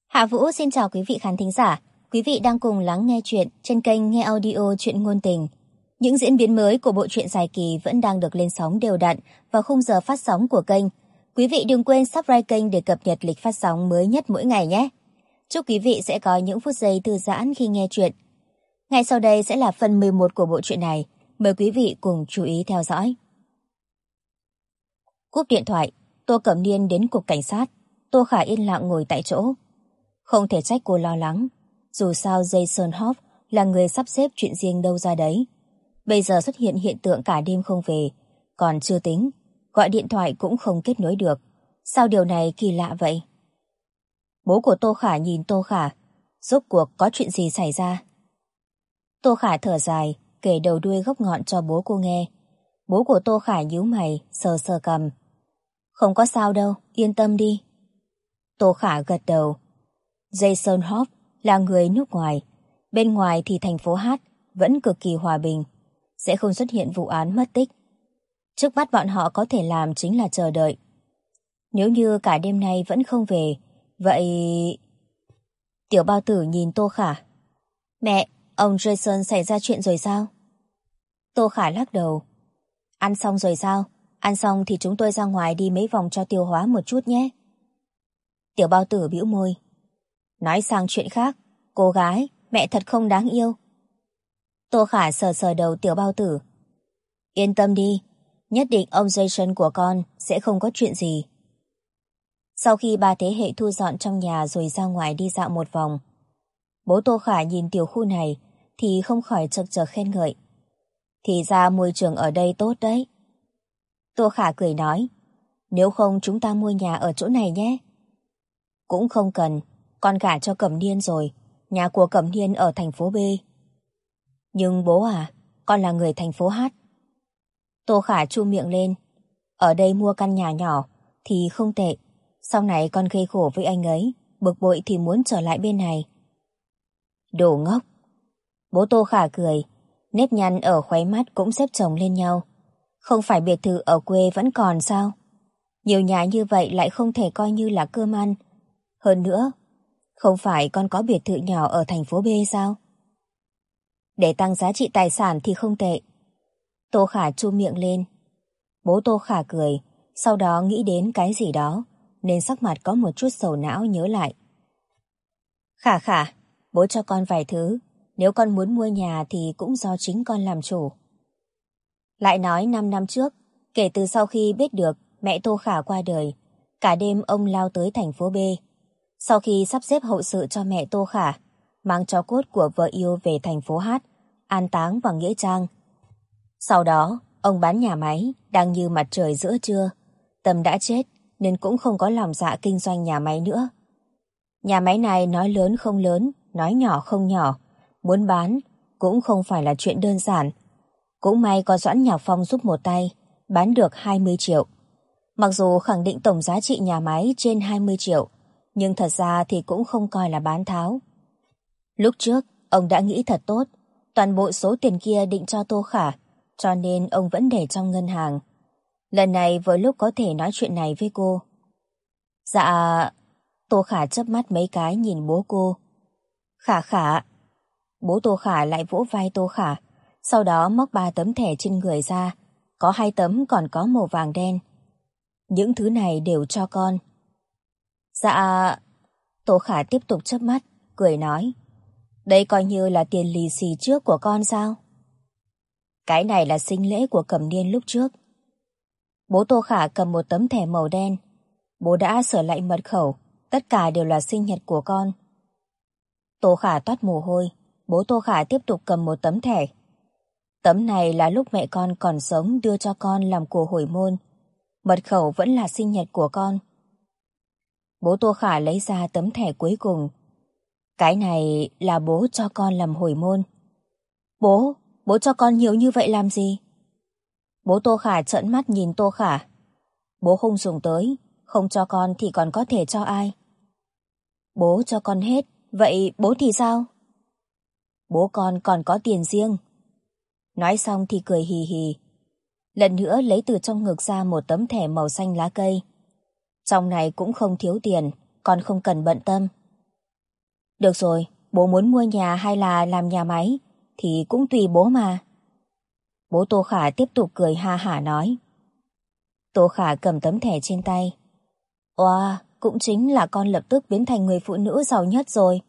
Hạ Vũ xin chào quý vị khán thính giả. Quý vị đang cùng lắng nghe chuyện trên kênh Nghe Audio Chuyện Ngôn Tình. Những diễn biến mới của bộ truyện dài kỳ vẫn đang được lên sóng đều đặn vào khung giờ phát sóng của kênh. Quý vị đừng quên subscribe kênh để cập nhật lịch phát sóng mới nhất mỗi ngày nhé. Chúc quý vị sẽ có những phút giây thư giãn khi nghe chuyện. Ngay sau đây sẽ là phần 11 của bộ truyện này. Mời quý vị cùng chú ý theo dõi. Cúp điện thoại, Tô Cẩm Niên đến cục cảnh sát. Tô Khả yên lặng ngồi tại chỗ. Không thể trách cô lo lắng. Dù sao Jason Hoff là người sắp xếp chuyện riêng đâu ra đấy. Bây giờ xuất hiện hiện tượng cả đêm không về. Còn chưa tính, gọi điện thoại cũng không kết nối được. Sao điều này kỳ lạ vậy? Bố của Tô Khả nhìn Tô Khả. Rốt cuộc có chuyện gì xảy ra? Tô Khả thở dài, kể đầu đuôi gốc ngọn cho bố cô nghe. Bố của Tô Khả nhíu mày, sờ sờ cằm. Không có sao đâu, yên tâm đi. Tô Khả gật đầu. Jason Hoff là người nước ngoài. Bên ngoài thì thành phố Hát vẫn cực kỳ hòa bình. Sẽ không xuất hiện vụ án mất tích. Trước mắt bọn họ có thể làm chính là chờ đợi. Nếu như cả đêm nay vẫn không về, vậy... Tiểu bao tử nhìn Tô Khả. Mẹ, ông Jason xảy ra chuyện rồi sao? Tô Khả lắc đầu. Ăn xong rồi sao? Ăn xong thì chúng tôi ra ngoài đi mấy vòng cho tiêu hóa một chút nhé. Tiểu bao tử bĩu môi. Nói sang chuyện khác, cô gái, mẹ thật không đáng yêu. Tô Khả sờ sờ đầu tiểu bao tử. Yên tâm đi, nhất định ông Jason của con sẽ không có chuyện gì. Sau khi ba thế hệ thu dọn trong nhà rồi ra ngoài đi dạo một vòng, bố Tô Khả nhìn tiểu khu này thì không khỏi chật chật khen ngợi. Thì ra môi trường ở đây tốt đấy. Tô Khả cười nói, nếu không chúng ta mua nhà ở chỗ này nhé. Cũng không cần, con gả cho Cẩm Niên rồi, nhà của Cẩm Niên ở thành phố B. Nhưng bố à, con là người thành phố H. Tô Khả chu miệng lên, ở đây mua căn nhà nhỏ thì không tệ, sau này con gây khổ với anh ấy, bực bội thì muốn trở lại bên này. Đồ ngốc. Bố Tô Khả cười, nếp nhăn ở khóe mắt cũng xếp chồng lên nhau. Không phải biệt thự ở quê vẫn còn sao? Nhiều nhà như vậy lại không thể coi như là cơm ăn. Hơn nữa, không phải con có biệt thự nhỏ ở thành phố B sao? Để tăng giá trị tài sản thì không tệ. Tô Khả chu miệng lên. Bố Tô Khả cười, sau đó nghĩ đến cái gì đó, nên sắc mặt có một chút sầu não nhớ lại. Khả Khả, bố cho con vài thứ, nếu con muốn mua nhà thì cũng do chính con làm chủ. Lại nói 5 năm trước, kể từ sau khi biết được mẹ Tô Khả qua đời, cả đêm ông lao tới thành phố B. Sau khi sắp xếp hậu sự cho mẹ Tô Khả, mang tro cốt của vợ yêu về thành phố Hát, an táng vào nghĩa trang. Sau đó, ông bán nhà máy, đang như mặt trời giữa trưa. Tâm đã chết, nên cũng không có lòng dạ kinh doanh nhà máy nữa. Nhà máy này nói lớn không lớn, nói nhỏ không nhỏ. Muốn bán, cũng không phải là chuyện đơn giản. Cũng may có Doãn Nhạc Phong giúp một tay, bán được 20 triệu. Mặc dù khẳng định tổng giá trị nhà máy trên 20 triệu, nhưng thật ra thì cũng không coi là bán tháo. Lúc trước, ông đã nghĩ thật tốt, toàn bộ số tiền kia định cho Tô Khả, cho nên ông vẫn để trong ngân hàng. Lần này vừa lúc có thể nói chuyện này với cô. Dạ... Tô Khả chớp mắt mấy cái nhìn bố cô. Khả Khả... Bố Tô Khả lại vỗ vai Tô Khả, sau đó móc 3 tấm thẻ trên người ra, có 2 tấm còn có màu vàng đen. Những thứ này đều cho con. Dạ... Tô Khả tiếp tục chớp mắt, cười nói. Đây coi như là tiền lì xì trước của con sao? Cái này là sinh lễ của Cẩm Niên lúc trước. Bố Tô Khả cầm một tấm thẻ màu đen. Bố đã sửa lại mật khẩu, tất cả đều là sinh nhật của con. Tô Khả toát mồ hôi, bố Tô Khả tiếp tục cầm một tấm thẻ. Tấm này là lúc mẹ con còn sống đưa cho con làm của hồi môn. Mật khẩu vẫn là sinh nhật của con. Bố Tô Khả lấy ra tấm thẻ cuối cùng. Cái này là bố cho con làm hồi môn. Bố cho con nhiều như vậy làm gì? Bố Tô Khả trợn mắt nhìn Tô Khả. Bố không dùng tới, không cho con thì còn có thể cho ai? Bố cho con hết, vậy bố thì sao? Bố con còn có tiền riêng. Nói xong thì cười hì hì. Lần nữa lấy từ trong ngực ra một tấm thẻ màu xanh lá cây. Trong này cũng không thiếu tiền, con không cần bận tâm. Được rồi, bố muốn mua nhà hay là làm nhà máy thì cũng tùy bố mà. Bố Tô Khả tiếp tục cười ha hả nói. Tô Khả cầm tấm thẻ trên tay. Wow, cũng chính là con lập tức biến thành người phụ nữ giàu nhất rồi.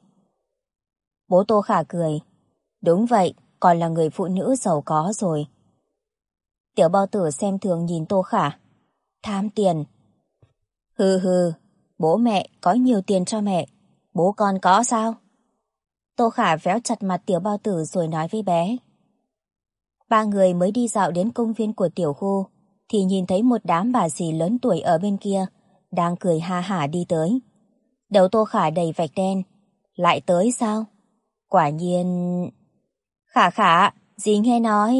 Bố Tô Khả cười. Đúng vậy, còn là người phụ nữ giàu có rồi. Tiểu bao tử xem thường nhìn Tô Khả. Tham tiền. Hừ hừ, bố mẹ có nhiều tiền cho mẹ. Bố con có sao? Tô Khả véo chặt mặt tiểu bao tử rồi nói với bé. Ba người mới đi dạo đến công viên của tiểu khu thì nhìn thấy một đám bà dì lớn tuổi ở bên kia đang cười ha hả đi tới. Đầu Tô Khả đầy vạch đen. Lại tới sao? Quả nhiên... Khả Khả, dì nghe nói...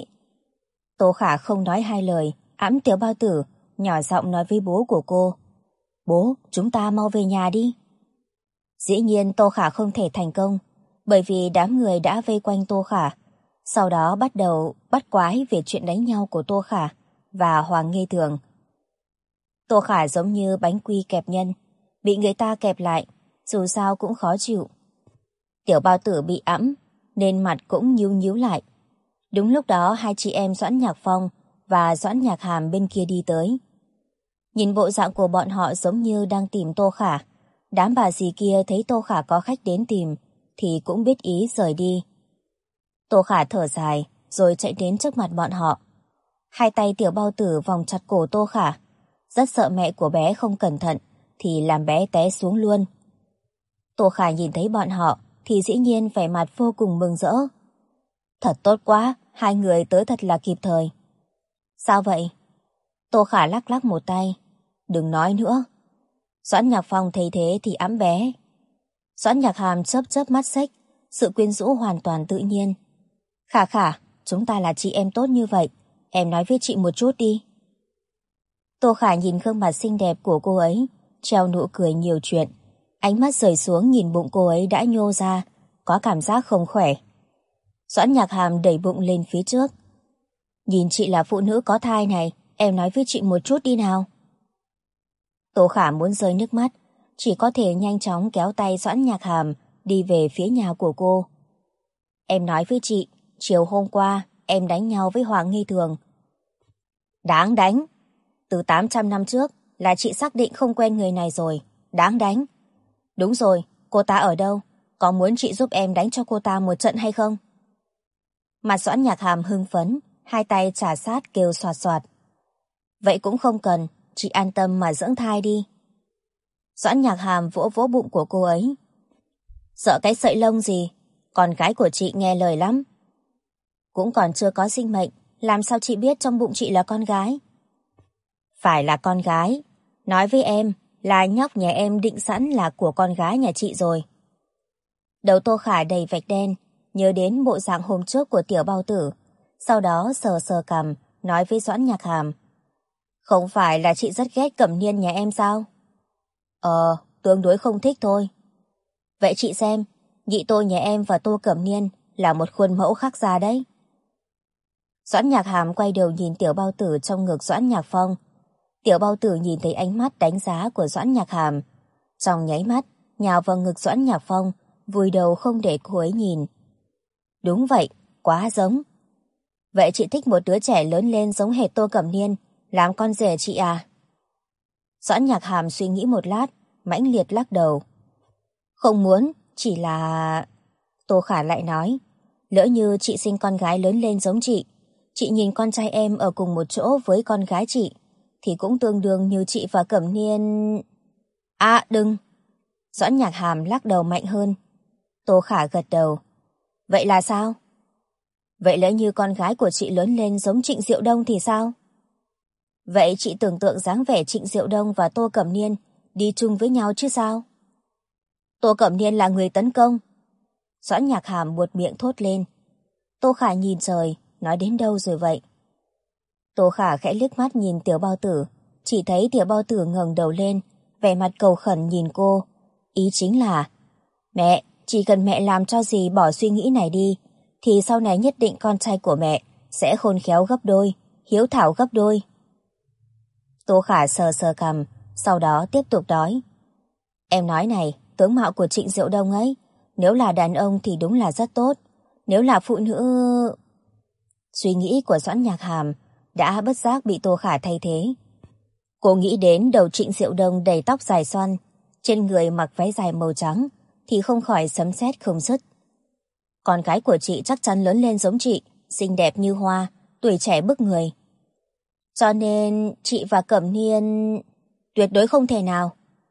Tô Khả không nói hai lời, ẵm tiểu bao tử, nhỏ giọng nói với bố của cô. Bố, chúng ta mau về nhà đi. Dĩ nhiên Tô Khả không thể thành công, bởi vì đám người đã vây quanh Tô Khả. Sau đó bắt đầu bắt quái về chuyện đánh nhau của Tô Khả và Hoàng Nghi Thường. Tô Khả giống như bánh quy kẹp nhân, bị người ta kẹp lại, dù sao cũng khó chịu. Tiểu bao tử bị ẵm, nên mặt cũng nhíu nhíu lại. Đúng lúc đó hai chị em Doãn Nhạc Phong và Doãn Nhạc Hàm bên kia đi tới. Nhìn bộ dạng của bọn họ giống như đang tìm Tô Khả. Đám bà dì kia thấy Tô Khả có khách đến tìm thì cũng biết ý rời đi. Tô Khả thở dài rồi chạy đến trước mặt bọn họ. Hai tay tiểu bao tử vòng chặt cổ Tô Khả. Rất sợ mẹ của bé không cẩn thận thì làm bé té xuống luôn. Tô Khả nhìn thấy bọn họ thì dĩ nhiên vẻ mặt vô cùng mừng rỡ. Thật tốt quá, hai người tới thật là kịp thời. Sao vậy? Tô Khả lắc lắc một tay. Đừng nói nữa. Doãn Nhạc Phong thấy thế thì ẵm bé. Doãn Nhạc Hàm chớp chớp mắt xếch, sự quyến rũ hoàn toàn tự nhiên. Khả Khả, chúng ta là chị em tốt như vậy, em nói với chị một chút đi. Tô Khả nhìn gương mặt xinh đẹp của cô ấy, treo nụ cười nhiều chuyện. Ánh mắt rời xuống nhìn bụng cô ấy đã nhô ra, có cảm giác không khỏe. Doãn Nhạc Hàm đẩy bụng lên phía trước. Nhìn chị là phụ nữ có thai này, em nói với chị một chút đi nào. Tô Khả muốn rơi nước mắt, chỉ có thể nhanh chóng kéo tay Doãn Nhạc Hàm đi về phía nhà của cô. Em nói với chị, chiều hôm qua em đánh nhau với Hoàng Nghi Thường. Đáng đánh. Từ 800 năm trước là chị xác định không quen người này rồi. Đáng đánh. Đúng rồi, cô ta ở đâu? Có muốn chị giúp em đánh cho cô ta một trận hay không? Mặt Doãn Nhạc Hàm hưng phấn, hai tay chà sát kêu xoạt xoạt. Vậy cũng không cần, chị an tâm mà dưỡng thai đi. Doãn Nhạc Hàm vỗ vỗ bụng của cô ấy. Sợ cái sợi lông gì? Con gái của chị nghe lời lắm. Cũng còn chưa có sinh mệnh, làm sao chị biết trong bụng chị là con gái? Phải là con gái. Nói với em là nhóc nhà em định sẵn là của con gái nhà chị rồi. Đầu Tô Khả đầy vạch đen, nhớ đến bộ dạng hôm trước của tiểu bao tử. Sau đó sờ sờ cằm, nói với Doãn Nhạc Hàm. Không phải là chị rất ghét Cẩm Niên nhà em sao? Tương đối không thích thôi. Vậy chị xem, nhị Tô nhà em và Tô Cẩm Niên là một khuôn mẫu khác ra đấy. Doãn Nhạc Hàm quay đầu nhìn tiểu bao tử trong ngực Doãn Nhạc Phong. Tiểu bao tử nhìn thấy ánh mắt đánh giá của Doãn Nhạc Hàm. Trong nháy mắt, nhào vào ngực Doãn Nhạc Phong, vùi đầu không để cô ấy nhìn. Đúng vậy, quá giống. Vậy chị thích một đứa trẻ lớn lên giống hệt Tô Cẩm Niên, làm con rể chị à? Doãn Nhạc Hàm suy nghĩ một lát, mãnh liệt lắc đầu. Không muốn, chỉ là... Tô Khả lại nói, lỡ như chị sinh con gái lớn lên giống chị nhìn con trai em ở cùng một chỗ với con gái chị, thì cũng tương đương như chị và Cẩm Niên... À đừng! Doãn Nhạc Hàm lắc đầu mạnh hơn. Tô Khả gật đầu. Vậy là sao? Vậy lỡ như con gái của chị lớn lên giống Trịnh Diệu Đông thì sao? Vậy chị tưởng tượng dáng vẻ Trịnh Diệu Đông và Tô Cẩm Niên đi chung với nhau chứ sao? Tô Cẩm Niên là người tấn công. Doãn Nhạc Hàm buột miệng thốt lên. Tô Khả nhìn trời, nói đến đâu rồi vậy? Tô Khả khẽ liếc mắt nhìn tiểu bao tử, chỉ thấy tiểu bao tử ngẩng đầu lên, vẻ mặt cầu khẩn nhìn cô. Ý chính là, mẹ, chỉ cần mẹ làm cho dì bỏ suy nghĩ này đi, thì sau này nhất định con trai của mẹ sẽ khôn khéo gấp đôi, hiếu thảo gấp đôi. Tô Khả sờ cằm, sau đó tiếp tục nói. Em nói này, tướng mạo của Trịnh Diệu Đông ấy Nếu là đàn ông thì đúng là rất tốt. Nếu là phụ nữ... Suy nghĩ của Doãn Nhạc Hàm đã bất giác bị Tô Khả thay thế. Cô nghĩ đến đầu Trịnh Diệu Đông đầy tóc dài xoăn, trên người mặc váy dài màu trắng, thì không khỏi sấm sét không dứt. Con gái của chị chắc chắn lớn lên giống chị, xinh đẹp như hoa, tuổi trẻ bức người. Cho nên chị và Cẩm Niên... Tuyệt đối không thể nào.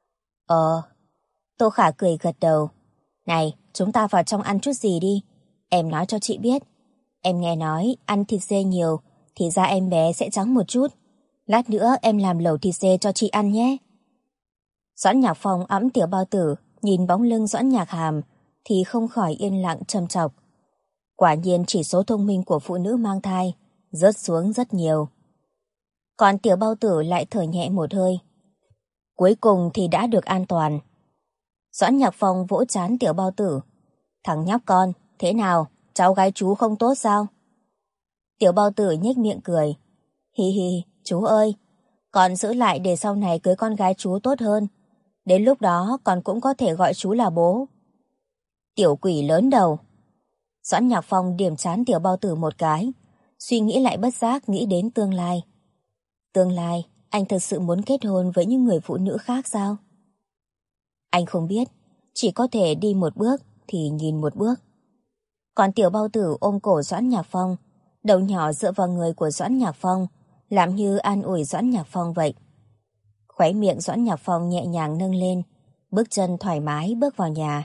Tô Khả cười gật đầu. Này, chúng ta vào trong ăn chút gì đi. Em nói cho chị biết. Em nghe nói ăn thịt dê nhiều thì da em bé sẽ trắng một chút. Lát nữa em làm lẩu thịt dê cho chị ăn nhé. Doãn Nhạc Phong ẵm Tiểu Bao Tử, nhìn bóng lưng Doãn Nhạc Hàm thì không khỏi yên lặng trầm trọc. Quả nhiên chỉ số thông minh của phụ nữ mang thai rớt xuống rất nhiều. Còn Tiểu Bao Tử lại thở nhẹ một hơi. Cuối cùng thì đã được an toàn. Doãn Nhạc Phong vỗ trán Tiểu Bao Tử. Thằng nhóc con, thế nào, cháu gái chú không tốt sao? Tiểu Bao Tử nhếch miệng cười. Hi hi, chú ơi, con giữ lại để sau này cưới con gái chú tốt hơn. Đến lúc đó con cũng có thể gọi chú là bố. Tiểu quỷ lớn đầu. Doãn Nhạc Phong điểm trán Tiểu Bao Tử một cái, suy nghĩ lại bất giác nghĩ đến tương lai. Tương lai, anh thực sự muốn kết hôn với những người phụ nữ khác sao? Anh không biết, chỉ có thể đi một bước thì nhìn một bước. Còn Tiểu Bao Tử ôm cổ Doãn Nhạc Phong, đầu nhỏ dựa vào người của Doãn Nhạc Phong, làm như an ủi Doãn Nhạc Phong vậy. Khóe miệng Doãn Nhạc Phong nhẹ nhàng nâng lên, bước chân thoải mái bước vào nhà.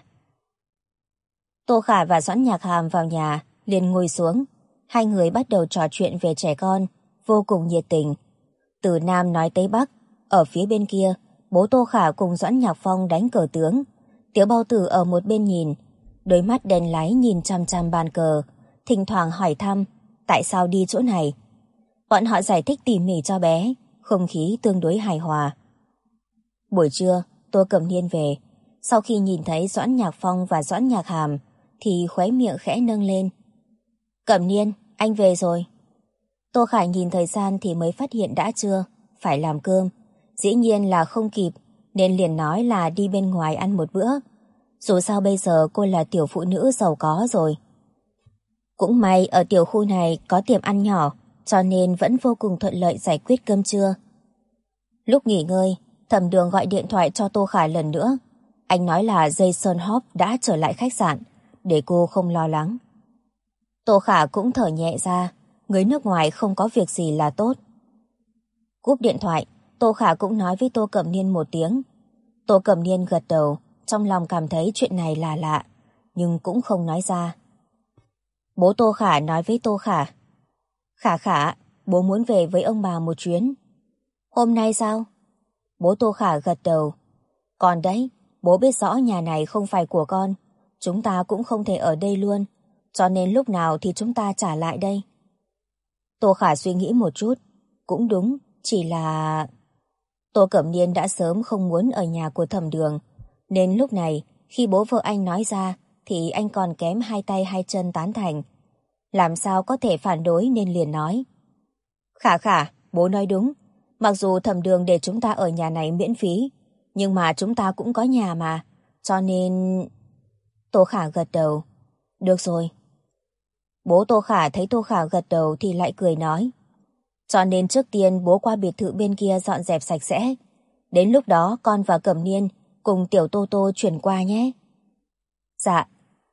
Tô Khả và Doãn Nhạc Hàm vào nhà, liền ngồi xuống. Hai người bắt đầu trò chuyện về trẻ con, vô cùng nhiệt tình. Từ Nam nói tới Bắc, ở phía bên kia, bố Tô Khả cùng Doãn Nhạc Phong đánh cờ tướng. Tiểu Bao Tử ở một bên nhìn, đôi mắt đen láy nhìn chằm chằm bàn cờ, thỉnh thoảng hỏi thăm tại sao đi chỗ này. Bọn họ giải thích tỉ mỉ cho bé, không khí tương đối hài hòa. Buổi trưa, Tô Cẩm Niên về. Sau khi nhìn thấy Doãn Nhạc Phong và Doãn Nhạc Hàm, thì khóe miệng khẽ nâng lên. Cẩm Niên, anh về rồi. Tô Khải nhìn thời gian thì mới phát hiện đã trưa, phải làm cơm. Dĩ nhiên là không kịp, nên liền nói là đi bên ngoài ăn một bữa. Dù sao bây giờ cô là tiểu phụ nữ giàu có rồi. Cũng may ở tiểu khu này có tiệm ăn nhỏ, cho nên vẫn vô cùng thuận lợi giải quyết cơm trưa. Lúc nghỉ ngơi, Thẩm Đường gọi điện thoại cho Tô Khải lần nữa. Anh nói là Jason Hope đã trở lại khách sạn, để cô không lo lắng. Tô Khả cũng thở nhẹ ra, người nước ngoài không có việc gì là tốt. Cúp điện thoại, Tô Khả cũng nói với Tô Cẩm Niên một tiếng. Tô Cẩm Niên gật đầu, trong lòng cảm thấy chuyện này là lạ, nhưng cũng không nói ra. Bố Tô Khả nói với Tô Khả. Khả Khả, bố muốn về với ông bà một chuyến. Hôm nay sao? Bố Tô Khả gật đầu. Còn đấy, bố biết rõ nhà này không phải của con, chúng ta cũng không thể ở đây luôn, cho nên lúc nào thì chúng ta trả lại đây. Tô Khả suy nghĩ một chút, cũng đúng, chỉ là... Tô Cẩm Niên đã sớm không muốn ở nhà của Thẩm Đường, nên lúc này, khi bố vợ anh nói ra, thì anh còn kém hai tay hai chân tán thành. Làm sao có thể phản đối nên liền nói. Khả Khả, bố nói đúng, mặc dù Thẩm Đường để chúng ta ở nhà này miễn phí, nhưng mà chúng ta cũng có nhà mà, cho nên... Tô Khả gật đầu. Được rồi. Bố Tô Khả thấy Tô Khả gật đầu thì lại cười nói. Cho nên trước tiên bố qua biệt thự bên kia dọn dẹp sạch sẽ. Đến lúc đó con và Cẩm Niên cùng tiểu Tô Tô chuyển qua nhé. Dạ.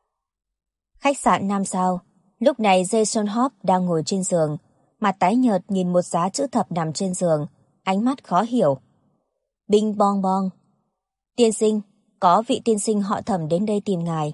Khách sạn 5 sao. Lúc này Jason Hope đang ngồi trên giường, mặt tái nhợt nhìn một giá chữ thập nằm trên giường, ánh mắt khó hiểu. Bing bong bong. Tiên sinh, có vị tiên sinh họ Thẩm đến đây tìm ngài.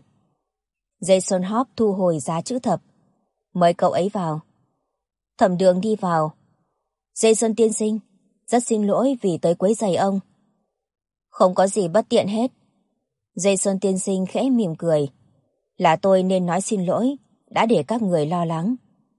Jason Hope thu hồi giá chữ thập. Mời cậu ấy vào. Thẩm Đường đi vào. Jason tiên sinh, rất xin lỗi vì tới quấy rầy ông. Không có gì bất tiện hết. Jason tiên sinh khẽ mỉm cười. Là tôi nên nói xin lỗi, đã để các người lo lắng.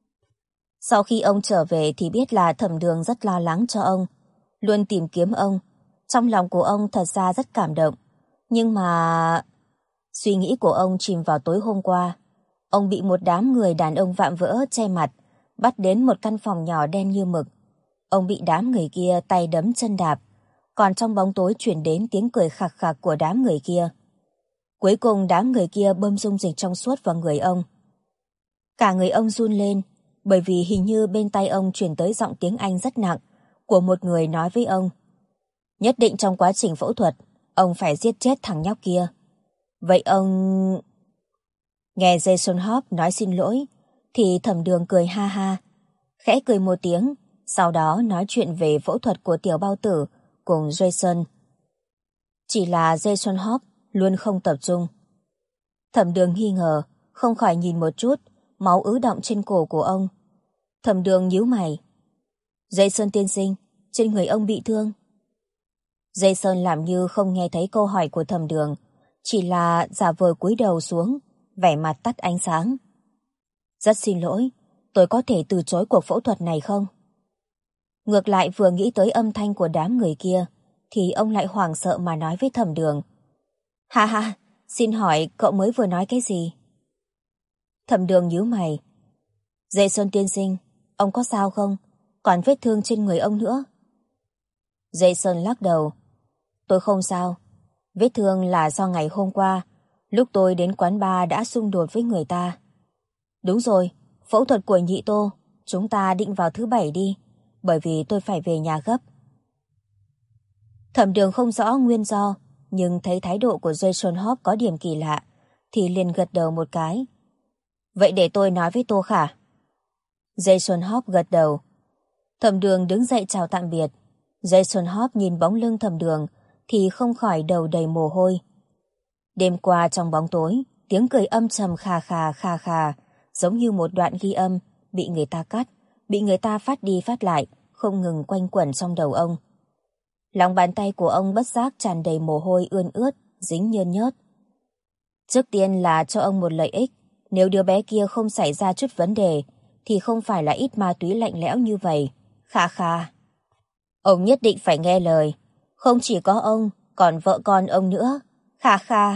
Sau khi ông trở về thì biết là Thẩm Đường rất lo lắng cho ông, luôn tìm kiếm ông. Trong lòng của ông thật ra rất cảm động. Nhưng mà... Suy nghĩ của ông chìm vào tối hôm qua. Ông bị một đám người đàn ông vạm vỡ che mặt, bắt đến một căn phòng nhỏ đen như mực. Ông bị đám người kia tay đấm chân đạp, còn trong bóng tối chuyển đến tiếng cười khạc khạc của đám người kia. Cuối cùng đám người kia bơm dung dịch trong suốt vào người ông. Cả người ông run lên, bởi vì hình như bên tai ông truyền tới giọng tiếng Anh rất nặng của một người nói với ông. Nhất định trong quá trình phẫu thuật, ông phải giết chết thằng nhóc kia. Vậy ông... Nghe Jason Hope nói xin lỗi, thì Thẩm Đường cười ha ha, khẽ cười một tiếng, sau đó nói chuyện về phẫu thuật của tiểu bao tử cùng Jason. Chỉ là Jason Hope luôn không tập trung. Thẩm Đường nghi ngờ, không khỏi nhìn một chút, máu ứ đọng trên cổ của ông. Thẩm Đường nhíu mày. Jason tiên sinh, trên người ông bị thương. Jason làm như không nghe thấy câu hỏi của Thẩm Đường, chỉ là giả vờ cúi đầu xuống, vẻ mặt tắt ánh sáng. Rất xin lỗi, tôi có thể từ chối cuộc phẫu thuật này không? Ngược lại vừa nghĩ tới âm thanh của đám người kia, thì ông lại hoảng sợ mà nói với Thẩm Đường. Ha ha, xin hỏi cậu mới vừa nói cái gì? Thẩm Đường nhíu mày. Jason tiên sinh, ông có sao không? Còn vết thương trên người ông nữa. Jason lắc đầu. Tôi không sao. Vết thương là do ngày hôm qua, lúc tôi đến quán bar đã xung đột với người ta. Đúng rồi, phẫu thuật của nhị Tô, chúng ta định vào thứ Bảy đi, bởi vì tôi phải về nhà gấp. Thẩm Đường không rõ nguyên do, nhưng thấy thái độ của Jason Hope có điểm kỳ lạ, thì liền gật đầu một cái. Vậy để tôi nói với Tô Khả. Jason Hope gật đầu. Thẩm Đường đứng dậy chào tạm biệt. Jason Hope nhìn bóng lưng Thẩm Đường thì không khỏi đầu đầy mồ hôi. Đêm qua trong bóng tối, tiếng cười âm trầm khà khà, giống như một đoạn ghi âm bị người ta cắt, bị người ta phát đi phát lại, không ngừng quanh quẩn trong đầu ông. Lòng bàn tay của ông bất giác tràn đầy mồ hôi ươn ướt, dính nhơn nhớt. Trước tiên là cho ông một lợi ích, nếu đứa bé kia không xảy ra chút vấn đề, thì không phải là ít ma túy lạnh lẽo như vậy. Kha kha. Ông nhất định phải nghe lời, không chỉ có ông, còn vợ con ông nữa. Kha kha.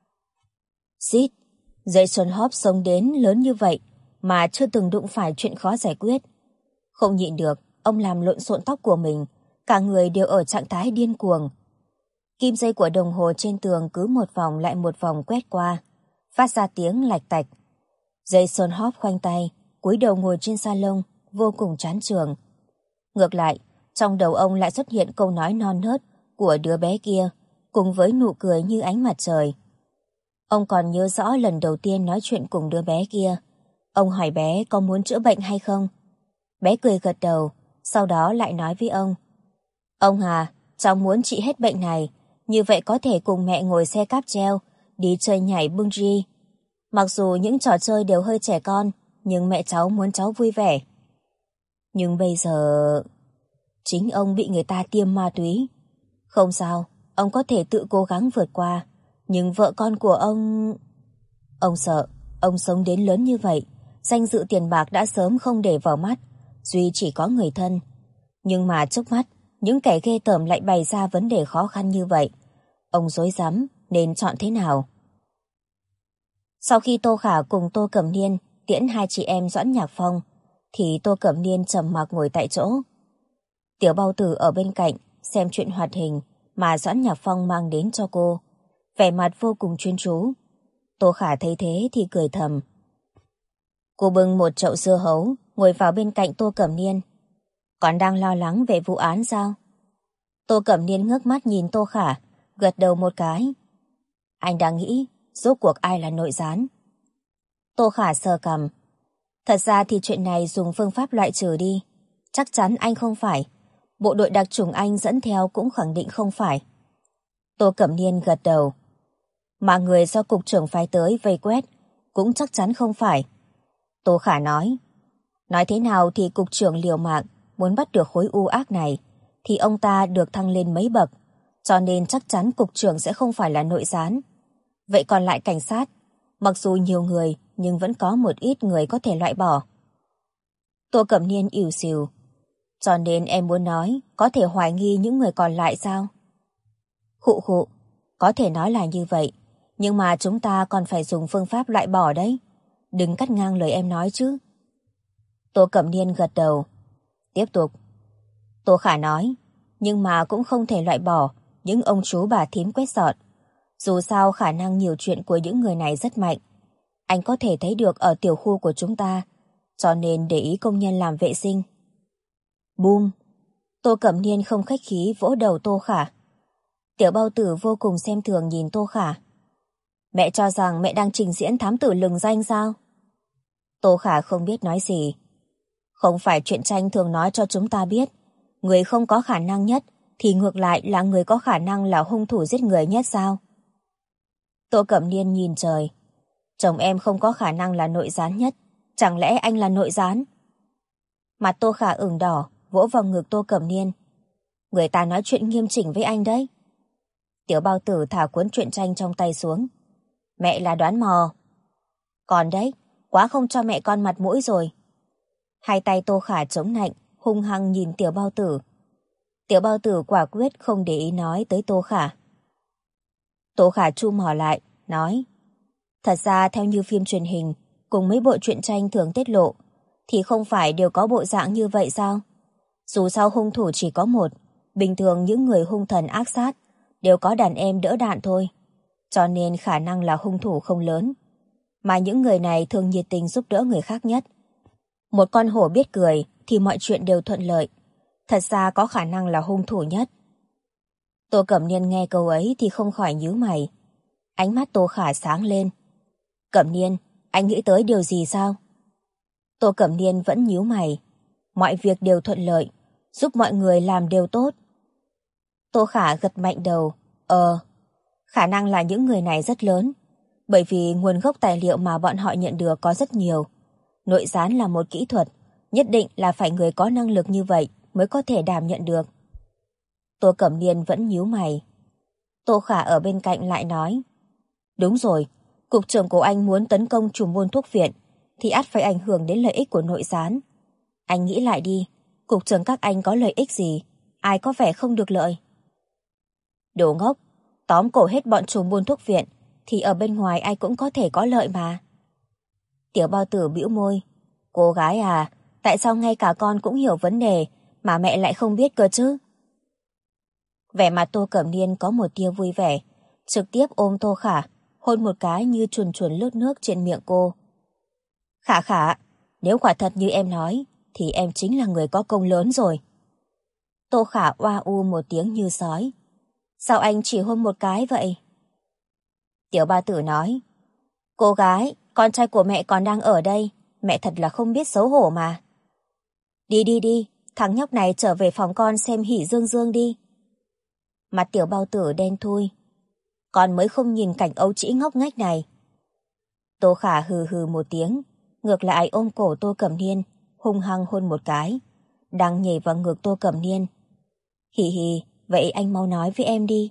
Xít, Jason Hope sống đến lớn như vậy mà chưa từng đụng phải chuyện khó giải quyết. Không nhịn được, ông làm lộn xộn tóc của mình, cả người đều ở trạng thái điên cuồng. Kim dây của đồng hồ trên tường cứ một vòng lại một vòng quét qua, phát ra tiếng lạch tạch. Jason Hope khoanh tay, cúi đầu ngồi trên salon, vô cùng chán chường. Ngược lại, trong đầu ông lại xuất hiện câu nói non nớt của đứa bé kia, cùng với nụ cười như ánh mặt trời. Ông còn nhớ rõ lần đầu tiên nói chuyện cùng đứa bé kia. Ông hỏi bé có muốn chữa bệnh hay không. Bé cười gật đầu, sau đó lại nói với ông. Ông à, cháu muốn trị hết bệnh này, như vậy có thể cùng mẹ ngồi xe cáp treo, đi chơi nhảy bungee. Mặc dù những trò chơi đều hơi trẻ con, nhưng mẹ cháu muốn cháu vui vẻ. Nhưng bây giờ... Chính ông bị người ta tiêm ma túy. Không sao, ông có thể tự cố gắng vượt qua. Nhưng vợ con của ông... Ông sợ, ông sống đến lớn như vậy, danh dự tiền bạc đã sớm không để vào mắt, duy chỉ có người thân. Nhưng mà trước mắt, những kẻ ghê tởm lại bày ra vấn đề khó khăn như vậy. Ông rối rắm nên chọn thế nào? Sau khi Tô Khả cùng Tô Cẩm Niên tiễn hai chị em Doãn Nhạc Phong, thì Tô Cẩm Niên trầm mặc ngồi tại chỗ. Tiểu Bao Tử ở bên cạnh xem chuyện hoạt hình mà Doãn Nhạc Phong mang đến cho cô, vẻ mặt vô cùng chuyên chú. Tô Khả thấy thế thì cười thầm. Cô bưng một chậu dưa hấu ngồi vào bên cạnh Tô Cẩm Niên. Còn đang lo lắng về vụ án sao? Tô Cẩm Niên ngước mắt nhìn Tô Khả, gật đầu một cái. Anh đang nghĩ rốt cuộc ai là nội gián? Tô Khả sờ cằm. Thật ra thì chuyện này dùng phương pháp loại trừ đi. Chắc chắn anh không phải. Bộ đội đặc chủng anh dẫn theo cũng khẳng định không phải. Tô Cẩm Niên gật đầu. Mà người do cục trưởng phái tới vây quét cũng chắc chắn không phải. Tô Khả nói. Nói thế nào thì cục trưởng liều mạng muốn bắt được khối u ác này, thì ông ta được thăng lên mấy bậc, cho nên chắc chắn cục trưởng sẽ không phải là nội gián. Vậy còn lại cảnh sát, mặc dù nhiều người nhưng vẫn có một ít người có thể loại bỏ. Tô Cẩm Niên ỉu xìu. Cho nên em muốn nói có thể hoài nghi những người còn lại sao? Khụ khụ, có thể nói là như vậy, nhưng mà chúng ta còn phải dùng phương pháp loại bỏ đấy. Đừng cắt ngang lời em nói chứ. Tô Cẩm Niên gật đầu. Tiếp tục. Tô Khả nói, nhưng mà cũng không thể loại bỏ những ông chú bà thím quét dọn. Dù sao khả năng nhiều chuyện của những người này rất mạnh. Anh có thể thấy được ở tiểu khu của chúng ta, cho nên để ý công nhân làm vệ sinh. Bum! Tô Cẩm Niên không khách khí vỗ đầu Tô Khả. Tiểu bao tử vô cùng xem thường nhìn Tô Khả. Mẹ cho rằng mẹ đang trình diễn thám tử lừng danh sao? Tô Khả không biết nói gì. Không phải truyện tranh thường nói cho chúng ta biết, người không có khả năng nhất thì ngược lại là người có khả năng là hung thủ giết người nhất sao? Tô Cẩm Niên nhìn trời. Chồng em không có khả năng là nội gián nhất, chẳng lẽ anh là nội gián? Mặt Tô Khả ửng đỏ, vỗ vào ngực Tô Cẩm Niên. Người ta nói chuyện nghiêm chỉnh với anh đấy. Tiểu bao tử thả cuốn truyện tranh trong tay xuống. Mẹ là đoán mò. Còn đấy, quá không cho mẹ con mặt mũi rồi. Hai tay Tô Khả chống nạnh, hung hăng nhìn tiểu bao tử. Tiểu bao tử quả quyết không để ý nói tới Tô Khả. Tô Khả chu mỏ lại, nói. Thật ra theo như phim truyền hình, cùng mấy bộ truyện tranh thường tiết lộ, thì không phải đều có bộ dạng như vậy sao? Dù sao hung thủ chỉ có một, bình thường những người hung thần ác sát đều có đàn em đỡ đạn thôi. Cho nên khả năng là hung thủ không lớn. Mà những người này thường nhiệt tình giúp đỡ người khác nhất. Một con hổ biết cười thì mọi chuyện đều thuận lợi. Thật ra có khả năng là hung thủ nhất. Tô Cẩm Niên nghe câu ấy thì không khỏi nhíu mày. Ánh mắt Tô Khả sáng lên. Cẩm Niên, anh nghĩ tới điều gì sao? Tô Cẩm Niên vẫn nhíu mày. Mọi việc đều thuận lợi, giúp mọi người làm đều tốt. Tô Khả gật mạnh đầu. Khả năng là những người này rất lớn, bởi vì nguồn gốc tài liệu mà bọn họ nhận được có rất nhiều. Nội gián là một kỹ thuật, nhất định là phải người có năng lực như vậy mới có thể đảm nhận được. Tô Cẩm Niên vẫn nhíu mày. Tô Khả ở bên cạnh lại nói. Đúng rồi, cục trưởng của anh muốn tấn công trùm buôn thuốc viện thì ắt phải ảnh hưởng đến lợi ích của nội gián. Anh nghĩ lại đi, cục trưởng các anh có lợi ích gì, ai có vẻ không được lợi. Đồ ngốc, tóm cổ hết bọn trùm buôn thuốc viện thì ở bên ngoài ai cũng có thể có lợi mà. Tiểu bao tử bĩu môi. Cô gái à, tại sao ngay cả con cũng hiểu vấn đề mà mẹ lại không biết cơ chứ? Vẻ mặt Tô Cẩm Niên có một tia vui vẻ, trực tiếp ôm Tô Khả, hôn một cái như chuồn chuồn lướt nước trên miệng cô. Khả Khả, nếu quả thật như em nói, thì em chính là người có công lớn rồi. Tô Khả oa u một tiếng như sói. Sao anh chỉ hôn một cái vậy? Tiểu ba tử nói. Cô gái, con trai của mẹ còn đang ở đây, mẹ thật là không biết xấu hổ mà. Đi đi đi, thằng nhóc này trở về phòng con xem Hỉ Dương Dương đi. Mặt tiểu bao tử đen thui. Con mới không nhìn cảnh ấu trĩ ngốc nghếch này. Tô Khả hừ hừ một tiếng, ngược lại ôm cổ Tô Cẩm Niên, hung hăng hôn một cái, đang nhảy vào ngực Tô Cẩm Niên. Hì hì, vậy anh mau nói với em đi.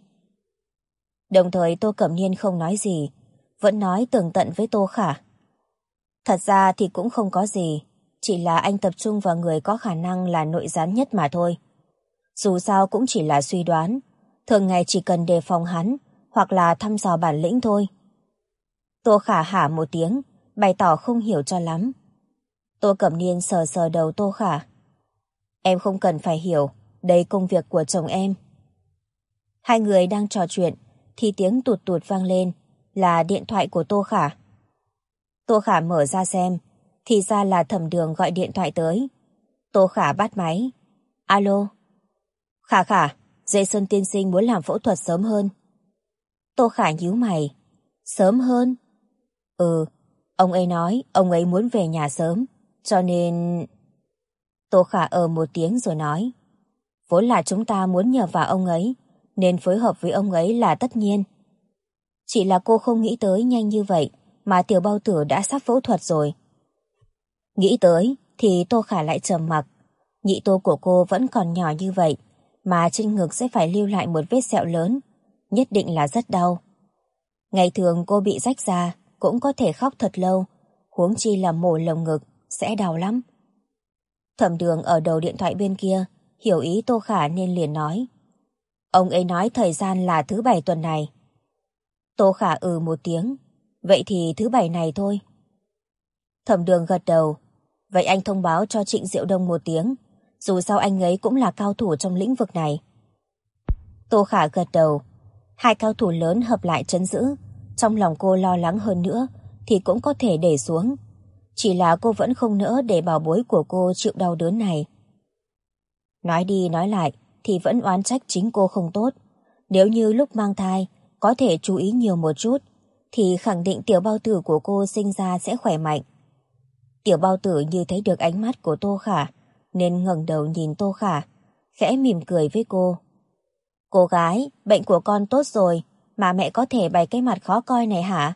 Đồng thời Tô Cẩm Niên không nói gì, vẫn nói tường tận với Tô Khả. Thật ra thì cũng không có gì, chỉ là anh tập trung vào người có khả năng là nội gián nhất mà thôi. Dù sao cũng chỉ là suy đoán, thường ngày chỉ cần đề phòng hắn, hoặc là thăm dò bản lĩnh thôi. Tô Khả hả một tiếng, bày tỏ không hiểu cho lắm. Tô Cẩm Niên sờ sờ đầu Tô Khả. Em không cần phải hiểu, đây công việc của chồng em. Hai người đang trò chuyện, thì tiếng tụt tụt vang lên, là điện thoại của Tô Khả. Tô Khả mở ra xem, thì ra là Thẩm Đường gọi điện thoại tới. Tô Khả bắt máy. Alo. Khả Khả, Jason tiên sinh muốn làm phẫu thuật sớm hơn. Tô Khả nhíu mày. Sớm hơn? Ừ, ông ấy nói ông ấy muốn về nhà sớm, cho nên... Tô Khả một tiếng rồi nói. Vốn là chúng ta muốn nhờ vào ông ấy, nên phối hợp với ông ấy là tất nhiên. Chỉ là cô không nghĩ tới nhanh như vậy mà tiểu bao tử đã sắp phẫu thuật rồi. Nghĩ tới thì Tô Khả lại trầm mặc. Nhị tô của cô vẫn còn nhỏ như vậy, mà trên ngực sẽ phải lưu lại một vết sẹo lớn, nhất định là rất đau. Ngày thường cô bị rách ra cũng có thể khóc thật lâu, huống chi là mổ lồng ngực, sẽ đau lắm. Thẩm Đường ở đầu điện thoại bên kia hiểu ý Tô Khả nên liền nói. Ông ấy nói thời gian là thứ Bảy tuần này. Tô Khả một tiếng. Vậy thì thứ Bảy này thôi. Thẩm Đường gật đầu. Vậy anh thông báo cho Trịnh Diệu Đông một tiếng, dù sao anh ấy cũng là cao thủ trong lĩnh vực này. Tô Khả gật đầu. Hai cao thủ lớn hợp lại trấn giữ. Trong lòng cô lo lắng hơn nữa thì cũng có thể để xuống. Chỉ là cô vẫn không nỡ để bảo bối của cô chịu đau đớn này. Nói đi nói lại thì vẫn oán trách chính cô không tốt. Nếu như lúc mang thai có thể chú ý nhiều một chút thì khẳng định tiểu bao tử của cô sinh ra sẽ khỏe mạnh. Tiểu bao tử như thấy được ánh mắt của Tô Khả nên ngẩng đầu nhìn Tô Khả, khẽ mỉm cười với cô. Cô gái, bệnh của con tốt rồi mà mẹ có thể bày cái mặt khó coi này hả?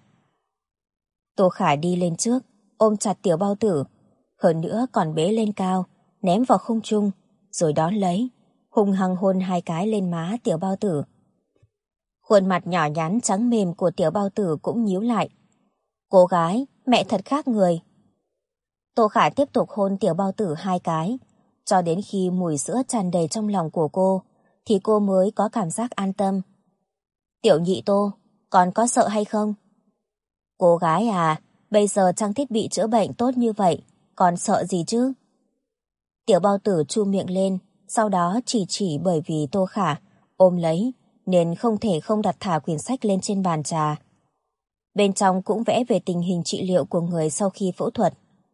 Tô Khả đi lên trước, ôm chặt tiểu bao tử, hơn nữa còn bế lên cao, ném vào không trung, rồi đón lấy, hung hăng hôn hai cái lên má tiểu bao tử. Khuôn mặt nhỏ nhắn trắng mềm của tiểu bao tử cũng nhíu lại. Cô gái, mẹ thật khác người. Tô Khả tiếp tục hôn tiểu bao tử hai cái, cho đến khi mùi sữa tràn đầy trong lòng của cô, thì cô mới có cảm giác an tâm. Tiểu nhị Tô, còn có sợ hay không? Cô gái à, bây giờ trang thiết bị chữa bệnh tốt như vậy, còn sợ gì chứ? Tiểu bao tử chu miệng lên, sau đó chỉ bởi vì Tô Khả ôm lấy, nên không thể không đặt thả quyển sách lên trên bàn trà. Bên trong cũng vẽ về tình hình trị liệu của người sau khi phẫu thuật.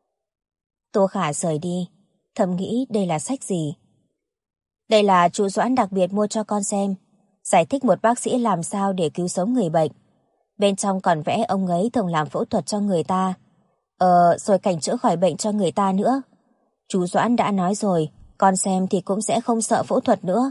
Tô Khả rời đi, thầm nghĩ đây là sách gì. Đây là chú Doãn đặc biệt mua cho con xem, giải thích một bác sĩ làm sao để cứu sống người bệnh. Bên trong còn vẽ ông ấy từng làm phẫu thuật cho người ta, rồi cảnh chữa khỏi bệnh cho người ta nữa. Chú Doãn đã nói rồi, con xem thì cũng sẽ không sợ phẫu thuật nữa.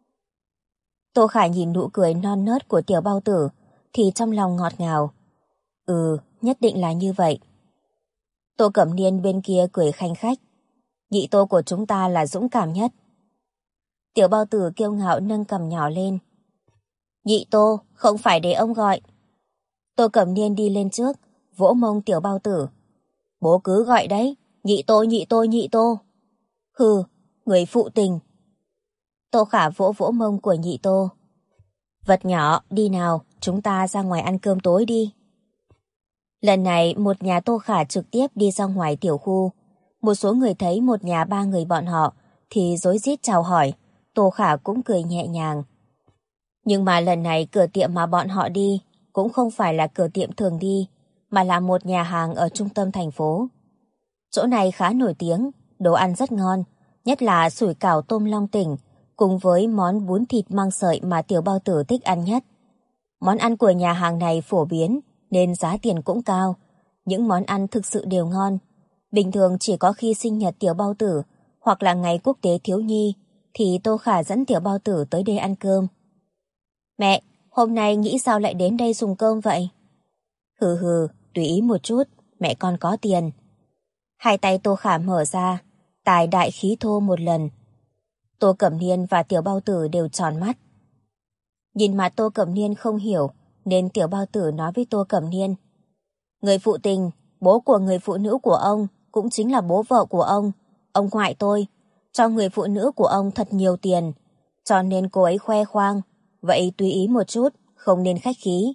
Tô Khả nhìn nụ cười non nớt của tiểu bao tử, thì trong lòng ngọt ngào. Nhất định là như vậy. Tô Cẩm Niên bên kia cười khanh khách. Nhị Tô của chúng ta là dũng cảm nhất. Tiểu bao tử kiêu ngạo nâng cằm nhỏ lên. Nhị Tô, không phải để ông gọi. Tô Cẩm Niên đi lên trước, vỗ mông tiểu bao tử. Bố cứ gọi đấy, nhị Tô, nhị Tô, nhị Tô. Hừ, người phụ tình. Tô Khả vỗ vỗ mông của nhị Tô. Vật nhỏ, đi nào, chúng ta ra ngoài ăn cơm tối đi. Lần này một nhà Tô Khả trực tiếp đi ra ngoài tiểu khu. Một số người thấy một nhà ba người bọn họ thì rối rít chào hỏi. Tô Khả cũng cười nhẹ nhàng. Nhưng mà lần này cửa tiệm mà bọn họ đi cũng không phải là cửa tiệm thường đi, mà là một nhà hàng ở trung tâm thành phố. Chỗ này khá nổi tiếng, đồ ăn rất ngon, nhất là sủi cảo tôm long tỉnh cùng với món bún thịt măng sợi mà tiểu bao tử thích ăn nhất. Món ăn của nhà hàng này phổ biến nên giá tiền cũng cao. Những món ăn thực sự đều ngon. Bình thường chỉ có khi sinh nhật tiểu bao tử hoặc là ngày quốc tế thiếu nhi thì Tô Khả dẫn tiểu bao tử tới đây ăn cơm. Mẹ, hôm nay nghĩ sao lại đến đây dùng cơm vậy? Hừ, tùy ý một chút, mẹ con có tiền. Hai tay Tô Khả mở ra, tài đại khí thô một lần. Tô Cẩm Niên và tiểu bao tử đều tròn mắt. Nhìn mặt Tô Cẩm Niên không hiểu, nên tiểu bao tử nói với Tô Cẩm Niên. Người phụ tình, bố của người phụ nữ của ông cũng chính là bố vợ của ông ngoại tôi, cho người phụ nữ của ông thật nhiều tiền, cho nên cô ấy khoe khoang, vậy tùy ý một chút, không nên khách khí.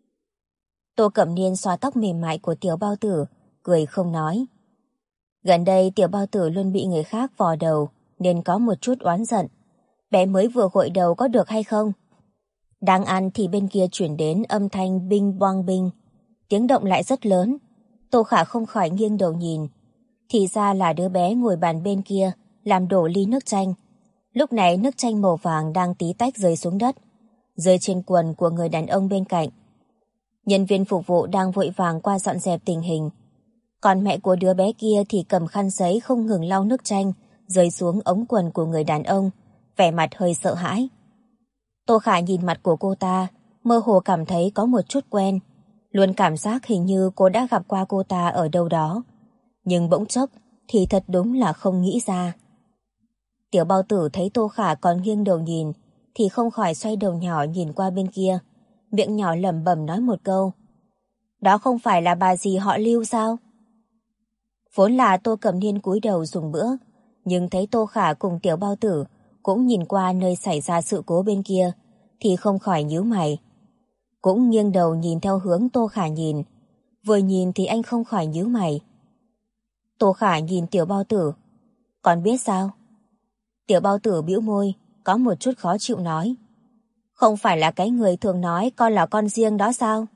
Tô Cẩm Niên xoa tóc mềm mại của tiểu bao tử, cười không nói. Gần đây tiểu bao tử luôn bị người khác vò đầu, nên có một chút oán giận. Bé mới vừa gội đầu có được hay không? Đang ăn thì bên kia chuyển đến âm thanh binh boang binh. Tiếng động lại rất lớn. Tô Khả không khỏi nghiêng đầu nhìn. Thì ra là đứa bé ngồi bàn bên kia làm đổ ly nước chanh. Lúc này nước chanh màu vàng đang tí tách rơi xuống đất, rơi trên quần của người đàn ông bên cạnh. Nhân viên phục vụ đang vội vàng qua dọn dẹp tình hình. Còn mẹ của đứa bé kia thì cầm khăn giấy không ngừng lau nước chanh rơi xuống ống quần của người đàn ông, vẻ mặt hơi sợ hãi. Tô Khả nhìn mặt của cô ta, mơ hồ cảm thấy có một chút quen, luôn cảm giác hình như cô đã gặp qua cô ta ở đâu đó. Nhưng bỗng chốc thì thật đúng là không nghĩ ra. Tiểu bao tử thấy Tô Khả còn nghiêng đầu nhìn, thì không khỏi xoay đầu nhỏ nhìn qua bên kia, miệng nhỏ lẩm bẩm nói một câu. Đó không phải là bà dì họ Lưu sao? Vốn là Tô Cẩm Niên cúi đầu dùng bữa, nhưng thấy Tô Khả cùng tiểu bao tử cũng nhìn qua nơi xảy ra sự cố bên kia, thì không khỏi nhíu mày. Cũng nghiêng đầu nhìn theo hướng Tô Khả nhìn, vừa nhìn thì anh không khỏi nhíu mày. Tô Khả nhìn tiểu bao tử. Con biết sao? Tiểu bao tử bĩu môi, có một chút khó chịu nói. Không phải là cái người thường nói con là con riêng đó sao?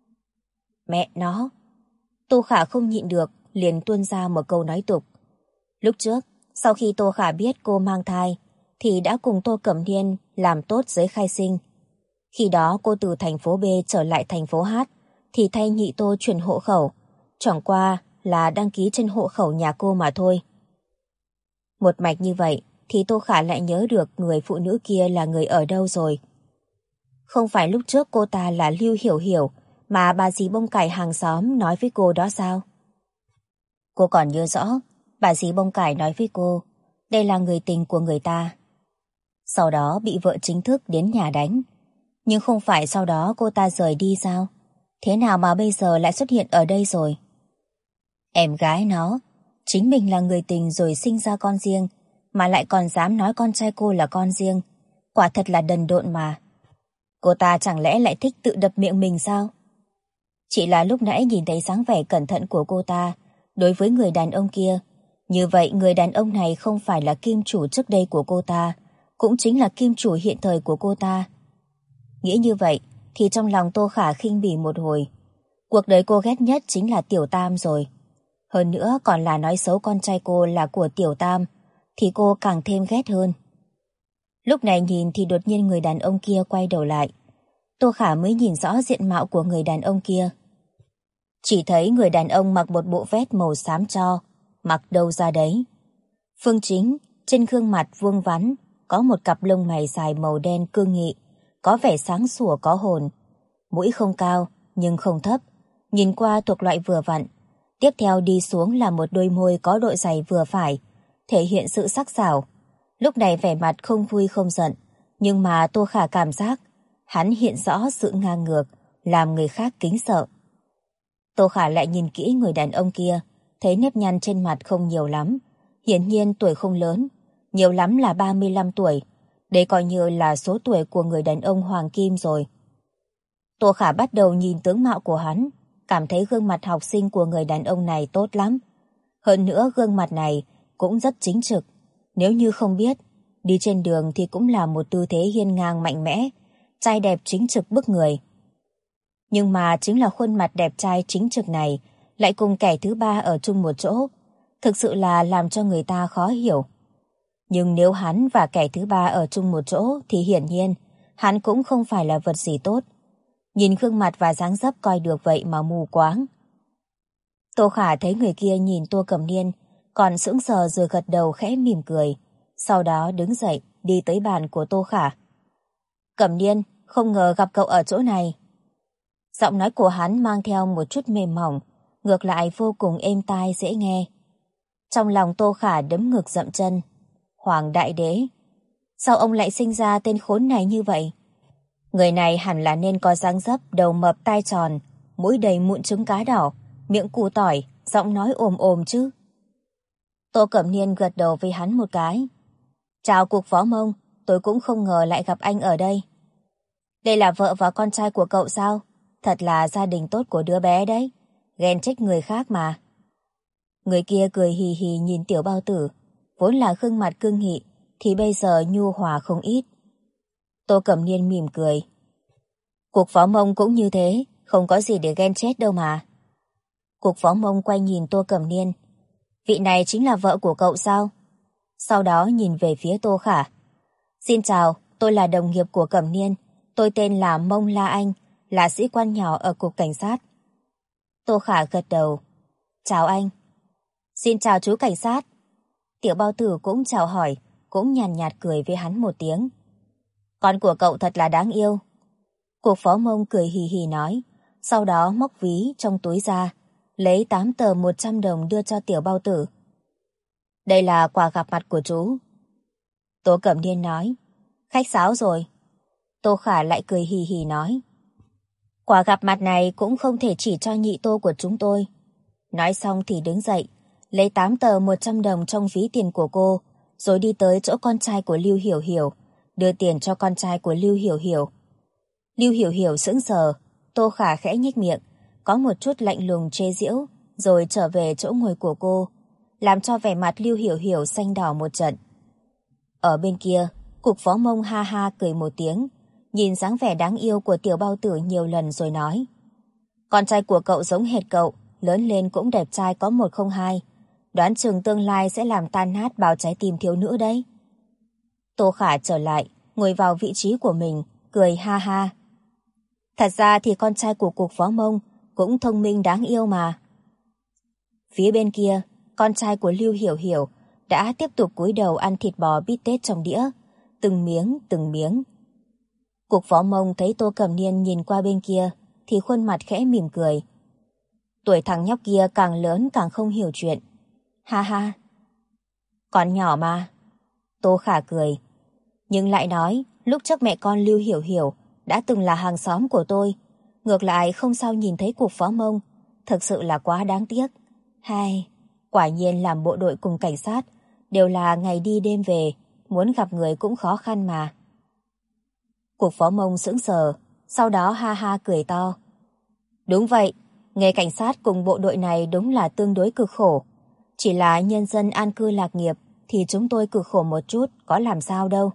Mẹ nó! Tô Khả không nhịn được, liền tuôn ra một câu nói tục. Lúc trước, sau khi Tô Khả biết cô mang thai, thì đã cùng Tô Cẩm Niên làm tốt giấy khai sinh. Khi đó cô từ thành phố B trở lại thành phố H, thì thay nhị Tô chuyển hộ khẩu, chẳng qua là đăng ký trên hộ khẩu nhà cô mà thôi. Một mạch như vậy, thì Tô Khả lại nhớ được người phụ nữ kia là người ở đâu rồi. Không phải lúc trước cô ta là Lưu Hiểu Hiểu mà bà dì bông cải hàng xóm nói với cô đó sao? Cô còn nhớ rõ, bà dì bông cải nói với cô, đây là người tình của người ta. Sau đó bị vợ chính thức đến nhà đánh. Nhưng không phải sau đó cô ta rời đi sao? Thế nào mà bây giờ lại xuất hiện ở đây rồi? Em gái nó, chính mình là người tình rồi sinh ra con riêng, mà lại còn dám nói con trai cô là con riêng. Quả thật là đần độn mà. Cô ta chẳng lẽ lại thích tự đập miệng mình sao? Chỉ là lúc nãy nhìn thấy dáng vẻ cẩn thận của cô ta đối với người đàn ông kia. Như vậy người đàn ông này không phải là kim chủ trước đây của cô ta, cũng chính là kim chủ hiện thời của cô ta. Nghĩ như vậy thì trong lòng Tô Khả khinh bỉ một hồi. Cuộc đời cô ghét nhất chính là Tiểu Tam rồi. Hơn nữa còn là nói xấu con trai cô là của Tiểu Tam, thì cô càng thêm ghét hơn. Lúc này nhìn thì đột nhiên người đàn ông kia quay đầu lại. Tô Khả mới nhìn rõ diện mạo của người đàn ông kia. Chỉ thấy người đàn ông mặc một bộ vest màu xám tro, mặc đâu ra đấy. Phương Chính, trên gương mặt vuông vắn, có một cặp lông mày dài màu đen cương nghị, có vẻ sáng sủa có hồn. Mũi không cao, nhưng không thấp, nhìn qua thuộc loại vừa vặn. Tiếp theo đi xuống là một đôi môi có độ dày vừa phải, thể hiện sự sắc sảo. Lúc này vẻ mặt không vui không giận, nhưng mà Tô Khả cảm giác hắn hiện rõ sự ngang ngược, làm người khác kính sợ. Tô Khả lại nhìn kỹ người đàn ông kia, thấy nếp nhăn trên mặt không nhiều lắm, hiển nhiên tuổi không lớn, nhiều lắm là 35 tuổi, đây coi như là số tuổi của người đàn ông Hoàng Kim rồi. Tô Khả bắt đầu nhìn tướng mạo của hắn, cảm thấy gương mặt học sinh của người đàn ông này tốt lắm. Hơn nữa gương mặt này cũng rất chính trực, nếu như không biết, đi trên đường thì cũng là một tư thế hiên ngang mạnh mẽ, trai đẹp chính trực bức người. Nhưng mà chính là khuôn mặt đẹp trai chính trực này lại cùng kẻ thứ ba ở chung một chỗ, thực sự là làm cho người ta khó hiểu. Nhưng nếu hắn và kẻ thứ ba ở chung một chỗ thì hiển nhiên hắn cũng không phải là vật gì tốt. Nhìn gương mặt và dáng dấp coi được vậy mà mù quáng. Tô Khả thấy người kia nhìn Tô Cẩm Niên, còn sững sờ rồi gật đầu khẽ mỉm cười. Sau đó đứng dậy, đi tới bàn của Tô Khả. Cẩm Niên, không ngờ gặp cậu ở chỗ này. Giọng nói của hắn mang theo một chút mềm mỏng, ngược lại vô cùng êm tai dễ nghe. Trong lòng Tô Khả đấm ngực dậm chân. Hoàng Đại Đế, sao ông lại sinh ra tên khốn này như vậy? Người này hẳn là nên có dáng dấp đầu mập tai tròn, mũi đầy mụn trứng cá đỏ, miệng củ tỏi, giọng nói ồm ồm chứ. Tô Cẩm Niên gật đầu với hắn một cái. Chào Cục Phó Mông, tôi cũng không ngờ lại gặp anh ở đây. Đây là vợ và con trai của cậu sao? Thật là gia đình tốt của đứa bé đấy, ghen trách người khác mà. Người kia cười hì hì nhìn Tiểu Bao Tử, vốn là gương mặt cương nghị, thì bây giờ nhu hòa không ít. Tô Cẩm Niên mỉm cười. Cục Phó Mông cũng như thế, không có gì để ghen chết đâu mà. Cục Phó Mông quay nhìn Tô Cẩm Niên. Vị này chính là vợ của cậu sao? Sau đó nhìn về phía Tô Khả. Xin chào, tôi là đồng nghiệp của Cẩm Niên, tôi tên là Mông La Anh, là sĩ quan nhỏ ở Cục Cảnh sát. Tô Khả gật đầu. Chào anh. Xin chào chú cảnh sát. Tiểu Bao Tử cũng chào hỏi, cũng nhàn nhạt cười với hắn một tiếng. Con của cậu thật là đáng yêu. Cục Phó Mông cười hì hì nói, sau đó móc ví trong túi ra, lấy 8 tờ 100 đồng đưa cho Tiểu Bao Tử. Đây là quà gặp mặt của chú. Tô Cẩm Niên nói, khách sáo rồi. Tô Khả lại cười hì hì nói, quà gặp mặt này cũng không thể chỉ cho nhị Tô của chúng tôi. Nói xong thì đứng dậy, lấy 8 tờ 100 đồng trong ví tiền của cô, rồi đi tới chỗ con trai của Lưu Hiểu Hiểu, đưa tiền cho con trai của Lưu Hiểu Hiểu. Lưu Hiểu Hiểu sững sờ, Tô Khả khẽ nhếch miệng, có một chút lạnh lùng chế giễu, rồi trở về chỗ ngồi của cô, làm cho vẻ mặt Lưu Hiểu Hiểu xanh đỏ một trận. Ở bên kia, Cục Phó Mông ha ha cười một tiếng, nhìn dáng vẻ đáng yêu của tiểu bao tử nhiều lần rồi nói. Con trai của cậu giống hệt cậu, lớn lên cũng đẹp trai có 102. Đoán chừng tương lai sẽ làm tan nát bao trái tim thiếu nữ đấy. Tô Khả trở lại, ngồi vào vị trí của mình, cười ha ha. Thật ra thì con trai của cục phó Mông cũng thông minh đáng yêu mà. Phía bên kia, con trai của Lưu Hiểu Hiểu đã tiếp tục cúi đầu ăn thịt bò bít tết trong đĩa, từng miếng từng miếng. Cục phó Mông thấy Tô Cẩm Niên nhìn qua bên kia thì khuôn mặt khẽ mỉm cười. Tuổi thằng nhóc kia càng lớn càng không hiểu chuyện. Ha ha. Còn nhỏ mà. Tô Khả cười. Nhưng lại nói, lúc trước mẹ con Lưu Hiểu Hiểu đã từng là hàng xóm của tôi. Ngược lại không sao nhìn thấy cục phó Mông. Thực sự là quá đáng tiếc. Hai, quả nhiên làm bộ đội cùng cảnh sát đều là ngày đi đêm về, muốn gặp người cũng khó khăn mà. Cục phó Mông sững sờ, sau đó ha ha cười to. Đúng vậy, nghề cảnh sát cùng bộ đội này đúng là tương đối cực khổ. Chỉ là nhân dân an cư lạc nghiệp thì chúng tôi cực khổ một chút, có làm sao đâu.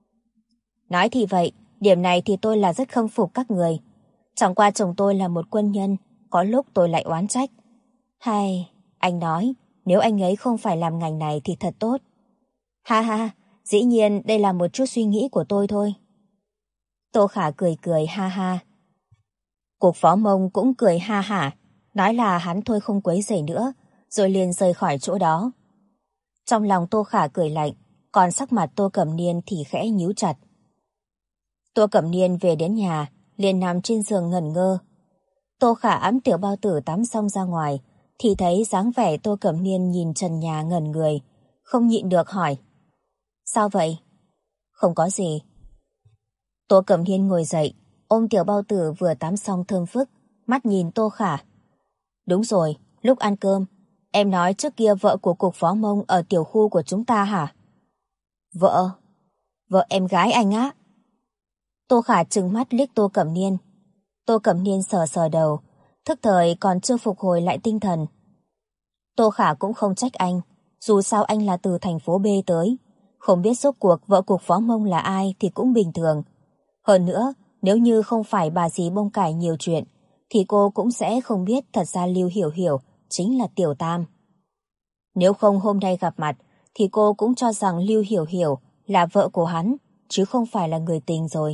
Nói thì vậy, điểm này thì tôi là rất khâm phục các người. Chẳng qua chồng tôi là một quân nhân, có lúc tôi lại oán trách. Hay, anh nói, nếu anh ấy không phải làm ngành này thì thật tốt. Ha ha, dĩ nhiên đây là một chút suy nghĩ của tôi thôi. Tô Khả cười cười ha ha. Cục phó Mông cũng cười ha hả, nói là hắn thôi không quấy rầy nữa, rồi liền rời khỏi chỗ đó. Trong lòng Tô Khả cười lạnh, còn sắc mặt Tô Cẩm Niên thì khẽ nhíu chặt. Tô Cẩm Niên về đến nhà, liền nằm trên giường ngẩn ngơ. Tô Khả ẵm tiểu bao tử tắm xong ra ngoài, thì thấy dáng vẻ Tô Cẩm Niên nhìn trần nhà ngẩn người, không nhịn được hỏi. Sao vậy? Không có gì. Tô Cẩm Niên ngồi dậy, ôm tiểu bao tử vừa tắm xong thơm phức, mắt nhìn Tô Khả. Đúng rồi, lúc ăn cơm, em nói trước kia vợ của cục phó Mông ở tiểu khu của chúng ta hả? Vợ? Vợ em gái anh á? Tô Khả trừng mắt liếc Tô Cẩm Niên. Tô Cẩm Niên sờ sờ đầu, thức thời còn chưa phục hồi lại tinh thần. Tô Khả cũng không trách anh, dù sao anh là từ thành phố B tới, không biết rốt cuộc vợ cục phó Mông là ai thì cũng bình thường. Hơn nữa, nếu như không phải bà dì bông cải nhiều chuyện, thì cô cũng sẽ không biết thật ra Lưu Hiểu Hiểu chính là Tiểu Tam. Nếu không hôm nay gặp mặt, thì cô cũng cho rằng Lưu Hiểu Hiểu là vợ của hắn, chứ không phải là người tình rồi.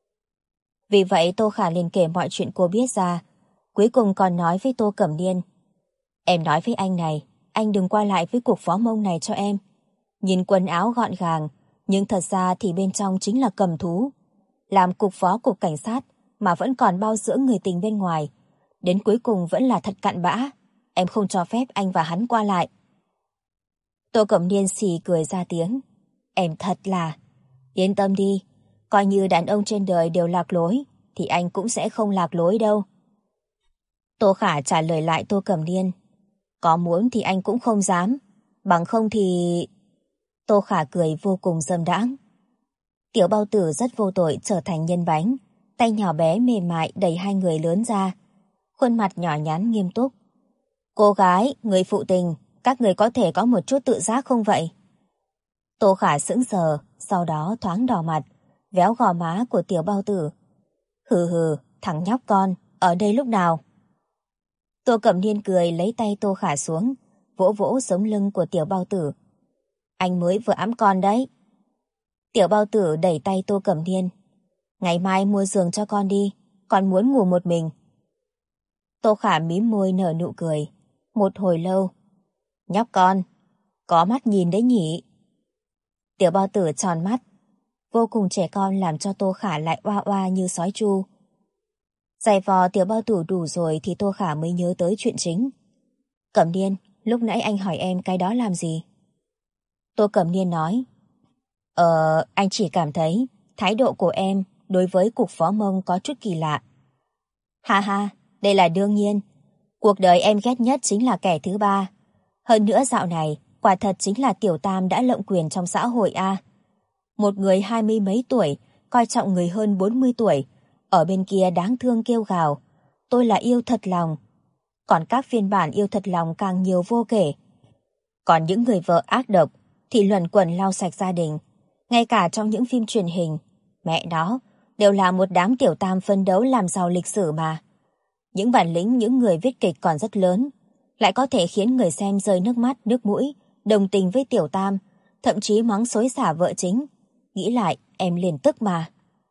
Vì vậy Tô Khả liền kể mọi chuyện cô biết ra, cuối cùng còn nói với Tô Cẩm Niên. Em nói với anh này, anh đừng qua lại với cục phó Mông này cho em. Nhìn quần áo gọn gàng, nhưng thật ra thì bên trong chính là cầm thú. Làm cục phó cục cảnh sát mà vẫn còn bao dưỡng người tình bên ngoài, đến cuối cùng vẫn là thật cặn bã. Em không cho phép anh và hắn qua lại. Tô Cẩm Niên xì cười ra tiếng. Em thật là... Yên tâm đi, coi như đàn ông trên đời đều lạc lối, thì anh cũng sẽ không lạc lối đâu. Tô Khả trả lời lại Tô Cẩm Niên. Có muốn thì anh cũng không dám, bằng không thì... Tô Khả cười vô cùng dâm đãng. Tiểu bao tử rất vô tội trở thành nhân bánh, tay nhỏ bé mềm mại đẩy hai người lớn ra, khuôn mặt nhỏ nhắn nghiêm túc. Cô gái, người phụ tình, các người có thể có một chút tự giác không vậy? Tô Khả sững sờ, sau đó thoáng đỏ mặt, véo gò má của tiểu bao tử. Hừ hừ, thằng nhóc con, ở đây lúc nào? Tô Cẩm Niên cười lấy tay Tô Khả xuống, vỗ vỗ sống lưng của tiểu bao tử. Anh mới vừa ẵm con đấy. Tiểu bao tử đẩy tay Tô Cẩm Niên. Ngày mai mua giường cho con đi, con muốn ngủ một mình. Tô Khả mím môi nở nụ cười. Một hồi lâu. Nhóc con, có mắt nhìn đấy nhỉ? Tiểu bao tử tròn mắt. Vô cùng trẻ con làm cho Tô Khả lại oa oa như sói chu. Giày vò tiểu bao tử đủ rồi thì Tô Khả mới nhớ tới chuyện chính. Cẩm Niên, lúc nãy anh hỏi em cái đó làm gì? Tô Cẩm Niên nói. Anh chỉ cảm thấy thái độ của em đối với cục phó Mông có chút kỳ lạ. Ha ha, đây là đương nhiên. Cuộc đời em ghét nhất chính là kẻ thứ ba. Hơn nữa dạo này, quả thật chính là Tiểu Tam đã lộng quyền trong xã hội a. Một người 20 mấy tuổi, coi trọng người hơn 40 tuổi, ở bên kia đáng thương kêu gào. Tôi là yêu thật lòng. Còn các phiên bản yêu thật lòng càng nhiều vô kể. Còn những người vợ ác độc thì luẩn quẩn lau sạch gia đình. Ngay cả trong những phim truyền hình, mẹ nó, đều là một đám tiểu tam phấn đấu làm giàu lịch sử mà. Những bản lĩnh những người viết kịch còn rất lớn, lại có thể khiến người xem rơi nước mắt, nước mũi, đồng tình với tiểu tam, thậm chí mắng xối xả vợ chính. Nghĩ lại, em liền tức mà.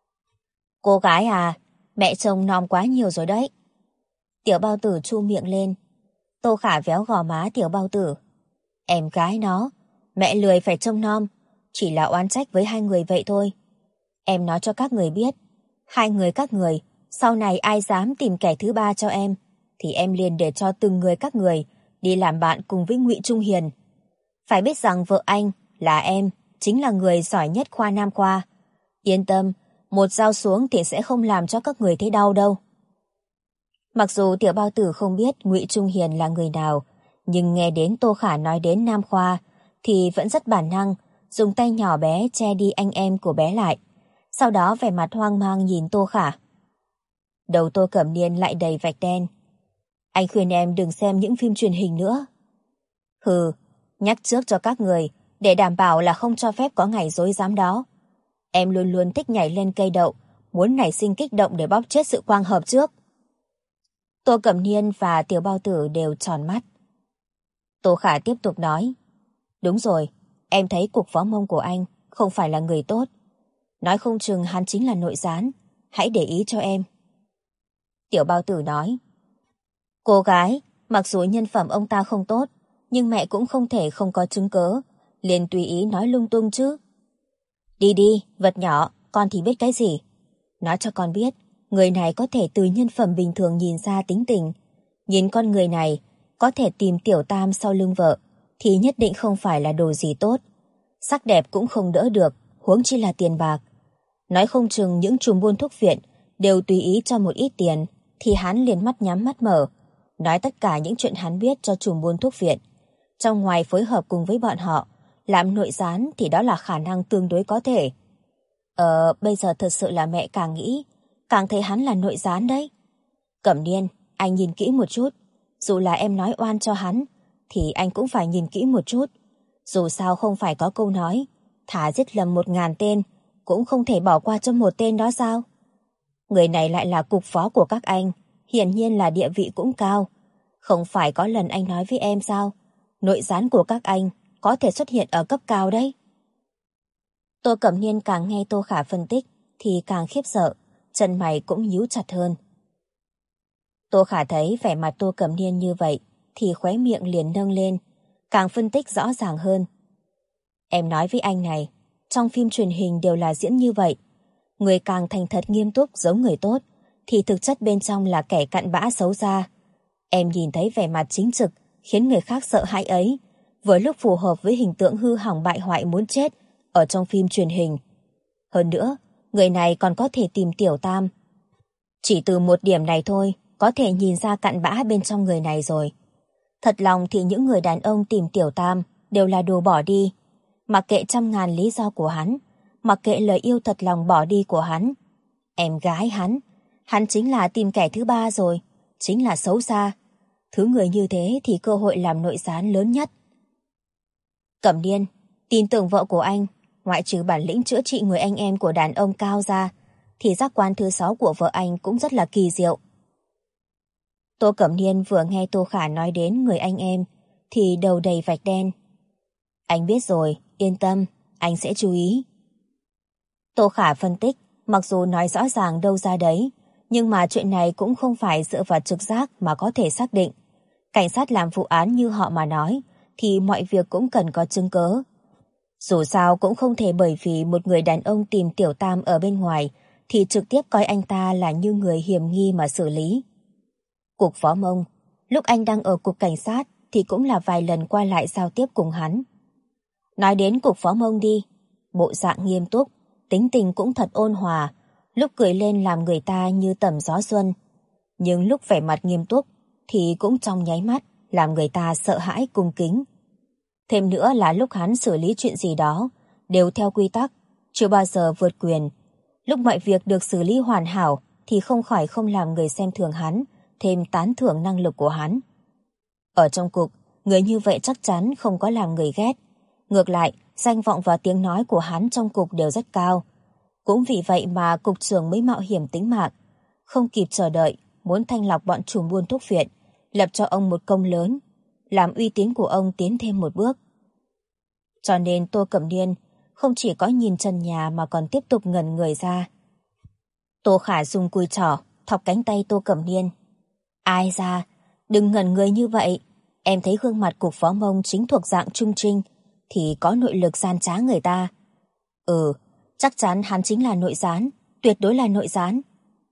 Cô gái à, mẹ chồng nom quá nhiều rồi đấy. Tiểu bao tử chu miệng lên. Tô Khả véo gò má tiểu bao tử. Em gái nó, mẹ lười phải trông nom, chỉ là oán trách với hai người vậy thôi. Em nói cho các người biết, hai người các người, sau này ai dám tìm kẻ thứ ba cho em, thì em liền để cho từng người các người đi làm bạn cùng với Ngụy Trung Hiền. Phải biết rằng vợ anh là em, chính là người giỏi nhất khoa Nam khoa. Yên tâm, một dao xuống thì sẽ không làm cho các người thấy đau đâu. Mặc dù tiểu bao tử không biết Ngụy Trung Hiền là người nào, nhưng nghe đến Tô Khả nói đến Nam khoa thì vẫn rất bản năng dùng tay nhỏ bé che đi anh em của bé lại. Sau đó vẻ mặt hoang mang nhìn Tô Khả. Đầu Tô Cẩm Niên lại đầy vạch đen. Anh khuyên em đừng xem những phim truyền hình nữa. Hừ, nhắc trước cho các người, để đảm bảo là không cho phép có ngày dối dám đó. Em luôn luôn thích nhảy lên cây đậu, muốn nảy sinh kích động để bóp chết sự quang hợp trước. Tô Cẩm Niên và tiểu bao tử đều tròn mắt. Tô Khả tiếp tục nói. Đúng rồi, em thấy cục phó mông của anh không phải là người tốt. Nói không chừng hắn chính là nội gián. Hãy để ý cho em. Tiểu bao tử nói. Cô gái, mặc dù nhân phẩm ông ta không tốt, nhưng mẹ cũng không thể không có chứng cớ, liền tùy ý nói lung tung chứ. Đi đi, vật nhỏ, con thì biết cái gì. Nói cho con biết, người này có thể từ nhân phẩm bình thường nhìn ra tính tình. Nhìn con người này, có thể tìm tiểu tam sau lưng vợ, thì nhất định không phải là đồ gì tốt. Sắc đẹp cũng không đỡ được, huống chi là tiền bạc. Nói không chừng những trùm buôn thuốc viện đều tùy ý cho một ít tiền, thì hắn liền mắt nhắm mắt mở, nói tất cả những chuyện hắn biết cho trùm buôn thuốc viện. Trong ngoài phối hợp cùng với bọn họ, làm nội gián thì đó là khả năng tương đối có thể. Bây giờ thật sự là mẹ càng nghĩ, càng thấy hắn là nội gián đấy. Cẩm Niên, anh nhìn kỹ một chút. Dù là em nói oan cho hắn, thì anh cũng phải nhìn kỹ một chút. Dù sao không phải có câu nói, thà giết lầm 1000 tên, cũng không thể bỏ qua cho một tên đó sao? Người này lại là cục phó của các anh, hiển nhiên là địa vị cũng cao. Không phải có lần anh nói với em sao? Nội gián của các anh có thể xuất hiện ở cấp cao đấy. Tô Cẩm Niên càng nghe Tô Khả phân tích thì càng khiếp sợ, chân mày cũng nhíu chặt hơn. Tô Khả thấy vẻ mặt Tô Cẩm Niên như vậy thì khóe miệng liền nâng lên, càng phân tích rõ ràng hơn. Em nói với anh này, trong phim truyền hình đều là diễn như vậy. Người càng thành thật nghiêm túc giống người tốt, thì thực chất bên trong là kẻ cặn bã xấu xa. Em nhìn thấy vẻ mặt chính trực, khiến người khác sợ hãi ấy, vừa lúc phù hợp với hình tượng hư hỏng bại hoại muốn chết ở trong phim truyền hình. Hơn nữa, người này còn có thể tìm tiểu tam. Chỉ từ một điểm này thôi, có thể nhìn ra cặn bã bên trong người này rồi. Thật lòng thì những người đàn ông tìm tiểu tam đều là đồ bỏ đi. Mặc kệ trăm ngàn lý do của hắn, mặc kệ lời yêu thật lòng bỏ đi của hắn. Em gái hắn chính là tìm kẻ thứ ba rồi, chính là xấu xa. Thứ người như thế thì cơ hội làm nội gián lớn nhất. Cẩm Niên, tin tưởng vợ của anh, ngoại trừ bản lĩnh chữa trị người anh em của đàn ông cao ra, thì giác quan thứ 6 của vợ anh cũng rất là kỳ diệu. Tô Cẩm Niên vừa nghe Tô Khả nói đến người anh em, thì đầu đầy vạch đen. Anh biết rồi, yên tâm, anh sẽ chú ý. Tô Khả phân tích, mặc dù nói rõ ràng đâu ra đấy, nhưng mà chuyện này cũng không phải dựa vào trực giác mà có thể xác định. Cảnh sát làm vụ án như họ mà nói, thì mọi việc cũng cần có chứng cớ. Dù sao cũng không thể bởi vì một người đàn ông tìm tiểu tam ở bên ngoài, thì trực tiếp coi anh ta là như người hiểm nghi mà xử lý. Cục phó Mông, lúc anh đang ở cục cảnh sát thì cũng là vài lần qua lại giao tiếp cùng hắn. Nói đến cục phó Mông đi, bộ dạng nghiêm túc, tính tình cũng thật ôn hòa, lúc cười lên làm người ta như tầm gió xuân. Nhưng lúc vẻ mặt nghiêm túc thì cũng trong nháy mắt làm người ta sợ hãi cung kính. Thêm nữa là lúc hắn xử lý chuyện gì đó đều theo quy tắc, chưa bao giờ vượt quyền. Lúc mọi việc được xử lý hoàn hảo thì không khỏi không làm người xem thường hắn, thêm tán thưởng năng lực của hắn. Ở trong cục, người như vậy chắc chắn không có làm người ghét. Ngược lại, danh vọng và tiếng nói của hắn trong cục đều rất cao. Cũng vì vậy mà cục trưởng mới mạo hiểm tính mạng, không kịp chờ đợi, muốn thanh lọc bọn trùm buôn thuốc viện, lập cho ông một công lớn, làm uy tín của ông tiến thêm một bước. Cho nên Tô Cẩm Niên không chỉ có nhìn trần nhà mà còn tiếp tục ngẩn người ra. Tô Khả dùng cùi trỏ thọc cánh tay Tô Cẩm Niên. Ai ra, đừng ngẩn người như vậy. Em thấy gương mặt cục phó mông chính thuộc dạng trung trinh thì có nội lực gian trá người ta. Chắc chắn hắn chính là nội gián, tuyệt đối là nội gián.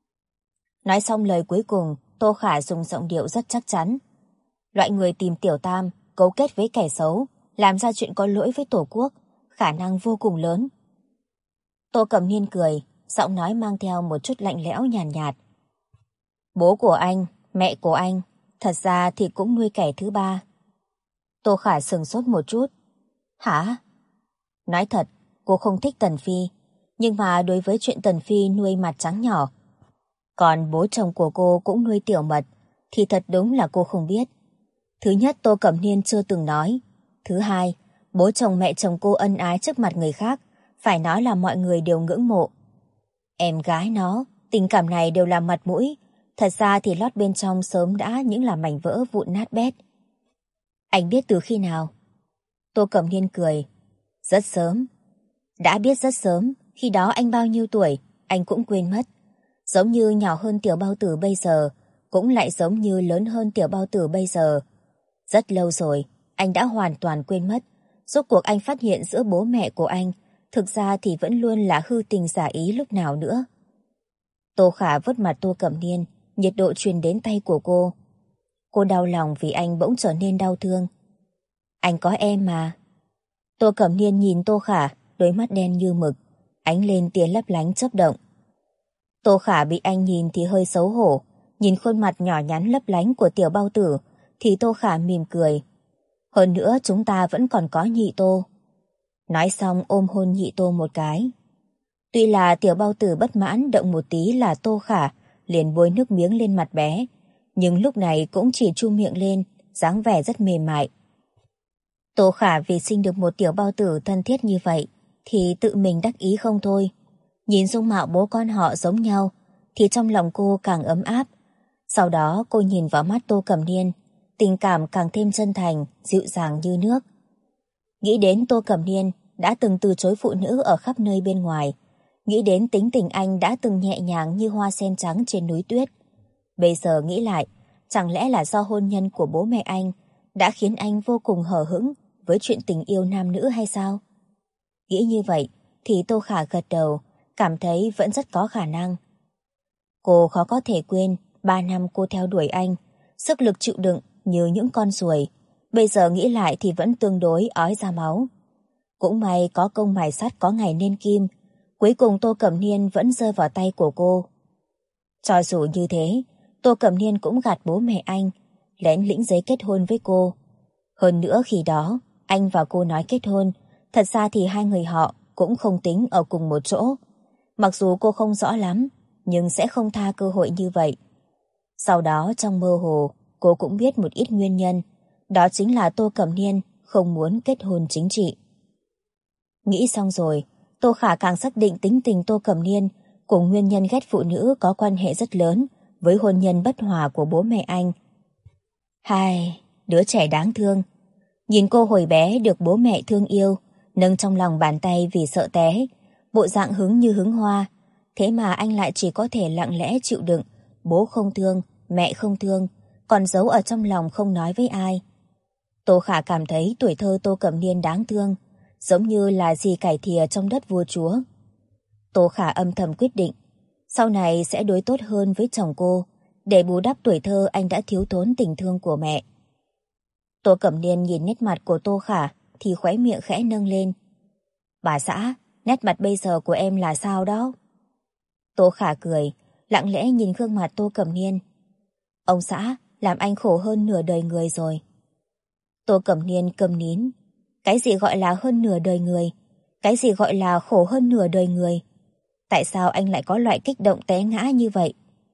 Nói xong lời cuối cùng, Tô Khả dùng giọng điệu rất chắc chắn. Loại người tìm Tiểu Tam, cấu kết với kẻ xấu, làm ra chuyện có lỗi với Tổ quốc, khả năng vô cùng lớn. Tô Cẩm Niên cười, giọng nói mang theo một chút lạnh lẽo nhàn nhạt. Bố của anh, mẹ của anh, thật ra thì cũng nuôi kẻ thứ ba. Tô Khả sửng sốt một chút. Hả? Nói thật, cô không thích Tần Phi, nhưng mà đối với chuyện Tần Phi nuôi mặt trắng nhỏ, còn bố chồng của cô cũng nuôi tiểu mật, thì thật đúng là cô không biết. Thứ nhất, Tô Cẩm Niên chưa từng nói. Thứ hai, bố chồng mẹ chồng cô ân ái trước mặt người khác, phải nói là mọi người đều ngưỡng mộ. Em gái nó, tình cảm này đều là mặt mũi, thật ra thì lót bên trong sớm đã những là mảnh vỡ vụn nát bét. Anh biết từ khi nào? Tô Cẩm Niên cười. Rất sớm. Đã biết rất sớm, khi đó anh bao nhiêu tuổi, anh cũng quên mất. Giống như nhỏ hơn Tiểu Bao Tử bây giờ, cũng lại giống như lớn hơn Tiểu Bao Tử bây giờ. Rất lâu rồi, anh đã hoàn toàn quên mất. Rốt cuộc anh phát hiện giữa bố mẹ của anh, thực ra thì vẫn luôn là hư tình giả ý lúc nào nữa. Tô Khả vuốt mặt Tô Cẩm Niên, nhiệt độ truyền đến tay của cô. Cô đau lòng vì anh bỗng trở nên đau thương. Anh có em mà. Tô Cẩm Niên nhìn Tô Khả, đôi mắt đen như mực, ánh lên tia lấp lánh chớp động. Tô Khả bị anh nhìn thì hơi xấu hổ, nhìn khuôn mặt nhỏ nhắn lấp lánh của Tiểu Bao Tử thì Tô Khả mỉm cười. Hơn nữa chúng ta vẫn còn có Nhị Tô. Nói xong ôm hôn Nhị Tô một cái. Tuy là Tiểu Bao Tử bất mãn động một tí là Tô Khả liền bôi nước miếng lên mặt bé, nhưng lúc này cũng chỉ chu miệng lên, dáng vẻ rất mềm mại. Tô Khả vì sinh được một Tiểu Bao Tử thân thiết như vậy thì tự mình đắc ý không thôi. Nhìn dung mạo bố con họ giống nhau thì trong lòng cô càng ấm áp. Sau đó cô nhìn vào mắt Tô Cẩm Niên, tình cảm càng thêm chân thành, dịu dàng như nước. Nghĩ đến Tô Cẩm Niên đã từng từ chối phụ nữ ở khắp nơi bên ngoài, nghĩ đến tính tình anh đã từng nhẹ nhàng như hoa sen trắng trên núi tuyết. Bây giờ nghĩ lại, chẳng lẽ là do hôn nhân của bố mẹ anh đã khiến anh vô cùng hờ hững với chuyện tình yêu nam nữ hay sao? Nghĩ như vậy thì Tô Khả gật đầu, cảm thấy vẫn rất có khả năng. Cô khó có thể quên 3 năm cô theo đuổi anh, sức lực chịu đựng như những con ruồi, bây giờ nghĩ lại thì vẫn tương đối ói ra máu. Cũng may có công mài sắt có ngày nên kim, cuối cùng Tô Cẩm Niên vẫn rơi vào tay của cô. Cho dù như thế, Tô Cẩm Niên cũng gạt bố mẹ anh, lén lĩnh giấy kết hôn với cô. Hơn nữa khi đó, anh và cô nói kết hôn, thật ra thì hai người họ cũng không tính ở cùng một chỗ. Mặc dù cô không rõ lắm, nhưng sẽ không tha cơ hội như vậy. Sau đó trong mơ hồ, cô cũng biết một ít nguyên nhân, đó chính là Tô Cẩm Niên không muốn kết hôn chính trị. Nghĩ xong rồi, Tô Khả càng xác định tính tình Tô Cẩm Niên cùng nguyên nhân ghét phụ nữ có quan hệ rất lớn với hôn nhân bất hòa của bố mẹ anh. Hai, đứa trẻ đáng thương. Nhìn cô hồi bé được bố mẹ thương yêu, nâng trong lòng bàn tay vì sợ té, bộ dạng hứng như hứng hoa, thế mà anh lại chỉ có thể lặng lẽ chịu đựng, bố không thương, mẹ không thương, còn giấu ở trong lòng không nói với ai. Tô Khả cảm thấy tuổi thơ Tô Cẩm Niên đáng thương, giống như là dì cải thìa trong đất vua chúa. Tô Khả âm thầm quyết định, sau này sẽ đối tốt hơn với chồng cô, để bù đắp tuổi thơ anh đã thiếu thốn tình thương của mẹ. Tô Cẩm Niên nhìn nét mặt của Tô Khả thì khóe miệng khẽ nâng lên. Bà xã, nét mặt bây giờ của em là sao đó? Tô Khả cười, lặng lẽ nhìn gương mặt Tô Cẩm Niên. Ông xã, làm anh khổ hơn nửa đời người rồi. Tô Cẩm Niên câm nín. Cái gì gọi là hơn nửa đời người? Cái gì gọi là khổ hơn nửa đời người? Tại sao anh lại có loại kích động té ngã như vậy?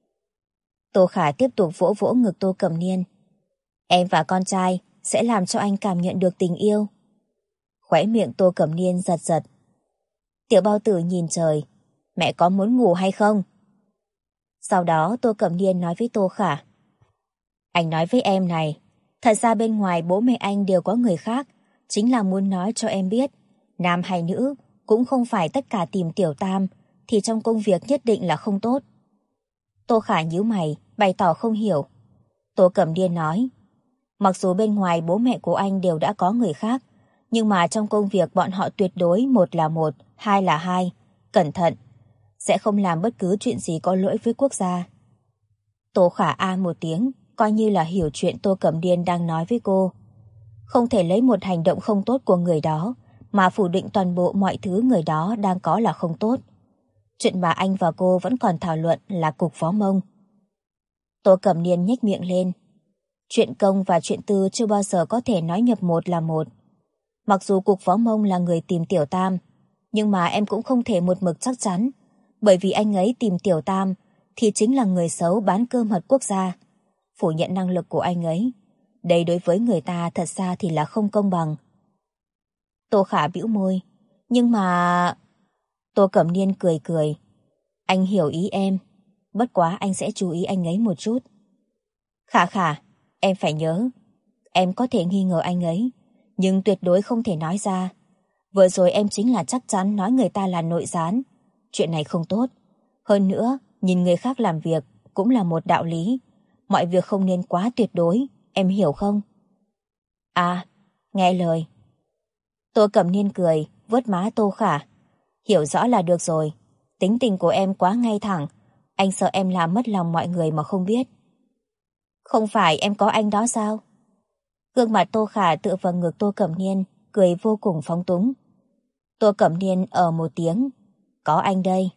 Tô Khả tiếp tục vỗ vỗ ngực Tô Cẩm Niên. Em và con trai sẽ làm cho anh cảm nhận được tình yêu. Khóe miệng Tô Cẩm Niên giật giật. Tiểu Bao Tử nhìn trời. Mẹ có muốn ngủ hay không? Sau đó Tô Cẩm Niên nói với Tô Khả. Anh nói với em này, thật ra bên ngoài bố mẹ anh đều có người khác, chính là muốn nói cho em biết, nam hay nữ cũng không phải tất cả tìm tiểu tam, thì trong công việc nhất định là không tốt. Tô Khả nhíu mày, bày tỏ không hiểu. Tô Cẩm Niên nói, mặc dù bên ngoài bố mẹ của anh đều đã có người khác, nhưng mà trong công việc bọn họ tuyệt đối một là một, hai là hai, cẩn thận, sẽ không làm bất cứ chuyện gì có lỗi với quốc gia. Tô Khả a một tiếng, coi như là hiểu chuyện Tô Cẩm Niên đang nói với cô. Không thể lấy một hành động không tốt của người đó mà phủ định toàn bộ mọi thứ người đó đang có là không tốt. Chuyện mà anh và cô vẫn còn thảo luận là cục phó mông. Tô Cẩm Niên nhếch miệng lên. Chuyện công và chuyện tư chưa bao giờ có thể nói nhập một là một. Mặc dù cục phó mông là người tìm tiểu tam, nhưng mà em cũng không thể một mực chắc chắn, bởi vì anh ấy tìm tiểu tam thì chính là người xấu bán cơ mật quốc gia, phủ nhận năng lực của anh ấy. Đây đối với người ta thật ra thì là không công bằng. Tô Khả bĩu môi. Nhưng mà... Tô Cẩm Niên cười cười. Anh hiểu ý em. Bất quá anh sẽ chú ý anh ấy một chút. Khả Khả, em phải nhớ. Em có thể nghi ngờ anh ấy, nhưng tuyệt đối không thể nói ra. Vừa rồi em chính là chắc chắn nói người ta là nội gián. Chuyện này không tốt. Hơn nữa, nhìn người khác làm việc cũng là một đạo lý. Mọi việc không nên quá tuyệt đối, em hiểu không? À, nghe lời. Tô Cẩm Niên cười, vuốt má Tô Khả. Hiểu rõ là được rồi. Tính tình của em quá ngay thẳng. Anh sợ em làm mất lòng mọi người mà không biết. Không phải em có anh đó sao? Gương mặt Tô Khả tựa vào ngực Tô Cẩm Niên, cười vô cùng phóng túng. Tô Cẩm Niên một tiếng. Có anh đây.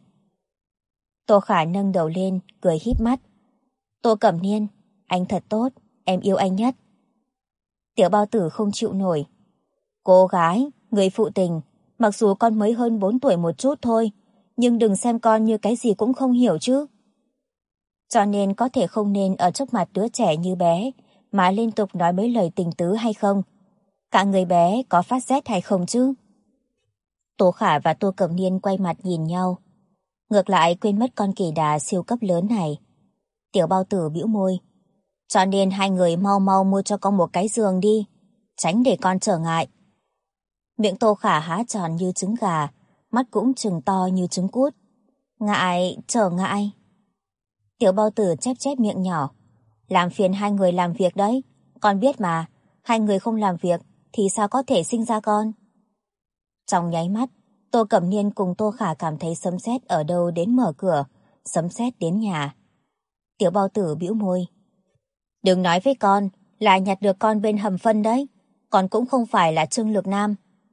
Tô Khả nâng đầu lên, cười híp mắt. Tô Cẩm Niên, anh thật tốt, em yêu anh nhất. Tiểu Bao Tử không chịu nổi. Cô gái, người phụ tình, mặc dù con mới hơn 4 tuổi một chút thôi, nhưng đừng xem con như cái gì cũng không hiểu chứ. Cho nên có thể không nên ở trước mặt đứa trẻ như bé mà liên tục nói mấy lời tình tứ hay không? Cả người bé có phát rét hay không chứ? Tô Khả và Tô Cẩm Niên quay mặt nhìn nhau. Ngược lại quên mất con kỳ đà siêu cấp lớn này. Tiểu Bao Tử bĩu môi. Cho nên hai người mau mau mua cho con một cái giường đi, tránh để con trở ngại. Miệng Tô Khả há tròn như trứng gà, mắt cũng trừng to như trứng cút. Ngại, trở ngại. Tiểu Bao Tử chép chép miệng nhỏ. Làm phiền hai người làm việc đấy, con biết mà, hai người không làm việc thì sao có thể sinh ra con. Trong nháy mắt, Tô Cẩm Niên cùng Tô Khả cảm thấy sấm sét ở đâu đến mở cửa, sấm sét đến nhà. Tiểu Bao Tử bĩu môi. Đừng nói với con là nhặt được con bên hầm phân đấy, con cũng không phải là Trương Lực Nam.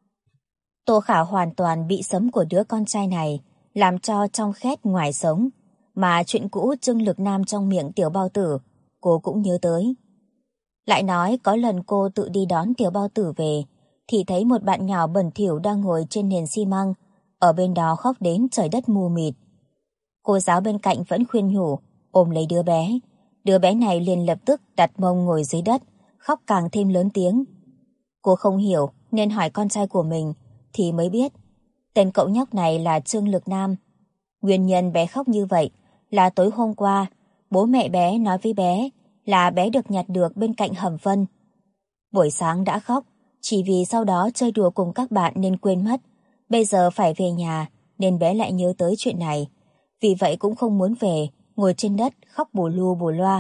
Tô Khả hoàn toàn bị sấm của đứa con trai này làm cho trong khét ngoài sống, mà chuyện cũ Trương Lực Nam trong miệng Tiểu Bao Tử cô cũng nhớ tới. Lại nói có lần cô tự đi đón Tiểu Bao Tử về thì thấy một bạn nhỏ bẩn thỉu đang ngồi trên nền xi măng, ở bên đó khóc đến trời đất mù mịt. Cô giáo bên cạnh vẫn khuyên nhủ, ôm lấy đứa bé. Đứa bé này liền lập tức đặt mông ngồi dưới đất, khóc càng thêm lớn tiếng. Cô không hiểu nên hỏi con trai của mình thì mới biết tên cậu nhóc này là Trương Lực Nam. Nguyên nhân bé khóc như vậy là tối hôm qua bố mẹ bé nói với bé là bé được nhặt được bên cạnh hầm phân. Buổi sáng đã khóc chỉ vì sau đó chơi đùa cùng các bạn nên quên mất. Bây giờ phải về nhà nên bé lại nhớ tới chuyện này. Vì vậy cũng không muốn về, ngồi trên đất khóc bù lu bù loa.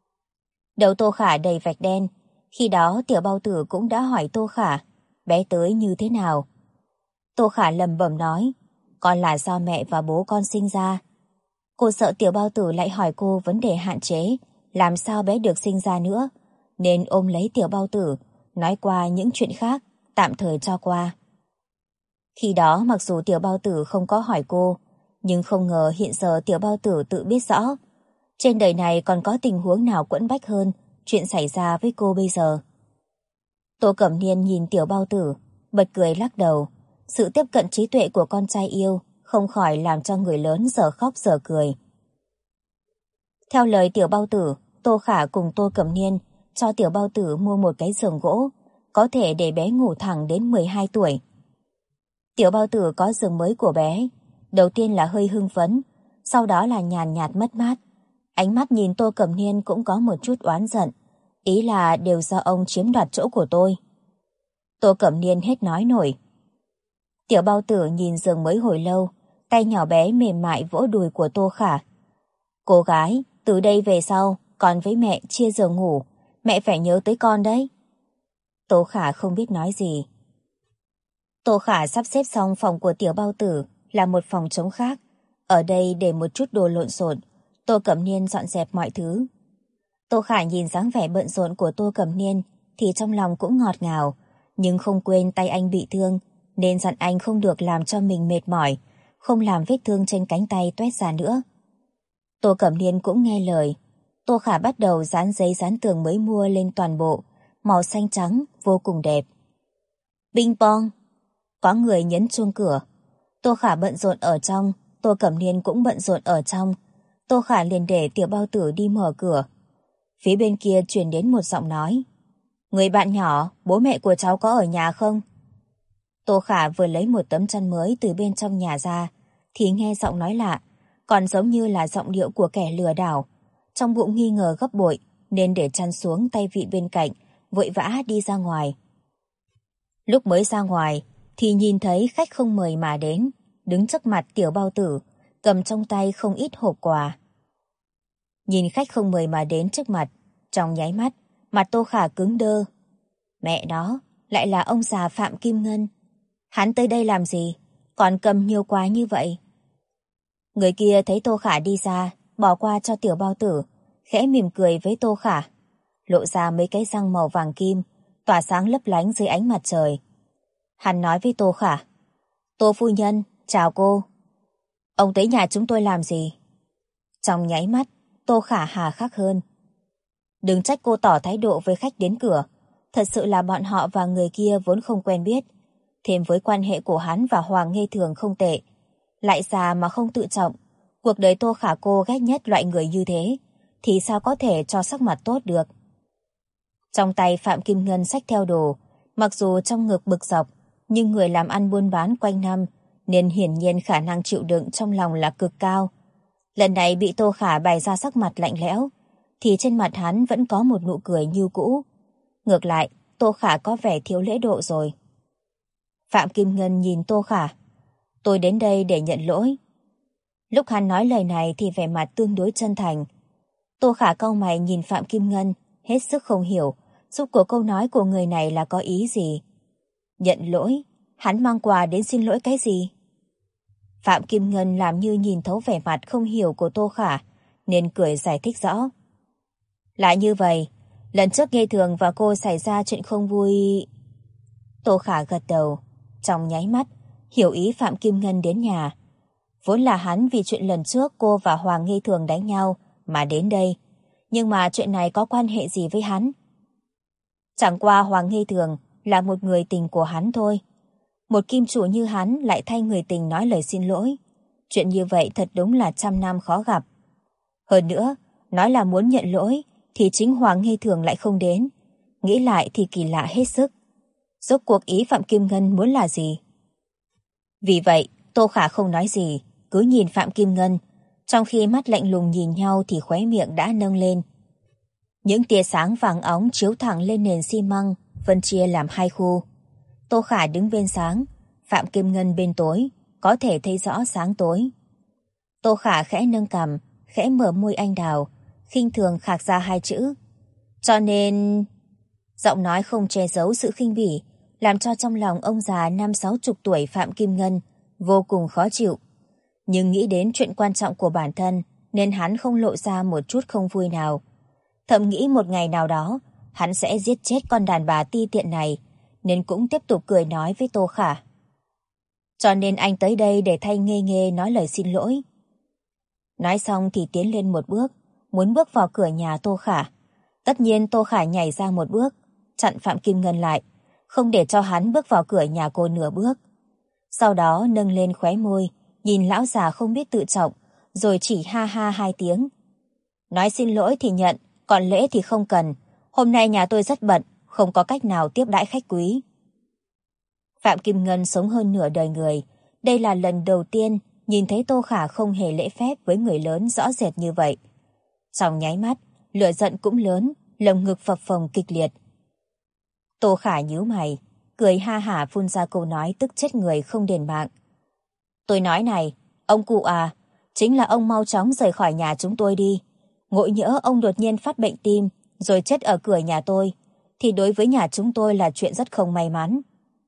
Đầu Tô Khả đầy vạch đen. Khi đó Tiểu Bao Tử cũng đã hỏi Tô Khả bé tới như thế nào. Tô Khả lẩm bẩm nói, con là do mẹ và bố con sinh ra. Cô sợ Tiểu Bao Tử lại hỏi cô vấn đề hạn chế, làm sao bé được sinh ra nữa, nên ôm lấy Tiểu Bao Tử, nói qua những chuyện khác, tạm thời cho qua. Khi đó mặc dù Tiểu Bao Tử không có hỏi cô, nhưng không ngờ hiện giờ Tiểu Bao Tử tự biết rõ. Trên đời này còn có tình huống nào quẫn bách hơn chuyện xảy ra với cô bây giờ. Tô Cẩm Niên nhìn Tiểu Bao Tử, bật cười lắc đầu. Sự tiếp cận trí tuệ của con trai yêu không khỏi làm cho người lớn giờ khóc giờ cười. Theo lời Tiểu Bao Tử, Tô Khả cùng Tô Cẩm Niên cho Tiểu Bao Tử mua một cái giường gỗ, có thể để bé ngủ thẳng đến 12 tuổi. Tiểu Bao Tử có giường mới của bé, Đầu tiên là hơi hưng phấn, sau đó là nhàn nhạt mất mát. Ánh mắt nhìn Tô Cẩm Niên cũng có một chút oán giận, ý là đều do ông chiếm đoạt chỗ của tôi. Tô Cẩm Niên hết nói nổi. Tiểu Bao Tử nhìn giường mới hồi lâu, tay nhỏ bé mềm mại vỗ đùi của Tô Khả. Cô gái, từ đây về sau, con với mẹ chia giường ngủ, mẹ phải nhớ tới con đấy. Tô Khả không biết nói gì. Tô Khả sắp xếp xong phòng của Tiểu Bao Tử là một phòng trống khác. Ở đây để một chút đồ lộn xộn, Tô Cẩm Niên dọn dẹp mọi thứ. Tô Khả nhìn dáng vẻ bận rộn của Tô Cẩm Niên thì trong lòng cũng ngọt ngào, nhưng không quên tay anh bị thương, nên dặn anh không được làm cho mình mệt mỏi, không làm vết thương trên cánh tay toét ra nữa. Tô Cẩm Niên cũng nghe lời. Tô Khả bắt đầu dán giấy dán tường mới mua lên toàn bộ, màu xanh trắng, vô cùng đẹp. Bing bong! Có người nhấn chuông cửa. Tô Khả bận rộn ở trong, Tô Cẩm Niên cũng bận rộn ở trong. Tô Khả liền để Tiểu Bao Tử đi mở cửa. Phía bên kia truyền đến một giọng nói. Người bạn nhỏ, bố mẹ của cháu có ở nhà không? Tô Khả vừa lấy một tấm chăn mới từ bên trong nhà ra, thì nghe giọng nói lạ, còn giống như là giọng điệu của kẻ lừa đảo. Trong bụng nghi ngờ gấp bội, nên để chăn xuống tay vị bên cạnh, vội vã đi ra ngoài. Lúc mới ra ngoài, thì nhìn thấy khách không mời mà đến, đứng trước mặt Tiểu Bao Tử, cầm trong tay không ít hộp quà. Nhìn khách không mời mà đến trước mặt, trong nháy mắt, mặt Tô Khả cứng đơ. Mẹ nó, lại là ông già Phạm Kim Ngân. Hắn tới đây làm gì, còn cầm nhiều quà như vậy? Người kia thấy Tô Khả đi ra, bỏ qua cho Tiểu Bao Tử, khẽ mỉm cười với Tô Khả, lộ ra mấy cái răng màu vàng kim, tỏa sáng lấp lánh dưới ánh mặt trời. Hắn nói với Tô Khả, Tô phu nhân, chào cô. Ông tới nhà chúng tôi làm gì? Trong nháy mắt, Tô Khả hà khắc hơn. Đừng trách cô tỏ thái độ với khách đến cửa. Thật sự là bọn họ và người kia vốn không quen biết. Thêm với quan hệ của hắn và Hoàng Nghê Thường không tệ. Lại già mà không tự trọng. Cuộc đời Tô Khả cô ghét nhất loại người như thế, thì sao có thể cho sắc mặt tốt được. Trong tay Phạm Kim Ngân xách theo đồ, mặc dù trong ngực bực dọc, nhưng người làm ăn buôn bán quanh năm, nên hiển nhiên khả năng chịu đựng trong lòng là cực cao. Lần này bị Tô Khả bày ra sắc mặt lạnh lẽo, thì trên mặt hắn vẫn có một nụ cười như cũ. Ngược lại, Tô Khả có vẻ thiếu lễ độ rồi. Phạm Kim Ngân nhìn Tô Khả. Tôi đến đây để nhận lỗi. Lúc hắn nói lời này thì vẻ mặt tương đối chân thành. Tô Khả cau mày nhìn Phạm Kim Ngân, hết sức không hiểu rốt cuộc câu nói của người này là có ý gì. Nhận lỗi? Hắn mang quà đến xin lỗi cái gì? Phạm Kim Ngân làm như nhìn thấu vẻ mặt không hiểu của Tô Khả, nên cười giải thích rõ. Lại như vậy, lần trước Nghê Thường và cô xảy ra chuyện không vui... Tô Khả gật đầu, trong nháy mắt, hiểu ý Phạm Kim Ngân đến nhà. Vốn là hắn vì chuyện lần trước cô và Hoàng Nghê Thường đánh nhau mà đến đây, nhưng mà chuyện này có quan hệ gì với hắn? Chẳng qua Hoàng Nghê Thường là một người tình của hắn thôi. Một kim chủ như hắn lại thay người tình nói lời xin lỗi. Chuyện như vậy thật đúng là trăm năm khó gặp. Hơn nữa, nói là muốn nhận lỗi thì chính Hoàng Nghê Thường lại không đến. Nghĩ lại thì kỳ lạ hết sức. Rốt cuộc ý Phạm Kim Ngân muốn là gì? Vì vậy, Tô Khả không nói gì, cứ nhìn Phạm Kim Ngân. Trong khi mắt lạnh lùng nhìn nhau thì khóe miệng đã nâng lên. Những tia sáng vàng óng chiếu thẳng lên nền xi măng, phân chia làm hai khu. Tô Khả đứng bên sáng, Phạm Kim Ngân bên tối, có thể thấy rõ sáng tối. Tô Khả khẽ nâng cằm, khẽ mở môi anh đào, khinh thường khạc ra hai chữ. Cho nên... Giọng nói không che giấu sự khinh bỉ, làm cho trong lòng ông già 50-60 tuổi Phạm Kim Ngân vô cùng khó chịu. Nhưng nghĩ đến chuyện quan trọng của bản thân, nên hắn không lộ ra một chút không vui nào. Thầm nghĩ một ngày nào đó, hắn sẽ giết chết con đàn bà ti tiện này, nên cũng tiếp tục cười nói với Tô Khả. Cho nên anh tới đây để thay Nghê Nghê nói lời xin lỗi. Nói xong thì tiến lên một bước, muốn bước vào cửa nhà Tô Khả. Tất nhiên Tô Khả nhảy ra một bước, chặn Phạm Kim Ngân lại, không để cho hắn bước vào cửa nhà cô nửa bước. Sau đó nâng lên khóe môi, nhìn lão già không biết tự trọng, rồi chỉ ha ha hai tiếng. Nói xin lỗi thì nhận, còn lễ thì không cần. Hôm nay nhà tôi rất bận, không có cách nào tiếp đãi khách quý. Phạm Kim Ngân sống hơn nửa đời người, đây là lần đầu tiên nhìn thấy Tô Khả không hề lễ phép với người lớn rõ rệt như vậy. Trong nháy mắt, lửa giận cũng lớn, lồng ngực phập phồng kịch liệt. Tô Khả nhíu mày, cười ha hả phun ra câu nói tức chết người không đền mạng. Tôi nói này, ông cụ à, chính là ông mau chóng rời khỏi nhà chúng tôi đi. Ngộ nhỡ ông đột nhiên phát bệnh tim, rồi chết ở cửa nhà tôi, thì đối với nhà chúng tôi là chuyện rất không may mắn.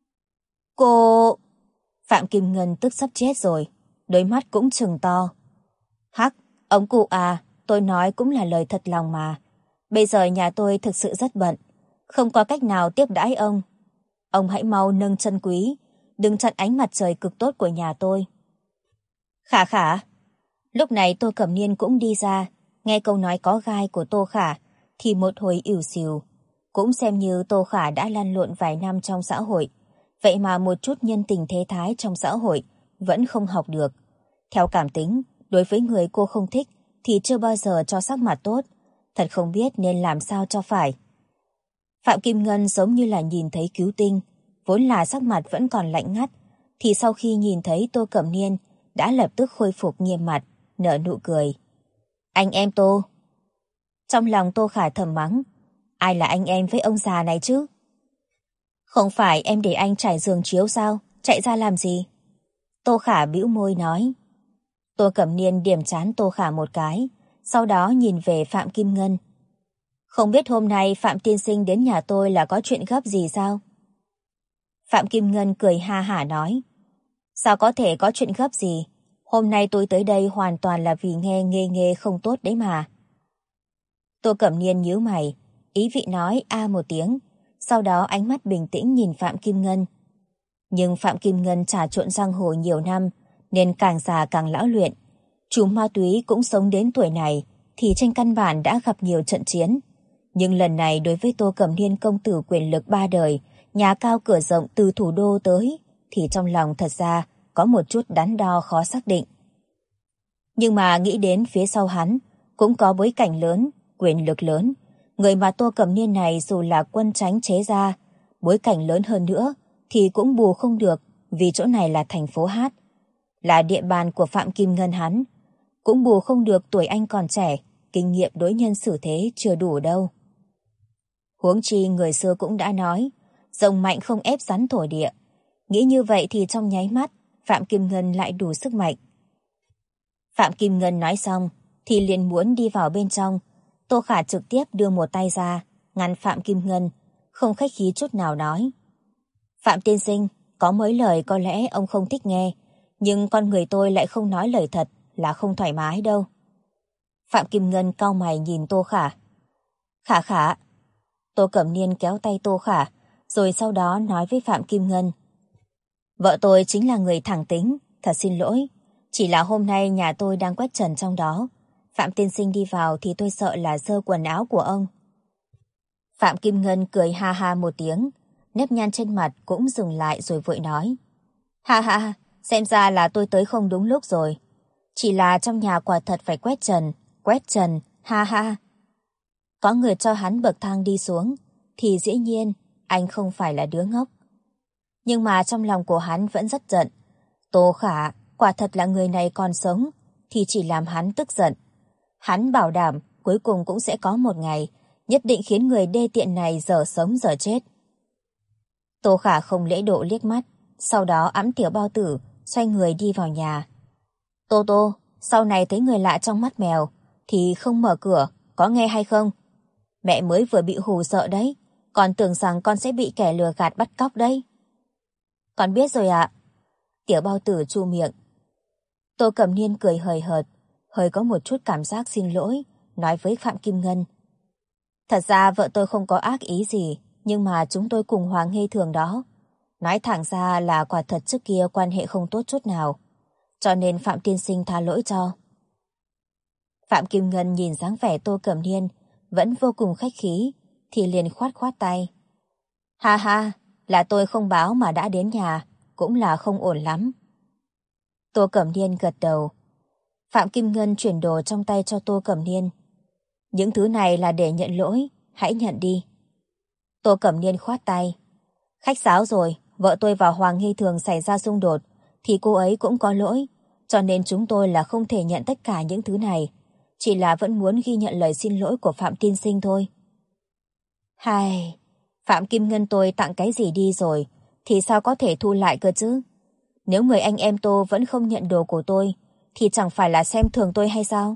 Cô... Phạm Kim Ngân tức sắp chết rồi, đôi mắt cũng trừng to. Hắc, ông cụ à, tôi nói cũng là lời thật lòng mà. Bây giờ nhà tôi thực sự rất bận, không có cách nào tiếp đãi ông. Ông hãy mau nâng chân quý, đừng chặn ánh mặt trời cực tốt của nhà tôi. Khả Khả. Lúc này Tô Cẩm Niên cũng đi ra, nghe câu nói có gai của Tô Khả thì một hồi ỉu xìu. Cũng xem như Tô Khả đã lăn lộn vài năm trong xã hội, vậy mà một chút nhân tình thế thái trong xã hội vẫn không học được. Theo cảm tính, đối với người cô không thích thì chưa bao giờ cho sắc mặt tốt, thật không biết nên làm sao cho phải. Phạm Kim Ngân giống như là nhìn thấy cứu tinh, vốn là sắc mặt vẫn còn lạnh ngắt, thì sau khi nhìn thấy Tô Cẩm Niên đã lập tức khôi phục nghiêm mặt, nở nụ cười. Anh em Tô. Trong lòng Tô Khả thầm mắng, ai là anh em với ông già này chứ? Không phải em để anh trải giường chiếu sao, chạy ra làm gì? Tô Khả bĩu môi nói. Tô Cẩm Niên điểm trán Tô Khả một cái, sau đó nhìn về Phạm Kim Ngân. Không biết hôm nay Phạm tiên sinh đến nhà tôi là có chuyện gấp gì sao? Phạm Kim Ngân cười ha hả nói. Sao có thể có chuyện gấp gì? Hôm nay tôi tới đây hoàn toàn là vì nghe nghê không tốt đấy mà. Tô Cẩm Niên nhíu mày, ý vị nói a một tiếng, sau đó ánh mắt bình tĩnh nhìn Phạm Kim Ngân. Nhưng Phạm Kim Ngân trà trộn giang hồ nhiều năm, nên càng già càng lão luyện. Chú ma túy cũng sống đến tuổi này, thì trên căn bản đã gặp nhiều trận chiến. Nhưng lần này đối với Tô Cẩm Niên công tử quyền lực ba đời, nhà cao cửa rộng từ thủ đô tới, thì trong lòng thật ra có một chút đắn đo khó xác định. Nhưng mà nghĩ đến phía sau hắn, cũng có bối cảnh lớn, quyền lực lớn. Người mà Tô Cẩm Niên này dù là quân tránh chế ra, bối cảnh lớn hơn nữa, thì cũng bù không được, vì chỗ này là thành phố Hát, là địa bàn của Phạm Kim Ngân hắn. Cũng bù không được tuổi anh còn trẻ, kinh nghiệm đối nhân xử thế chưa đủ đâu. Huống chi người xưa cũng đã nói, rồng mạnh không ép rắn thổ địa. Nghĩ như vậy thì trong nháy mắt, Phạm Kim Ngân lại đủ sức mạnh. Phạm Kim Ngân nói xong, thì liền muốn đi vào bên trong. Tô Khả trực tiếp đưa một tay ra, ngăn Phạm Kim Ngân, không khách khí chút nào nói. Phạm tiên sinh, có mấy lời có lẽ ông không thích nghe, nhưng con người tôi lại không nói lời thật là không thoải mái đâu. Phạm Kim Ngân cau mày nhìn Tô Khả. Khả Khả. Tô Cẩm Niên kéo tay Tô Khả, rồi sau đó nói với Phạm Kim Ngân. Vợ tôi chính là người thẳng tính, thật xin lỗi. Chỉ là hôm nay nhà tôi đang quét trần trong đó. Phạm tiên sinh đi vào thì tôi sợ là dơ quần áo của ông. Phạm Kim Ngân cười ha ha một tiếng, nếp nhăn trên mặt cũng dừng lại rồi vội nói. Ha ha, xem ra là tôi tới không đúng lúc rồi. Chỉ là trong nhà quả thật phải quét trần, ha ha. Có người cho hắn bậc thang đi xuống, thì dĩ nhiên anh không phải là đứa ngốc. Nhưng mà trong lòng của hắn vẫn rất giận. Tô Khả, quả thật là người này còn sống, thì chỉ làm hắn tức giận. Hắn bảo đảm cuối cùng cũng sẽ có một ngày, nhất định khiến người đê tiện này dở sống dở chết. Tô Khả không lễ độ liếc mắt, sau đó ẵm tiểu bao tử, xoay người đi vào nhà. Tô Tô, sau này thấy người lạ trong mắt mèo, thì không mở cửa, có nghe hay không? Mẹ mới vừa bị hù sợ đấy, còn tưởng rằng con sẽ bị kẻ lừa gạt bắt cóc đấy. Con biết rồi ạ. Tiểu bao tử chu miệng. Tô Cẩm Niên cười hời hợt, hơi có một chút cảm giác xin lỗi, nói với Phạm Kim Ngân. Thật ra vợ tôi không có ác ý gì, nhưng mà chúng tôi cùng Hoàng Nghê Thường đó. Nói thẳng ra là quả thật trước kia quan hệ không tốt chút nào, cho nên Phạm tiên sinh tha lỗi cho. Phạm Kim Ngân nhìn dáng vẻ Tô Cẩm Niên vẫn vô cùng khách khí, thì liền khoát khoát tay. Ha ha, là tôi không báo mà đã đến nhà, cũng là không ổn lắm. Tô Cẩm Niên gật đầu. Phạm Kim Ngân chuyển đồ trong tay cho Tô Cẩm Niên. Những thứ này là để nhận lỗi, hãy nhận đi. Tô Cẩm Niên khoát tay. Khách sáo rồi, vợ tôi và Hoàng Hy Thường xảy ra xung đột, thì cô ấy cũng có lỗi, cho nên chúng tôi là không thể nhận tất cả những thứ này. Chỉ là vẫn muốn ghi nhận lời xin lỗi của Phạm tiên sinh thôi. Hai, Phạm Kim Ngân tôi tặng cái gì đi rồi, thì sao có thể thu lại cơ chứ? Nếu người anh em Tô vẫn không nhận đồ của tôi, thì chẳng phải là xem thường tôi hay sao?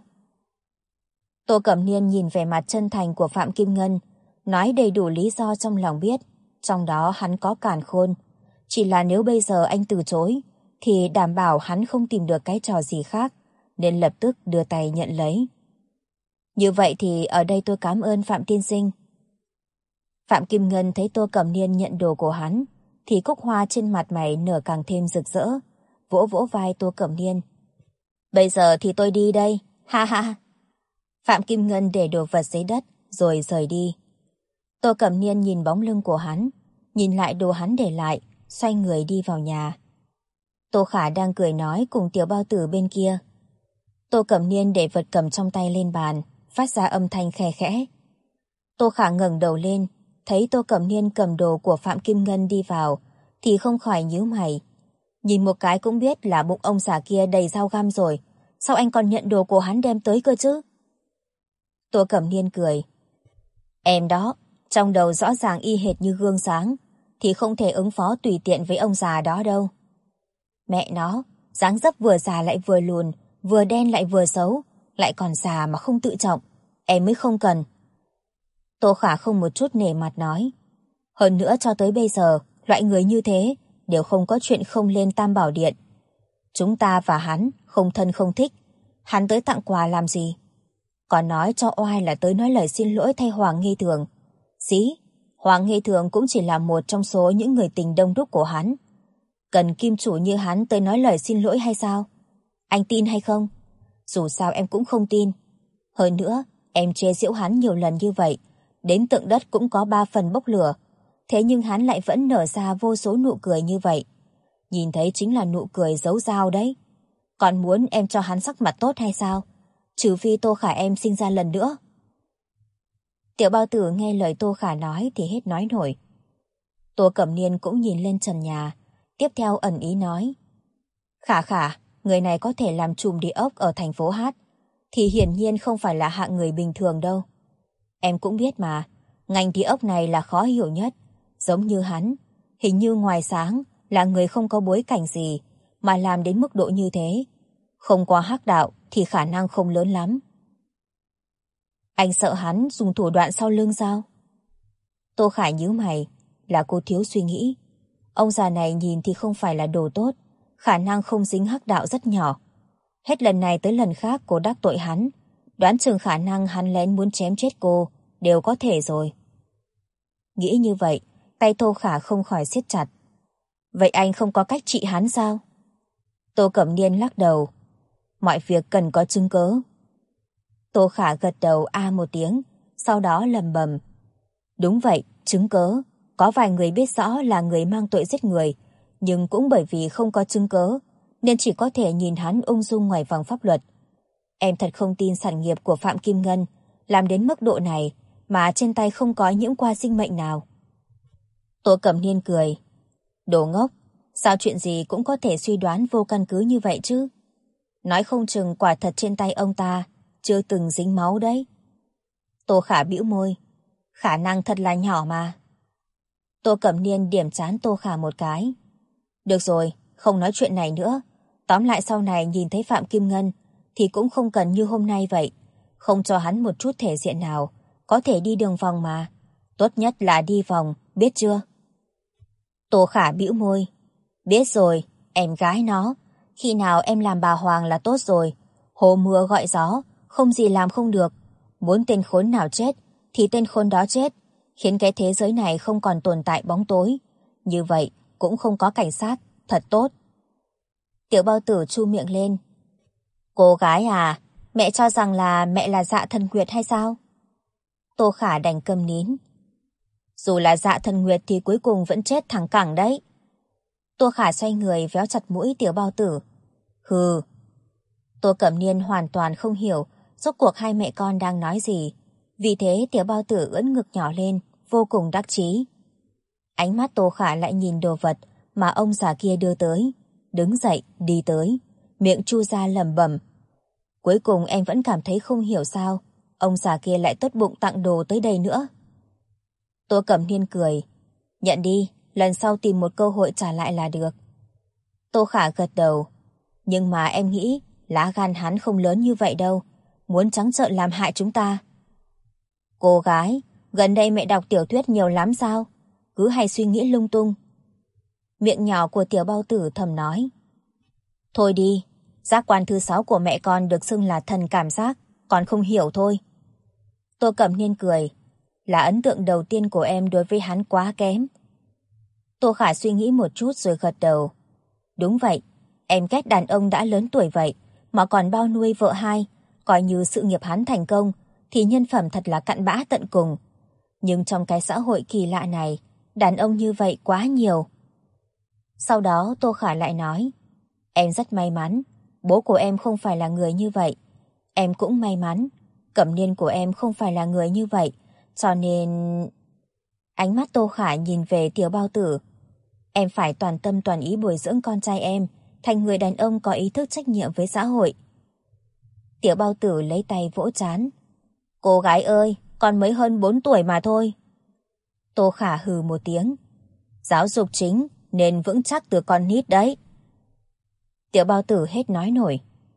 Tô Cẩm Niên nhìn vẻ mặt chân thành của Phạm Kim Ngân, nói đầy đủ lý do trong lòng biết, trong đó hắn có càn khôn. Chỉ là nếu bây giờ anh từ chối, thì đảm bảo hắn không tìm được cái trò gì khác, nên lập tức đưa tay nhận lấy. Như vậy thì ở đây tôi cảm ơn Phạm tiên sinh. Phạm Kim Ngân thấy Tô Cẩm Niên nhận đồ của hắn, thì cúc hoa trên mặt mày nở càng thêm rực rỡ, vỗ vỗ vai Tô Cẩm Niên. Bây giờ thì tôi đi đây, ha ha. Phạm Kim Ngân để đồ vật dưới đất, rồi rời đi. Tô Cẩm Niên nhìn bóng lưng của hắn, nhìn lại đồ hắn để lại, xoay người đi vào nhà. Tô Khả đang cười nói cùng Tiểu Bao Tử bên kia. Tô Cẩm Niên để vật cầm trong tay lên bàn, phát ra âm thanh khe khẽ. Tô Khả ngẩng đầu lên, thấy Tô Cẩm Niên cầm đồ của Phạm Kim Ngân đi vào, thì không khỏi nhíu mày. Nhìn một cái cũng biết là bụng ông già kia đầy dao găm rồi, sao anh còn nhận đồ của hắn đem tới cơ chứ? Tô Cẩm Niên cười. Em đó, trong đầu rõ ràng y hệt như gương sáng, thì không thể ứng phó tùy tiện với ông già đó đâu. Mẹ nó, dáng dấp vừa già lại vừa lùn, vừa đen lại vừa xấu, lại còn già mà không tự trọng, em mới không cần. Tô Khả không một chút nể mặt nói. Hơn nữa cho tới bây giờ, loại người như thế đều không có chuyện không lên Tam Bảo Điện. Chúng ta và hắn không thân không thích, hắn tới tặng quà làm gì? Còn nói cho oai là tới nói lời xin lỗi thay Hoàng Nghi Thường. Dĩ, Hoàng Nghi Thường cũng chỉ là một trong số những người tình đông đúc của hắn. Cần kim chủ như hắn tới nói lời xin lỗi hay sao? Anh tin hay không? Dù sao em cũng không tin. Hơn nữa, em chế giễu hắn nhiều lần như vậy, đến tượng đất cũng có 3 phần bốc lửa. Thế nhưng hắn lại vẫn nở ra vô số nụ cười như vậy. Nhìn thấy chính là nụ cười giấu dao đấy. Còn muốn em cho hắn sắc mặt tốt hay sao? Trừ phi Tô Khả em sinh ra lần nữa. Tiểu Bao Tử nghe lời Tô Khả nói thì hết nói nổi. Tô Cẩm Niên cũng nhìn lên trần nhà, tiếp theo ẩn ý nói. Khả, người này có thể làm trùm địa ốc ở thành phố Hát, thì hiển nhiên không phải là hạng người bình thường đâu. Em cũng biết mà, ngành địa ốc này là khó hiểu nhất. Giống như hắn, hình như ngoài sáng là người không có bối cảnh gì, mà làm đến mức độ như thế. Không qua hắc đạo thì khả năng không lớn lắm. Anh sợ hắn dùng thủ đoạn sau lưng sao? Tô Khải nhíu mày, là cô thiếu suy nghĩ. Ông già này nhìn thì không phải là đồ tốt, khả năng không dính hắc đạo rất nhỏ. Hết lần này tới lần khác cô đắc tội hắn, đoán chừng khả năng hắn lén muốn chém chết cô đều có thể rồi. Nghĩ như vậy, tay Tô Khả không khỏi siết chặt. Vậy anh không có cách trị hắn sao? Tô Cẩm Niên lắc đầu. Mọi việc cần có chứng cớ. Tô Khả gật đầu một tiếng, sau đó lẩm bẩm. Đúng vậy, chứng cớ. Có vài người biết rõ là người mang tội giết người, nhưng cũng bởi vì không có chứng cớ, nên chỉ có thể nhìn hắn ung dung ngoài vòng pháp luật. Em thật không tin sản nghiệp của Phạm Kim Ngân làm đến mức độ này mà trên tay không có những qua sinh mệnh nào. Tô Cẩm Niên cười. Đồ ngốc, sao chuyện gì cũng có thể suy đoán vô căn cứ như vậy chứ? Nói không chừng quả thật trên tay ông ta chưa từng dính máu đấy. Tô Khả bĩu môi. Khả năng thật là nhỏ mà. Tô Cẩm Niên điểm trán Tô Khả một cái. Được rồi, không nói chuyện này nữa. Tóm lại sau này nhìn thấy Phạm Kim Ngân thì cũng không cần như hôm nay vậy. Không cho hắn một chút thể diện nào, có thể đi đường vòng mà. Tốt nhất là đi vòng, biết chưa? Tô Khả bĩu môi. Biết rồi, em gái nó. Khi nào em làm bà Hoàng là tốt rồi. Hồ mưa gọi gió, không gì làm không được. Muốn tên khốn nào chết thì tên khốn đó chết, khiến cái thế giới này không còn tồn tại bóng tối. Như vậy cũng không có cảnh sát, thật tốt. Tiểu Bao Tử chu miệng lên. Cô gái à, mẹ cho rằng là mẹ là Dạ Thần Nguyệt hay sao? Tô Khả đành câm nín. Dù là Dạ Thần Nguyệt thì cuối cùng vẫn chết thẳng cẳng đấy. Tô Khả xoay người véo chặt mũi Tiểu Bao Tử. Hừ. Tô Cẩm Niên hoàn toàn không hiểu rốt cuộc hai mẹ con đang nói gì. Vì thế Tiểu Bao Tử ưỡn ngực nhỏ lên, vô cùng đắc chí. Ánh mắt Tô Khả lại nhìn đồ vật mà ông già kia đưa tới. Đứng dậy, đi tới. miệng chu ra lẩm bẩm. Cuối cùng em vẫn cảm thấy không hiểu sao ông già kia lại tốt bụng tặng đồ tới đây nữa. Tô Cẩm Niên cười. Nhận đi, lần sau tìm một cơ hội trả lại là được. Tô Khả gật đầu. Nhưng mà em nghĩ lá gan hắn không lớn như vậy đâu, muốn trắng trợn làm hại chúng ta. Cô gái, gần đây mẹ đọc tiểu thuyết nhiều lắm sao? Cứ hay suy nghĩ lung tung. Miệng nhỏ của tiểu bao tử thầm nói. Thôi đi, giác quan thứ 6 của mẹ con được xưng là thần cảm giác, còn không hiểu thôi. Tô Cẩm Niên cười. Là ấn tượng đầu tiên của em đối với hắn quá kém. Tô Khả suy nghĩ một chút rồi gật đầu. Đúng vậy, em ghét đàn ông đã lớn tuổi vậy mà còn bao nuôi vợ hai, coi như sự nghiệp hắn thành công thì nhân phẩm thật là cặn bã tận cùng. Nhưng trong cái xã hội kỳ lạ này, đàn ông như vậy quá nhiều. Sau đó Tô Khả lại nói, em rất may mắn, bố của em không phải là người như vậy. Em cũng may mắn, Cẩm Niên của em không phải là người như vậy, cho nên... Ánh mắt Tô Khả nhìn về tiểu bao tử. Em phải toàn tâm toàn ý bồi dưỡng con trai em thành người đàn ông có ý thức trách nhiệm với xã hội. Tiểu bao tử lấy tay vỗ trán. Cô gái ơi, con mới hơn 4 tuổi mà thôi. Tô Khả hừ một tiếng. Giáo dục chính nên vững chắc từ con nít đấy. Tiểu bao tử hết nói nổi.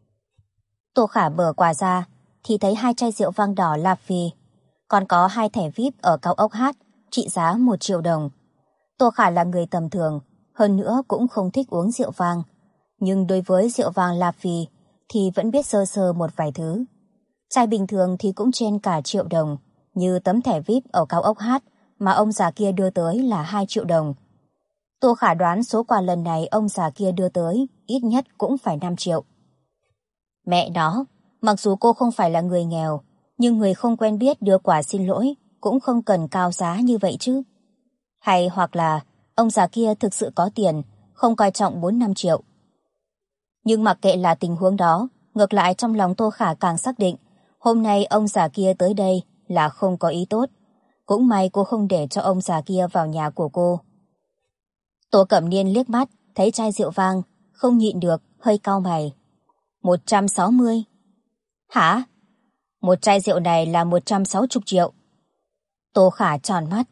Tô Khả mở quà ra thì thấy 2 chai rượu vang đỏ La Phi, còn có 2 thẻ VIP ở cao ốc hát trị giá 1 triệu đồng. Tô Khả là người tầm thường, hơn nữa cũng không thích uống rượu vang, nhưng đối với rượu vang La Phi thì vẫn biết sơ sơ một vài thứ. Chai bình thường thì cũng trên cả triệu đồng, như tấm thẻ VIP ở cao ốc hát mà ông già kia đưa tới là 2 triệu đồng. Tô Khả đoán số quà lần này ông già kia đưa tới ít nhất cũng phải 5 triệu. Mẹ nó, mặc dù cô không phải là người nghèo, nhưng người không quen biết đưa quà xin lỗi cũng không cần cao giá như vậy chứ. Hay hoặc là ông già kia thực sự có tiền, không coi trọng 4-5 triệu. Nhưng mặc kệ là tình huống đó, ngược lại trong lòng Tô Khả càng xác định hôm nay ông già kia tới đây là không có ý tốt. Cũng may cô không để cho ông già kia vào nhà của cô. Tô Cẩm Niên liếc mắt, thấy chai rượu vang, không nhịn được, hơi cau mày. 160. Hả? Một chai rượu này là 160 triệu. Tô Khả tròn mắt.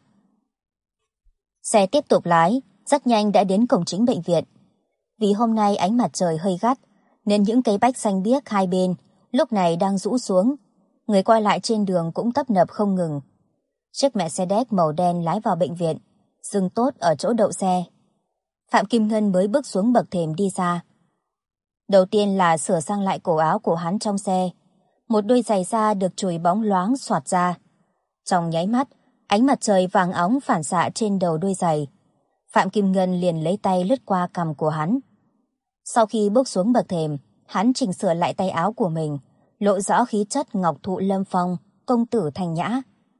Xe tiếp tục lái, rất nhanh đã đến cổng chính bệnh viện. Vì hôm nay ánh mặt trời hơi gắt, nên những cây bách xanh biếc hai bên lúc này đang rũ xuống. Người qua lại trên đường cũng tấp nập không ngừng. Chiếc Mercedes màu đen lái vào bệnh viện, dừng tốt ở chỗ đậu xe. Phạm Kim Ngân mới bước xuống bậc thềm đi ra. Đầu tiên là sửa sang lại cổ áo của hắn trong xe. Một đôi giày da được chùi bóng loáng xoạt ra. Trong nháy mắt, ánh mặt trời vàng óng phản xạ trên đầu đôi giày. Phạm Kim Ngân liền lấy tay lướt qua cằm của hắn. Sau khi bước xuống bậc thềm, hắn chỉnh sửa lại tay áo của mình, lộ rõ khí chất ngọc thụ lâm phong, công tử thanh nhã.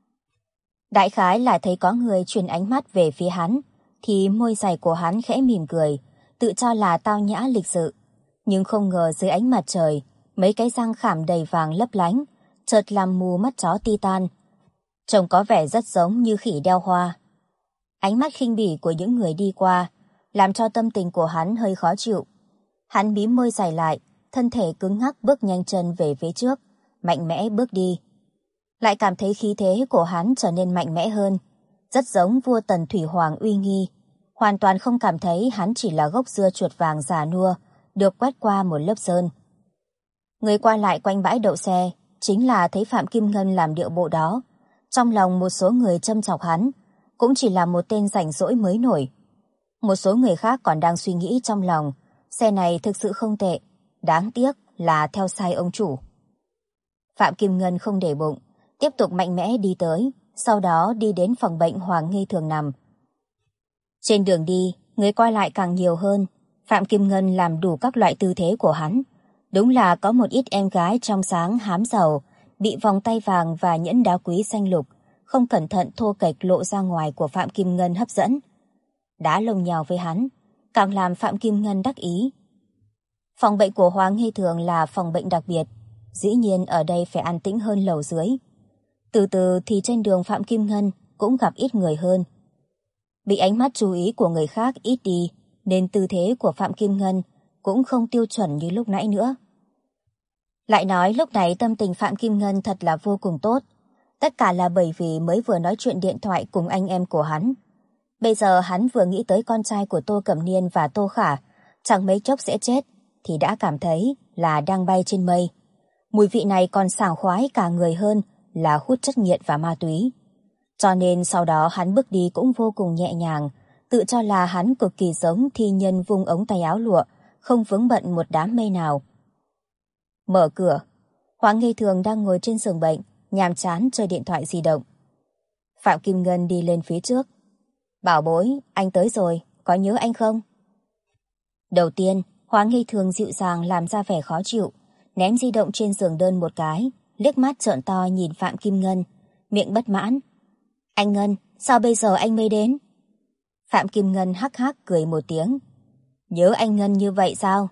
Đại khái là thấy có người chuyển ánh mắt về phía hắn, thì môi dày của hắn khẽ mỉm cười, tự cho là tao nhã lịch sự. Nhưng không ngờ dưới ánh mặt trời, mấy cái răng khảm đầy vàng lấp lánh, chợt làm mù mắt chó Titan. Trông có vẻ rất giống như khỉ đeo hoa. Ánh mắt khinh bỉ của những người đi qua, làm cho tâm tình của hắn hơi khó chịu. Hắn mím môi dày lại, thân thể cứng ngắc bước nhanh chân về phía trước, mạnh mẽ bước đi. Lại cảm thấy khí thế của hắn trở nên mạnh mẽ hơn, rất giống vua Tần Thủy Hoàng uy nghi, hoàn toàn không cảm thấy hắn chỉ là gốc dưa chuột vàng già nua, được quét qua một lớp sơn. Người qua lại quanh bãi đậu xe, chính là thấy Phạm Kim Ngân làm điệu bộ đó. Trong lòng một số người châm chọc hắn, cũng chỉ là một tên rảnh rỗi mới nổi. Một số người khác còn đang suy nghĩ trong lòng, xe này thực sự không tệ, đáng tiếc là theo sai ông chủ. Phạm Kim Ngân không để bụng, tiếp tục mạnh mẽ đi tới, sau đó đi đến phòng bệnh Hoàng Nghi thường nằm. Trên đường đi, người qua lại càng nhiều hơn. Phạm Kim Ngân làm đủ các loại tư thế của hắn. Đúng là có một ít em gái trong sáng hám giàu, bị vòng tay vàng và nhẫn đá quý xanh lục, không cẩn thận thô kệch lộ ra ngoài của Phạm Kim Ngân hấp dẫn. Đá lông nhào với hắn, càng làm Phạm Kim Ngân đắc ý. Phòng bệnh của Hoàng Nghi Thường là phòng bệnh đặc biệt, dĩ nhiên ở đây phải an tĩnh hơn lầu dưới. Từ từ thì trên đường Phạm Kim Ngân cũng gặp ít người hơn. Bị ánh mắt chú ý của người khác ít đi, nên tư thế của Phạm Kim Ngân cũng không tiêu chuẩn như lúc nãy nữa. Lại nói lúc này tâm tình Phạm Kim Ngân thật là vô cùng tốt. Tất cả là bởi vì mới vừa nói chuyện điện thoại cùng anh em của hắn. Bây giờ hắn vừa nghĩ tới con trai của Tô Cẩm Niên và Tô Khả, chẳng mấy chốc sẽ chết, thì đã cảm thấy là đang bay trên mây. Mùi vị này còn sảng khoái cả người hơn là hút chất nghiện và ma túy. Cho nên sau đó hắn bước đi cũng vô cùng nhẹ nhàng, tự cho là hắn cực kỳ giống thi nhân vung ống tay áo lụa, không vướng bận một đám mây nào. Mở cửa, Hoàng Nghi Thường đang ngồi trên giường bệnh, nhàm chán chơi điện thoại di động. Phạm Kim Ngân đi lên phía trước. Bảo bối, anh tới rồi, có nhớ anh không? Đầu tiên, Hoàng Nghi Thường dịu dàng làm ra vẻ khó chịu, ném di động trên giường đơn một cái, liếc mắt trợn to nhìn Phạm Kim Ngân, miệng bất mãn. Anh Ngân, sao bây giờ anh mới đến? Phạm Kim Ngân hắc hắc cười một tiếng. Nhớ anh Ngân như vậy sao?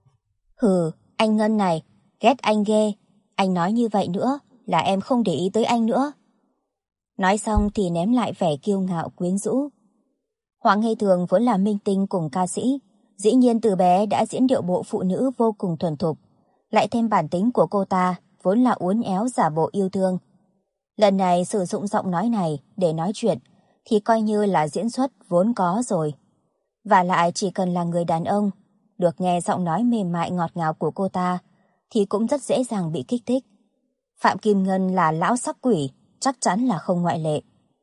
Hừ, anh Ngân này, ghét anh ghê. Anh nói như vậy nữa là em không để ý tới anh nữa. Nói xong thì ném lại vẻ kiêu ngạo quyến rũ. Hoàng Nghi Thường vốn là minh tinh cùng ca sĩ, dĩ nhiên từ bé đã diễn điệu bộ phụ nữ vô cùng thuần thục, lại thêm bản tính của cô ta vốn là uốn éo giả bộ yêu thương. Lần này sử dụng giọng nói này để nói chuyện thì coi như là diễn xuất vốn có rồi. Và lại chỉ cần là người đàn ông được nghe giọng nói mềm mại ngọt ngào của cô ta thì cũng rất dễ dàng bị kích thích. Phạm Kim Ngân là lão sắc quỷ, chắc chắn là không ngoại lệ.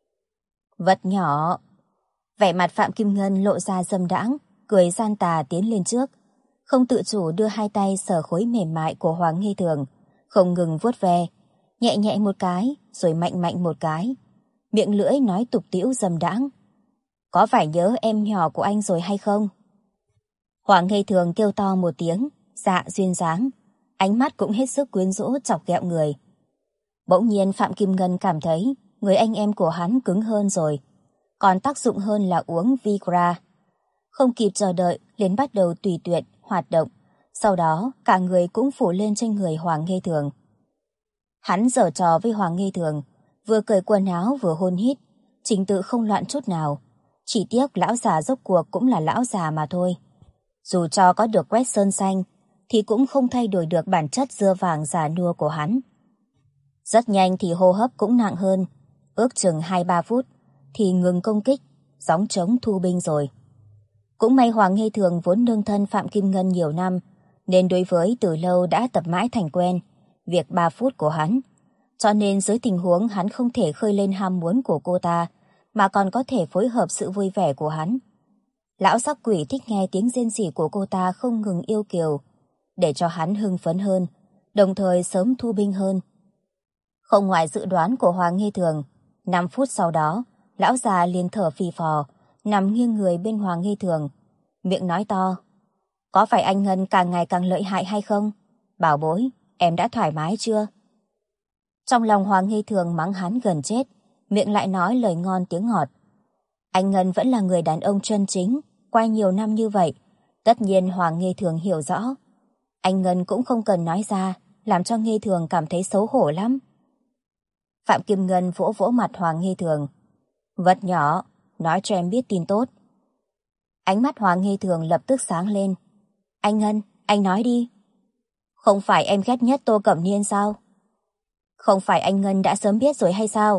Vật nhỏ. Vẻ mặt Phạm Kim Ngân lộ ra dâm đãng, cười gian tà tiến lên trước, không tự chủ đưa hai tay sờ khối mềm mại của Hoàng Nghi Thường, không ngừng vuốt ve, nhẹ nhẹ một cái, rồi mạnh mạnh một cái. Miệng lưỡi nói tục tĩu dâm đãng. Có phải nhớ em nhỏ của anh rồi hay không? Hoàng Nghi Thường kêu to một tiếng, dạ duyên dáng, ánh mắt cũng hết sức quyến rũ chọc ghẹo người. Bỗng nhiên Phạm Kim Ngân cảm thấy người anh em của hắn cứng hơn rồi, còn tác dụng hơn là uống Viagra. Không kịp chờ đợi, liền bắt đầu tùy tiện, hoạt động, sau đó cả người cũng phủ lên trên người Hoàng Nghi Thường. Hắn giở trò với Hoàng Nghi Thường, vừa cởi quần áo vừa hôn hít, trình tự không loạn chút nào. Chỉ tiếc lão già rốt cuộc cũng là lão già mà thôi. Dù cho có được quét sơn xanh, thì cũng không thay đổi được bản chất dưa vàng già nua của hắn. Rất nhanh thì hô hấp cũng nặng hơn, ước chừng 2-3 phút thì ngừng công kích, gióng trống thu binh rồi. Cũng may Hoàng Nghi Thường vốn nương thân Phạm Kim Ngân nhiều năm, nên đối với từ lâu đã tập mãi thành quen việc 3 phút của hắn, cho nên dưới tình huống hắn không thể khơi lên ham muốn của cô ta, mà còn có thể phối hợp sự vui vẻ của hắn. Lão sắc quỷ thích nghe tiếng rên rỉ của cô ta không ngừng yêu kiều, để cho hắn hưng phấn hơn, đồng thời sớm thu binh hơn. Không ngoài dự đoán của Hoàng Nghi Thường, 5 phút sau đó, lão già liền thở phì phò, nằm nghiêng người bên Hoàng Nghi Thường, miệng nói to. Có phải anh Ngân càng ngày càng lợi hại hay không? Bảo bối, em đã thoải mái chưa? Trong lòng Hoàng Nghi Thường mắng hắn gần chết, miệng lại nói lời ngon tiếng ngọt. Anh Ngân vẫn là người đàn ông chân chính, qua nhiều năm như vậy, tất nhiên Hoàng Nghi Thường hiểu rõ. Anh Ngân cũng không cần nói ra, làm cho Nghi Thường cảm thấy xấu hổ lắm. Phạm Kim Ngân vỗ vỗ mặt Hoàng Nghi Thường. Vật nhỏ, nói cho em biết tin tốt. Ánh mắt Hoàng Nghi Thường lập tức sáng lên. Anh Ngân, anh nói đi. Không phải em ghét nhất Tô Cẩm Niên sao? Không phải anh Ngân đã sớm biết rồi hay sao?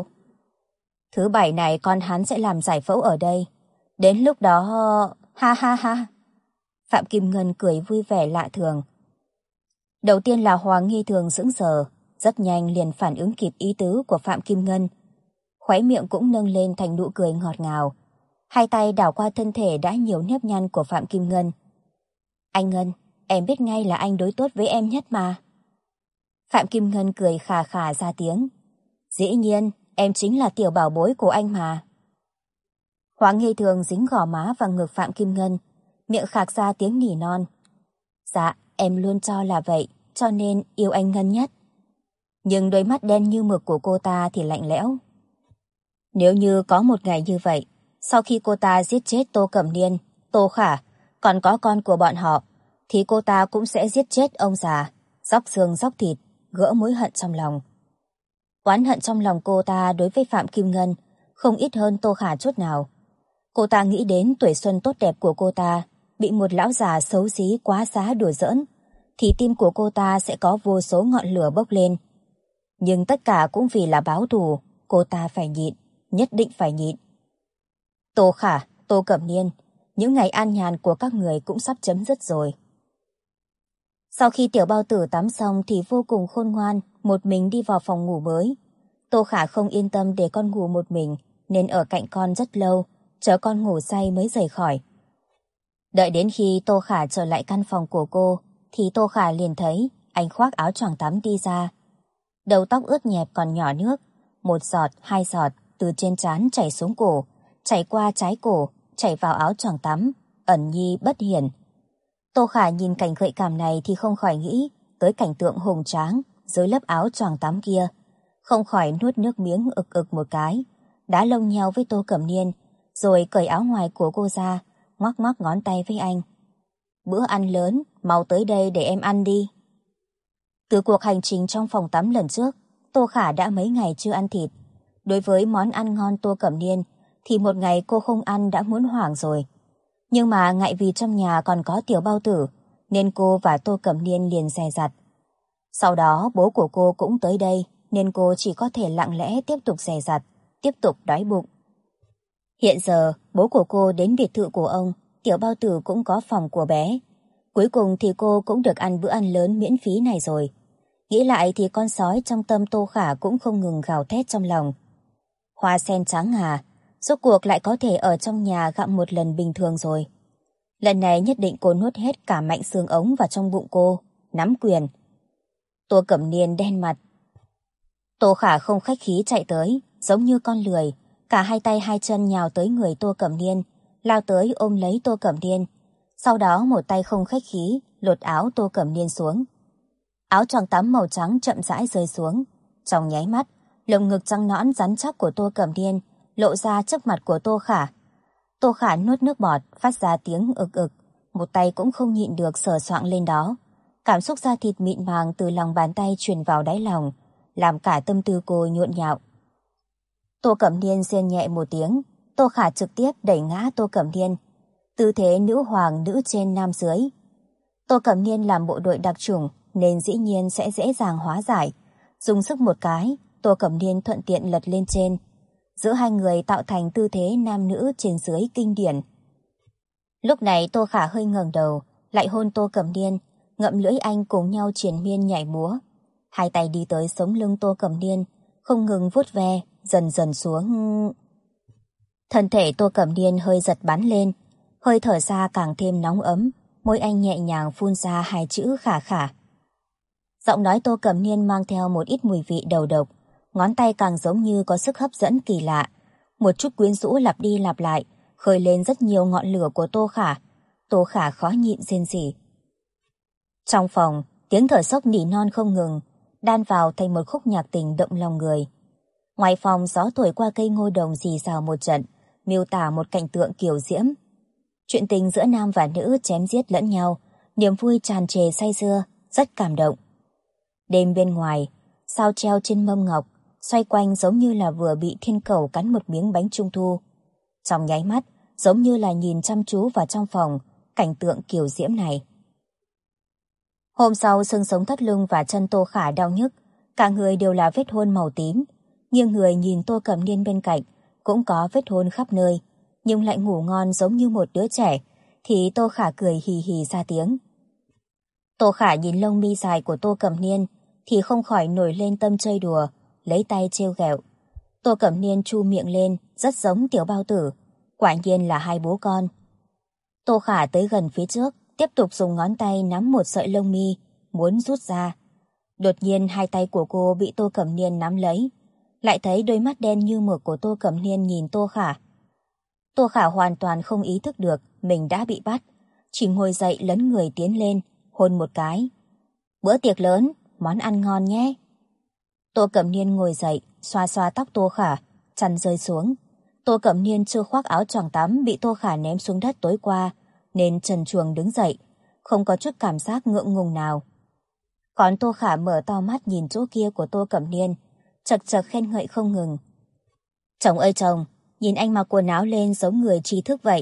Thứ bảy này con hắn sẽ làm giải phẫu ở đây. Đến lúc đó... Ha ha ha. Phạm Kim Ngân cười vui vẻ lạ thường. Đầu tiên là Hoàng Nghi Thường sững sờ, rất nhanh liền phản ứng kịp ý tứ của Phạm Kim Ngân. Khóe miệng cũng nâng lên thành nụ cười ngọt ngào. Hai tay đảo qua thân thể đã nhiều nếp nhăn của Phạm Kim Ngân. Anh Ngân, em biết ngay là anh đối tốt với em nhất mà. Phạm Kim Ngân cười khà khà ra tiếng. Dĩ nhiên, em chính là tiểu bảo bối của anh mà. Hoàng Nghi Thường dính gò má vào ngực Phạm Kim Ngân, miệng khạc ra tiếng nỉ non. Dạ, em luôn cho là vậy, cho nên yêu anh Ngân nhất. Nhưng đôi mắt đen như mực của cô ta thì lạnh lẽo. Nếu như có một ngày như vậy, sau khi cô ta giết chết Tô Cẩm Niên, Tô Khả, còn có con của bọn họ, thì cô ta cũng sẽ giết chết ông già, róc xương róc thịt, gỡ mối hận trong lòng. Oán hận trong lòng cô ta đối với Phạm Kim Ngân không ít hơn Tô Khả chút nào. Cô ta nghĩ đến tuổi xuân tốt đẹp của cô ta, bị một lão già xấu xí quá xá đùa giỡn, thì tim của cô ta sẽ có vô số ngọn lửa bốc lên. Nhưng tất cả cũng vì là báo thù, cô ta phải nhịn, nhất định phải nhịn. Tô Khả, Tô Cẩm Niên, những ngày an nhàn của các người cũng sắp chấm dứt rồi. Sau khi tiểu bao tử tắm xong thì vô cùng khôn ngoan, một mình đi vào phòng ngủ mới. Tô Khả không yên tâm để con ngủ một mình, nên ở cạnh con rất lâu, chờ con ngủ say mới rời khỏi. Đợi đến khi Tô Khả trở lại căn phòng của cô, thì Tô Khả liền thấy anh khoác áo choàng tắm đi ra. Đầu tóc ướt nhẹp còn nhỏ nước, một giọt, hai giọt từ trên trán chảy xuống cổ, chảy qua trái cổ, chảy vào áo choàng tắm, ẩn nhi bất hiển. Tô Khả nhìn cảnh gợi cảm này thì không khỏi nghĩ tới cảnh tượng hùng tráng dưới lớp áo choàng tắm kia, không khỏi nuốt nước miếng ực ực một cái, đá lông nheo với Tô Cẩm Niên, rồi cởi áo ngoài của cô ra, ngoắc ngoắc ngón tay với anh. Bữa ăn lớn, mau tới đây để em ăn đi. Từ cuộc hành trình trong phòng tắm lần trước, Tô Khả đã mấy ngày chưa ăn thịt. Đối với món ăn ngon Tô Cẩm Niên thì một ngày cô không ăn đã muốn hoảng rồi. Nhưng mà ngại vì trong nhà còn có tiểu bao tử, nên cô và Tô Cẩm Niên liền dè dặt. Sau đó bố của cô cũng tới đây, nên cô chỉ có thể lặng lẽ tiếp tục dè dặt, tiếp tục đói bụng. Hiện giờ, bố của cô đến biệt thự của ông, tiểu bao tử cũng có phòng của bé. Cuối cùng thì cô cũng được ăn bữa ăn lớn miễn phí này rồi. Nghĩ lại thì con sói trong tâm Tô Khả cũng không ngừng gào thét trong lòng. Hoa sen trắng à, rốt cuộc lại có thể ở trong nhà gặm một lần bình thường rồi. Lần này nhất định cô nuốt hết cả mạch xương ống vào trong bụng cô, nắm quyền. Tô Cẩm Niên đen mặt. Tô Khả không khách khí chạy tới, giống như con lười, cả hai tay hai chân nhào tới người Tô Cẩm Niên, lao tới ôm lấy Tô Cẩm Niên. Sau đó một tay không khách khí, lột áo Tô Cẩm Niên xuống. Áo choàng tắm màu trắng chậm rãi rơi xuống. Trong nháy mắt, lồng ngực trắng nõn rắn chắc của Tô Cẩm Niên lộ ra trước mặt của Tô Khả. Tô Khả nuốt nước bọt, phát ra tiếng ực ực, một tay cũng không nhịn được sờ soạng lên đó. Cảm xúc da thịt mịn màng từ lòng bàn tay truyền vào đáy lòng, làm cả tâm tư cô nhộn nhạo. Tô Cẩm Niên rên nhẹ một tiếng, Tô Khả trực tiếp đẩy ngã Tô Cẩm Niên. Tư thế nữ hoàng nữ trên nam dưới. Tô Cẩm Niên làm bộ đội đặc chủng nên dĩ nhiên sẽ dễ dàng hóa giải. Dùng sức một cái, Tô Cẩm Niên thuận tiện lật lên trên. Giữa hai người tạo thành tư thế nam nữ trên dưới kinh điển. Lúc này Tô Khả hơi ngẩng đầu, lại hôn Tô Cẩm Niên, ngậm lưỡi anh cùng nhau triền miên nhảy múa. Hai tay đi tới sống lưng Tô Cẩm Niên, không ngừng vuốt ve, dần dần xuống. Thân thể Tô Cẩm Niên hơi giật bắn lên, hơi thở ra càng thêm nóng ấm, môi anh nhẹ nhàng phun ra hai chữ khả khả. Giọng nói Tô Cẩm Niên mang theo một ít mùi vị đầu độc, ngón tay càng giống như có sức hấp dẫn kỳ lạ. Một chút quyến rũ lặp đi lặp lại, khơi lên rất nhiều ngọn lửa của Tô Khả. Tô Khả khó nhịn rên rỉ. Trong phòng, tiếng thở sốc nỉ non không ngừng, đan vào thành một khúc nhạc tình động lòng người. Ngoài phòng gió thổi qua cây ngô đồng rì rào một trận, miêu tả một cảnh tượng kiều diễm. Chuyện tình giữa nam và nữ chém giết lẫn nhau, niềm vui tràn trề say sưa, rất cảm động. Đêm bên ngoài, sao treo trên mâm ngọc, xoay quanh giống như là vừa bị thiên cầu cắn một miếng bánh trung thu. Trong nháy mắt, giống như là nhìn chăm chú vào trong phòng, cảnh tượng kiều diễm này. Hôm sau, xương sống thắt lưng và chân Tô Khả đau nhức, cả người đều là vết hôn màu tím. Nghiêng người nhìn Tô Cẩm Niên bên cạnh, cũng có vết hôn khắp nơi, nhưng lại ngủ ngon giống như một đứa trẻ, thì Tô Khả cười hì hì ra tiếng. Tô Khả nhìn lông mi dài của Tô Cẩm Niên, thì không khỏi nổi lên tâm chơi đùa, lấy tay trêu ghẹo. Tô Cẩm Niên chu miệng lên, rất giống tiểu bao tử, quả nhiên là hai bố con. Tô Khả tới gần phía trước, tiếp tục dùng ngón tay nắm một sợi lông mi, muốn rút ra. Đột nhiên hai tay của cô bị Tô Cẩm Niên nắm lấy, lại thấy đôi mắt đen như mực của Tô Cẩm Niên nhìn Tô Khả. Tô Khả hoàn toàn không ý thức được mình đã bị bắt, chỉ ngồi dậy lấn người tiến lên, hôn một cái. Bữa tiệc lớn, món ăn ngon nhé. Tô Cẩm Niên ngồi dậy, xoa xoa tóc Tô Khả, chăn rơi xuống. Tô Cẩm Niên chưa khoác áo choàng tắm bị Tô Khả ném xuống đất tối qua, nên trần truồng đứng dậy, không có chút cảm giác ngượng ngùng nào. Còn Tô Khả mở to mắt nhìn chỗ kia của Tô Cẩm Niên, chật chật khen ngợi không ngừng. Chồng ơi chồng, nhìn anh mặc quần áo lên giống người trí thức vậy,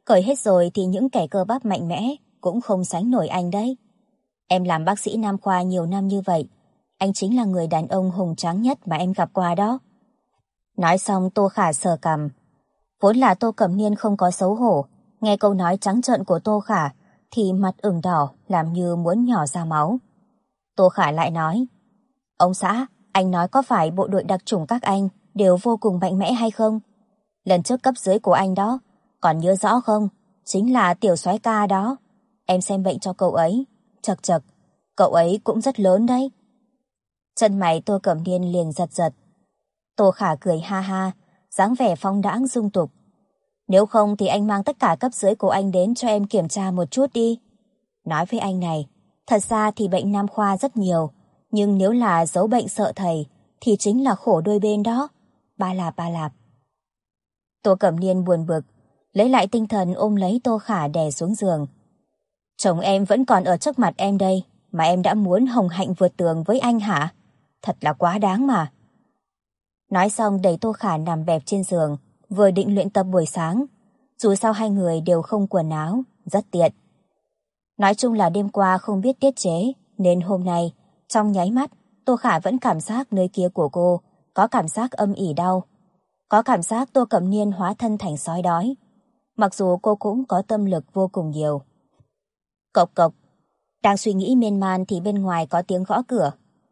Cởi hết rồi thì những kẻ cơ bắp mạnh mẽ cũng không sánh nổi anh đấy. Em làm bác sĩ nam khoa nhiều năm như vậy, anh chính là người đàn ông hùng tráng nhất mà em gặp qua đó. Nói xong Tô Khả sờ cằm. Vốn là Tô Cẩm Niên không có xấu hổ, nghe câu nói trắng trợn của Tô Khả thì mặt ửng đỏ làm như muốn nhỏ ra máu. Tô Khả lại nói, ông xã, anh nói có phải bộ đội đặc chủng các anh đều vô cùng mạnh mẽ hay không? Lần trước cấp dưới của anh đó, còn nhớ rõ không? Chính là tiểu soái ca đó. Em xem bệnh cho cậu ấy. Chật chật, cậu ấy cũng rất lớn đấy. Chân mày Tô Cẩm Niên liền giật giật. Tô Khả cười ha ha, dáng vẻ phong đãng dung tục. Nếu không thì anh mang tất cả cấp dưới của anh đến cho em kiểm tra một chút đi. Nói với anh này, thật ra thì bệnh nam khoa rất nhiều, nhưng nếu là giấu bệnh sợ thầy thì chính là khổ đôi bên đó. Ba lạp ba lạp. Tô Cẩm Niên buồn bực, lấy lại tinh thần ôm lấy Tô Khả đè xuống giường. Chồng em vẫn còn ở trước mặt em đây, mà em đã muốn hồng hạnh vượt tường với anh hả? Thật là quá đáng mà. Nói xong đẩy Tô Khả nằm bẹp trên giường, vừa định luyện tập buổi sáng. Dù sao hai người đều không quần áo, rất tiện. Nói chung là đêm qua không biết tiết chế, nên hôm nay, trong nháy mắt, Tô Khả vẫn cảm giác nơi kia của cô có cảm giác âm ỉ đau. Có cảm giác Tô Cẩm Niên hóa thân thành sói đói. Mặc dù cô cũng có tâm lực vô cùng nhiều. Cộc cộc. Đang suy nghĩ miên man thì bên ngoài có tiếng gõ cửa.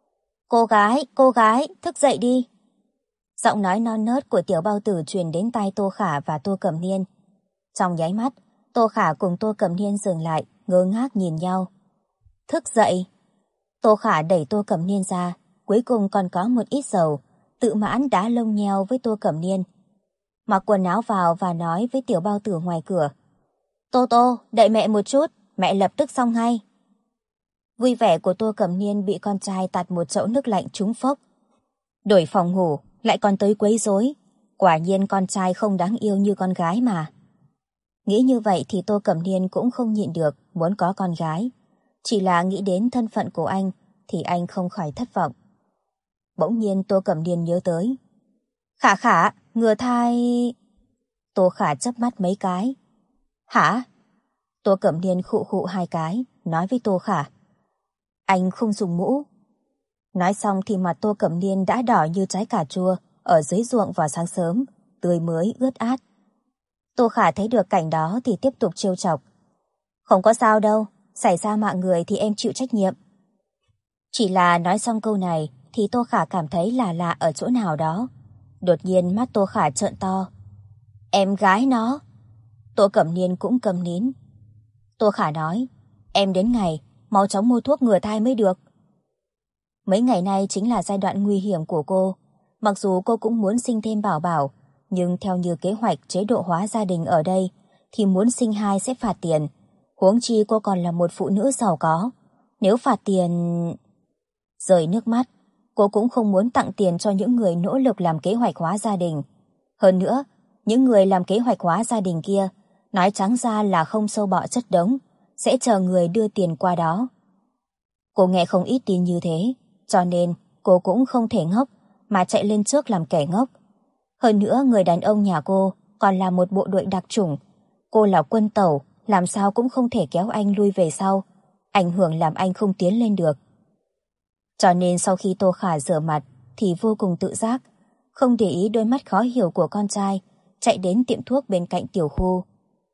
Cô gái, thức dậy đi. Giọng nói non nớt của tiểu bao tử truyền đến tai Tô Khả và Tô Cẩm Niên. Trong nháy mắt, Tô Khả cùng Tô Cẩm Niên dừng lại, ngơ ngác nhìn nhau. Thức dậy. Tô Khả đẩy Tô Cẩm Niên ra, cuối cùng còn có một ít dầu, tự mãn đá lông nheo với Tô Cẩm Niên. Mặc quần áo vào và nói với tiểu bao tử ngoài cửa. Tô Tô, đợi mẹ một chút, mẹ lập tức xong ngay. Vui vẻ của Tô Cẩm Niên bị con trai tạt một chậu nước lạnh trúng phốc. Đổi phòng ngủ, lại còn tới quấy rối. Quả nhiên con trai không đáng yêu như con gái mà. Nghĩ như vậy thì Tô Cẩm Niên cũng không nhịn được muốn có con gái. Chỉ là nghĩ đến thân phận của anh thì anh không khỏi thất vọng. Bỗng nhiên Tô Cẩm Niên nhớ tới. Khả Khả, ngừa thai... Tô Khả chớp mắt mấy cái. Hả? Tô Cẩm Niên khụ khụ hai cái, nói với Tô Khả. Anh không dùng mũ. Nói xong thì mặt Tô Cẩm Niên đã đỏ như trái cà chua ở dưới ruộng vào sáng sớm, tươi mới ướt át. Tô Khả thấy được cảnh đó thì tiếp tục trêu chọc. Không có sao đâu, xảy ra mạng người thì em chịu trách nhiệm. Chỉ là nói xong câu này thì Tô Khả cảm thấy là lạ ở chỗ nào đó. Đột nhiên mắt Tô Khả trợn to. Em gái nó. Tô Cẩm Niên cũng câm nín. Tô Khả nói, em đến ngày, mau chóng mua thuốc ngừa thai mới được. Mấy ngày nay chính là giai đoạn nguy hiểm của cô. Mặc dù cô cũng muốn sinh thêm bảo bảo, nhưng theo như kế hoạch chế độ hóa gia đình ở đây, thì muốn sinh hai sẽ phạt tiền. Huống chi cô còn là một phụ nữ giàu có. Nếu phạt tiền... Rơi nước mắt, cô cũng không muốn tặng tiền cho những người nỗ lực làm kế hoạch hóa gia đình. Hơn nữa, những người làm kế hoạch hóa gia đình kia, nói trắng ra là không sâu bọ chất đống, sẽ chờ người đưa tiền qua đó. Cô nghe không ít tin như thế, cho nên cô cũng không thể ngốc mà chạy lên trước làm kẻ ngốc. Hơn nữa người đàn ông nhà cô còn là một bộ đội đặc chủng. Cô là quân tẩu, làm sao cũng không thể kéo anh lui về sau, ảnh hưởng làm anh không tiến lên được. Cho nên sau khi Tô Khả rửa mặt thì vô cùng tự giác, không để ý đôi mắt khó hiểu của con trai, chạy đến tiệm thuốc bên cạnh tiểu khu.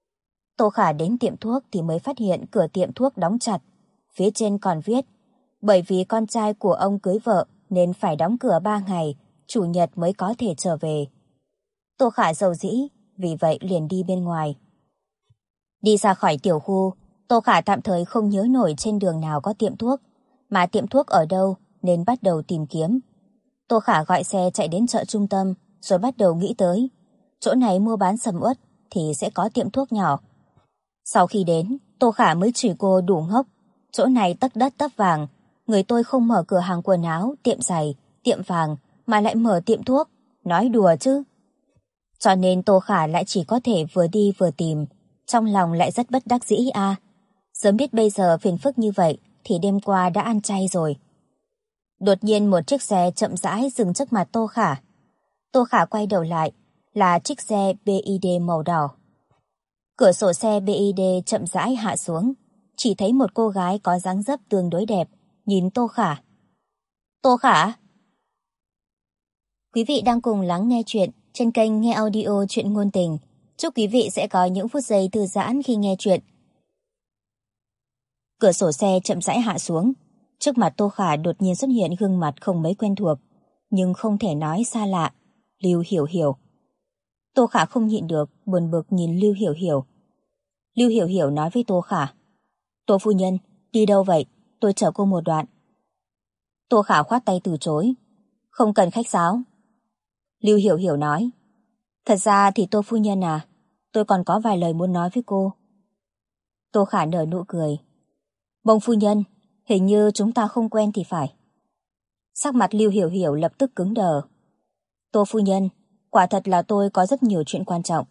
Tô Khả đến tiệm thuốc thì mới phát hiện cửa tiệm thuốc đóng chặt. Phía trên còn viết, bởi vì con trai của ông cưới vợ nên phải đóng cửa 3 ngày, chủ nhật mới có thể trở về. Tô Khả giàu dĩ, vì vậy liền đi bên ngoài. Đi ra khỏi tiểu khu, Tô Khả tạm thời không nhớ nổi trên đường nào có tiệm thuốc, mà tiệm thuốc ở đâu nên bắt đầu tìm kiếm. Tô Khả gọi xe chạy đến chợ trung tâm, rồi bắt đầu nghĩ tới. Chỗ này mua bán sầm uất thì sẽ có tiệm thuốc nhỏ. Sau khi đến, Tô Khả mới chửi cô đủ ngốc. Chỗ này tấc đất tấc vàng, người tôi không mở cửa hàng quần áo, tiệm giày, tiệm vàng, mà lại mở tiệm thuốc. Nói đùa chứ. Cho nên Tô Khả lại chỉ có thể vừa đi vừa tìm, trong lòng lại rất bất đắc dĩ à. Sớm biết bây giờ phiền phức như vậy thì đêm qua đã ăn chay rồi. Đột nhiên một chiếc xe chậm rãi dừng trước mặt Tô Khả. Tô Khả quay đầu lại, là chiếc xe BID màu đỏ. Cửa sổ xe BID chậm rãi hạ xuống, chỉ thấy một cô gái có dáng dấp tương đối đẹp, nhìn Tô Khả. Tô Khả? Quý vị đang cùng lắng nghe chuyện trên kênh Nghe Audio Chuyện Ngôn Tình. Chúc quý vị sẽ có những phút giây thư giãn khi nghe chuyện. Cửa sổ xe chậm rãi hạ xuống, trước mặt Tô Khả đột nhiên xuất hiện gương mặt không mấy quen thuộc, nhưng không thể nói xa lạ, Lưu Hiểu Hiểu. Tô Khả không nhịn được, buồn bực nhìn Lưu Hiểu Hiểu. Lưu Hiểu Hiểu nói với Tô Khả: Tô phu nhân, đi đâu vậy? Tôi chở cô một đoạn. Tô Khả khoát tay từ chối. Không cần khách sáo. Lưu Hiểu Hiểu nói: Thật ra thì Tô phu nhân à, tôi còn có vài lời muốn nói với cô. Tô Khả nở nụ cười. Bông phu nhân, hình như chúng ta không quen thì phải. Sắc mặt Lưu Hiểu Hiểu lập tức cứng đờ. Tô phu nhân, quả thật là tôi có rất nhiều chuyện quan trọng.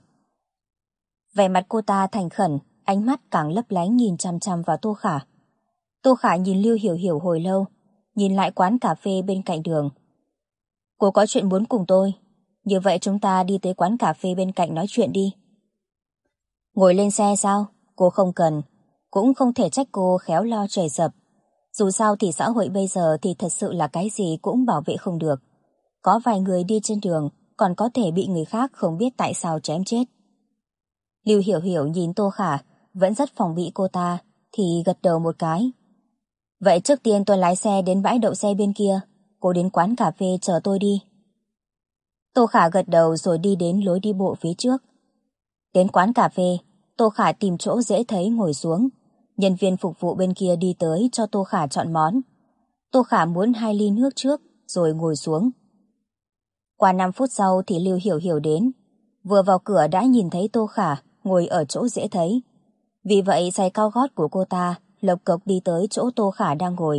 Vẻ mặt cô ta thành khẩn, ánh mắt càng lấp lánh nhìn chăm chăm vào Tô Khả. Tô Khả nhìn Lưu Hiểu Hiểu hồi lâu, nhìn lại quán cà phê bên cạnh đường. Cô có chuyện muốn cùng tôi, như vậy chúng ta đi tới quán cà phê bên cạnh nói chuyện đi. Ngồi lên xe sao? Cô không cần, cũng không thể trách cô khéo lo trời sập. Dù sao thì xã hội bây giờ thì thật sự là cái gì cũng bảo vệ không được. Có vài người đi trên đường còn có thể bị người khác không biết tại sao chém chết. Lưu Hiểu Hiểu nhìn Tô Khả vẫn rất phòng bị cô ta thì gật đầu một cái. Vậy trước tiên tôi lái xe đến bãi đậu xe bên kia, cô đến quán cà phê chờ tôi đi. Tô Khả gật đầu rồi đi đến lối đi bộ phía trước. Đến quán cà phê, Tô Khả tìm chỗ dễ thấy ngồi xuống. Nhân viên phục vụ bên kia đi tới cho Tô Khả chọn món. Tô Khả muốn 2 ly nước trước rồi ngồi xuống. Qua 5 phút sau thì Lưu Hiểu Hiểu đến. Vừa vào cửa đã nhìn thấy Tô Khả ngồi ở chỗ dễ thấy. Vì vậy giày cao gót của cô ta lộc cộc đi tới chỗ Tô Khả đang ngồi.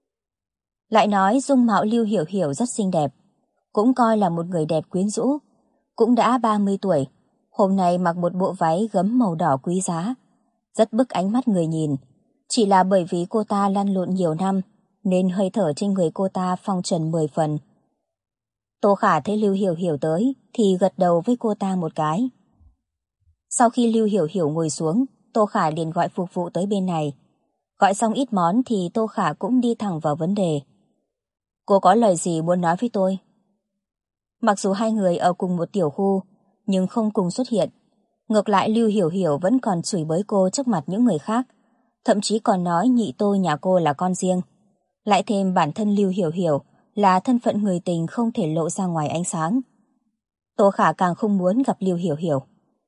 Lại nói dung mạo Lưu Hiểu Hiểu rất xinh đẹp, cũng coi là một người đẹp quyến rũ. Cũng đã 30 tuổi, hôm nay mặc một bộ váy gấm màu đỏ quý giá, rất bức ánh mắt người nhìn. Chỉ là bởi vì cô ta lăn lộn nhiều năm, nên hơi thở trên người cô ta phong trần 10 phần. Tô Khả thấy Lưu Hiểu Hiểu tới thì gật đầu với cô ta một cái. Sau khi Lưu Hiểu Hiểu ngồi xuống, Tô Khả liền gọi phục vụ tới bên này. Gọi xong ít món thì Tô Khả cũng đi thẳng vào vấn đề. Cô có lời gì muốn nói với tôi? Mặc dù hai người ở cùng một tiểu khu, nhưng không cùng xuất hiện. Ngược lại Lưu Hiểu Hiểu vẫn còn chửi bới cô trước mặt những người khác, thậm chí còn nói nhị tôi nhà cô là con riêng. Lại thêm bản thân Lưu Hiểu Hiểu là thân phận người tình không thể lộ ra ngoài ánh sáng. Tô Khả càng không muốn gặp Lưu Hiểu Hiểu.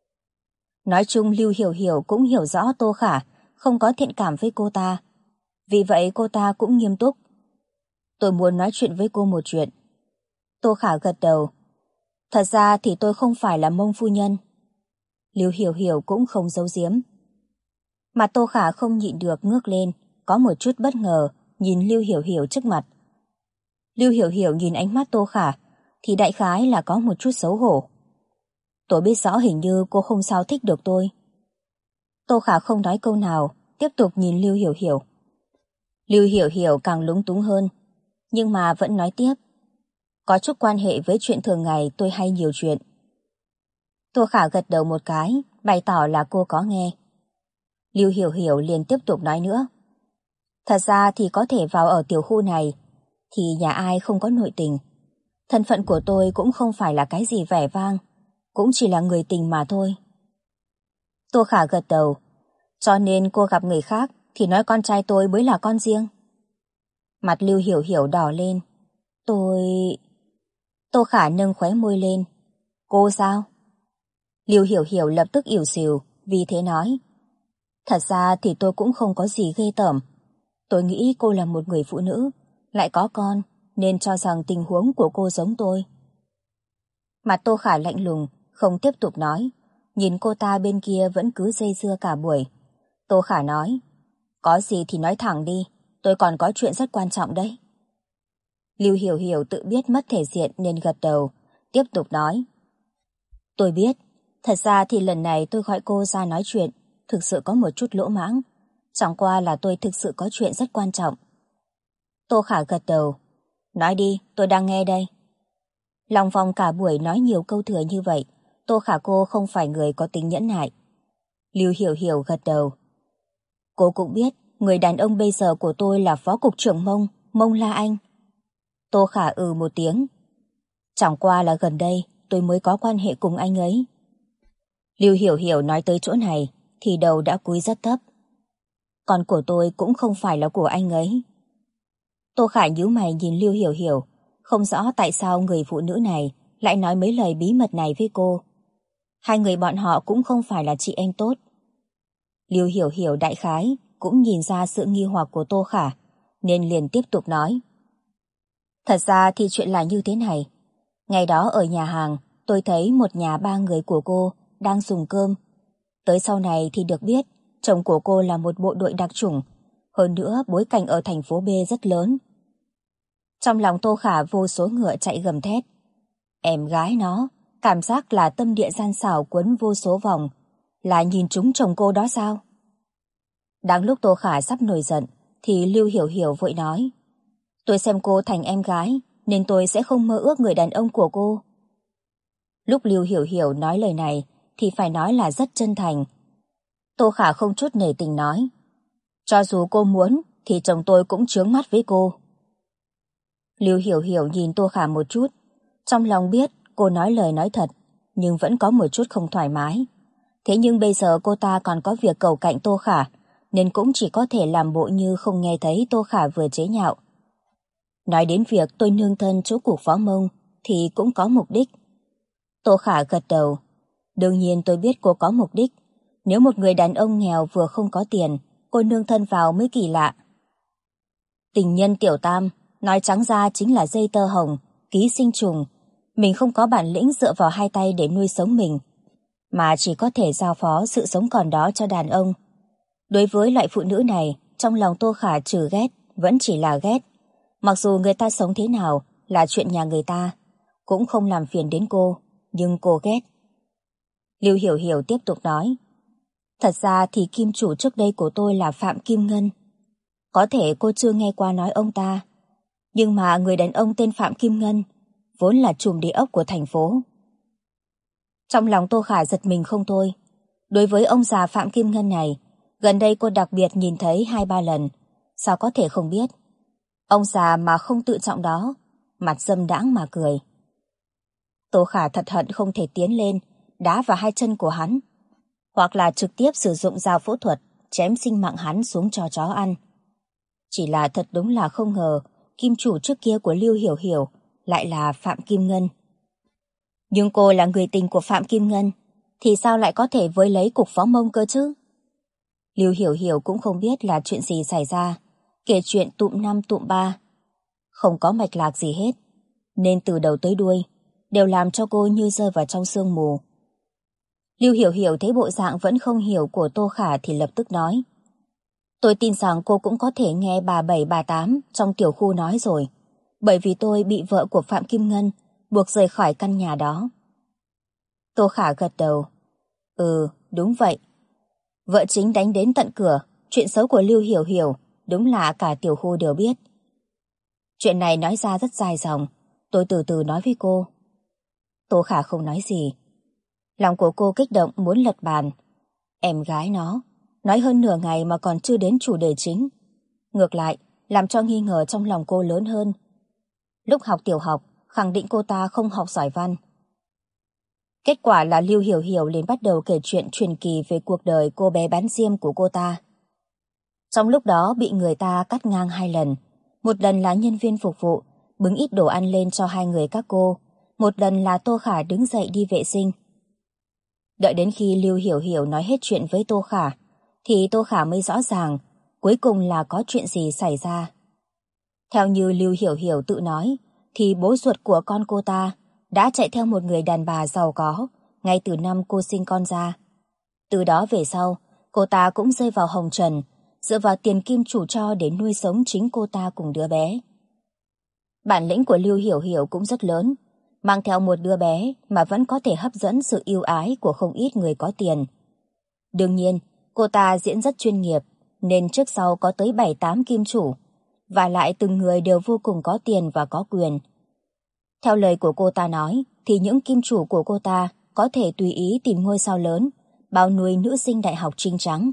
Nói chung Lưu Hiểu Hiểu cũng hiểu rõ Tô Khả không có thiện cảm với cô ta. Vì vậy cô ta cũng nghiêm túc. Tôi muốn nói chuyện với cô một chuyện. Tô Khả gật đầu. Thật ra thì tôi không phải là Mông phu nhân. Lưu Hiểu Hiểu cũng không giấu giếm. Mà Tô Khả không nhịn được ngước lên, có một chút bất ngờ, nhìn Lưu Hiểu Hiểu trước mặt. Lưu Hiểu Hiểu nhìn ánh mắt Tô Khả, thì đại khái là có một chút xấu hổ. Tôi biết rõ hình như cô không sao thích được tôi. Tô Khả không nói câu nào, tiếp tục nhìn Lưu Hiểu Hiểu. Lưu Hiểu Hiểu càng lúng túng hơn, nhưng mà vẫn nói tiếp. Có chút quan hệ với chuyện thường ngày tôi hay nhiều chuyện. Tô Khả gật đầu một cái, bày tỏ là cô có nghe. Lưu Hiểu Hiểu liền tiếp tục nói nữa. Thật ra thì có thể vào ở tiểu khu này, thì nhà ai không có nội tình. Thân phận của tôi cũng không phải là cái gì vẻ vang, cũng chỉ là người tình mà thôi. Tô Khả gật đầu. Cho nên cô gặp người khác thì nói con trai tôi mới là con riêng. Mặt Lưu Hiểu Hiểu đỏ lên. Tô Khả nâng khóe môi lên. Cô sao? Lưu Hiểu Hiểu lập tức ỉu xìu, vì thế nói. Thật ra thì tôi cũng không có gì ghê tởm. Tôi nghĩ cô là một người phụ nữ, lại có con, nên cho rằng tình huống của cô giống tôi. Mặt Tô Khả lạnh lùng, không tiếp tục nói. Nhìn cô ta bên kia vẫn cứ dây dưa cả buổi. Tô Khả nói. Có gì thì nói thẳng đi, tôi còn có chuyện rất quan trọng đấy. Lưu Hiểu Hiểu tự biết mất thể diện nên gật đầu, tiếp tục nói. Tôi biết, thật ra thì lần này tôi gọi cô ra nói chuyện, thực sự có một chút lỗ mãng. Chẳng qua là tôi thực sự có chuyện rất quan trọng. Tô Khả gật đầu. Nói đi, tôi đang nghe đây. Lòng vòng cả buổi nói nhiều câu thừa như vậy, Tô Khả cô không phải người có tính nhẫn nại. Lưu Hiểu Hiểu gật đầu. Cô cũng biết người đàn ông bây giờ của tôi là phó cục trưởng Mông La Anh. Tô Khả một tiếng. Chẳng qua là gần đây tôi mới có quan hệ cùng anh ấy. Lưu Hiểu Hiểu nói tới chỗ này thì đầu đã cúi rất thấp. Con của tôi cũng không phải là của anh ấy. Tô Khả nhíu mày nhìn Lưu Hiểu Hiểu, không rõ tại sao người phụ nữ này lại nói mấy lời bí mật này với cô. Hai người bọn họ cũng không phải là chị em tốt. Lưu Hiểu Hiểu đại khái cũng nhìn ra sự nghi hoặc của Tô Khả, nên liền tiếp tục nói. Thật ra thì chuyện là như thế này. Ngày đó ở nhà hàng, tôi thấy một nhà 3 người của cô đang dùng cơm. Tới sau này thì được biết, chồng của cô là một bộ đội đặc chủng. Hơn nữa, bối cảnh ở thành phố B rất lớn. Trong lòng Tô Khả vô số ngựa chạy gầm thét. Em gái nó, cảm giác là tâm địa gian xảo quấn vô số vòng. Là nhìn trúng chồng cô đó sao? Đang lúc Tô Khả sắp nổi giận, thì Lưu Hiểu Hiểu vội nói. Tôi xem cô thành em gái, nên tôi sẽ không mơ ước người đàn ông của cô. Lúc Lưu Hiểu Hiểu nói lời này, thì phải nói là rất chân thành. Tô Khả không chút nể tình nói. Cho dù cô muốn, thì chồng tôi cũng chướng mắt với cô. Lưu Hiểu Hiểu nhìn Tô Khả một chút, trong lòng biết cô nói lời nói thật, nhưng vẫn có một chút không thoải mái. Thế nhưng bây giờ cô ta còn có việc cầu cạnh Tô Khả, nên cũng chỉ có thể làm bộ như không nghe thấy Tô Khả vừa chế nhạo. Nói đến việc tôi nương thân chỗ cục phó Mông, thì cũng có mục đích. Tô Khả gật đầu. Đương nhiên tôi biết cô có mục đích. Nếu một người đàn ông nghèo vừa không có tiền, cô nương thân vào mới kỳ lạ. Tình nhân tiểu tam, nói trắng ra chính là dây tơ hồng, ký sinh trùng. Mình không có bản lĩnh dựa vào hai tay để nuôi sống mình, mà chỉ có thể giao phó sự sống còn đó cho đàn ông. Đối với loại phụ nữ này, trong lòng Tô Khả trừ ghét, vẫn chỉ là ghét. Mặc dù người ta sống thế nào là chuyện nhà người ta, cũng không làm phiền đến cô, nhưng cô ghét. Lưu Hiểu Hiểu tiếp tục nói. Thật ra thì kim chủ trước đây của tôi là Phạm Kim Ngân. Có thể cô chưa nghe qua nói ông ta, nhưng mà người đàn ông tên Phạm Kim Ngân vốn là trùm địa ốc của thành phố. Trong lòng Tô Khả giật mình không thôi. Đối với ông già Phạm Kim Ngân này, gần đây cô đặc biệt nhìn thấy 2-3 lần. Sao có thể không biết? Ông già mà không tự trọng đó, mặt dâm đãng mà cười. Tô Khả thật hận không thể tiến lên, đá vào hai chân của hắn, hoặc là trực tiếp sử dụng dao phẫu thuật chém sinh mạng hắn xuống cho chó ăn. Chỉ là thật đúng là không ngờ kim chủ trước kia của Lưu Hiểu Hiểu lại là Phạm Kim Ngân. Nhưng cô là người tình của Phạm Kim Ngân, thì sao lại có thể với lấy cục phó Mông cơ chứ? Lưu Hiểu Hiểu cũng không biết là chuyện gì xảy ra, kể chuyện tụm năm tụm ba, không có mạch lạc gì hết, nên từ đầu tới đuôi đều làm cho cô như rơi vào trong sương mù. Lưu Hiểu Hiểu thấy bộ dạng vẫn không hiểu của Tô Khả thì lập tức nói. Tôi tin rằng cô cũng có thể nghe bà 7 bà 8 trong tiểu khu nói rồi, bởi vì tôi bị vợ của Phạm Kim Ngân buộc rời khỏi căn nhà đó. Tô Khả gật đầu. Đúng vậy. Vợ chính đánh đến tận cửa, chuyện xấu của Lưu Hiểu Hiểu đúng là cả tiểu khu đều biết. Chuyện này nói ra rất dài dòng, tôi từ từ nói với cô. Tô Khả không nói gì. Lòng của cô kích động muốn lật bàn. Em gái nó, nói hơn nửa ngày mà còn chưa đến chủ đề chính. Ngược lại, làm cho nghi ngờ trong lòng cô lớn hơn. Lúc học tiểu học, khẳng định cô ta không học giỏi văn. Kết quả là Lưu Hiểu Hiểu liền bắt đầu kể chuyện truyền kỳ về cuộc đời cô bé bán diêm của cô ta. Trong lúc đó bị người ta cắt ngang 2 lần. Một lần là nhân viên phục vụ, bưng ít đồ ăn lên cho 2 người các cô. Một lần là Tô Khả đứng dậy đi vệ sinh. Đợi đến khi Lưu Hiểu Hiểu nói hết chuyện với Tô Khả, thì Tô Khả mới rõ ràng cuối cùng là có chuyện gì xảy ra. Theo như Lưu Hiểu Hiểu tự nói, thì bố ruột của con cô ta đã chạy theo một người đàn bà giàu có ngay từ năm cô sinh con ra. Từ đó về sau, cô ta cũng rơi vào hồng trần, dựa vào tiền kim chủ cho để nuôi sống chính cô ta cùng đứa bé. Bản lĩnh của Lưu Hiểu Hiểu cũng rất lớn, mang theo một đứa bé mà vẫn có thể hấp dẫn sự yêu ái của không ít người có tiền. Đương nhiên, cô ta diễn rất chuyên nghiệp, nên trước sau có tới 7-8 kim chủ, và lại từng người đều vô cùng có tiền và có quyền. Theo lời của cô ta nói, thì những kim chủ của cô ta có thể tùy ý tìm ngôi sao lớn bao nuôi nữ sinh đại học trinh trắng.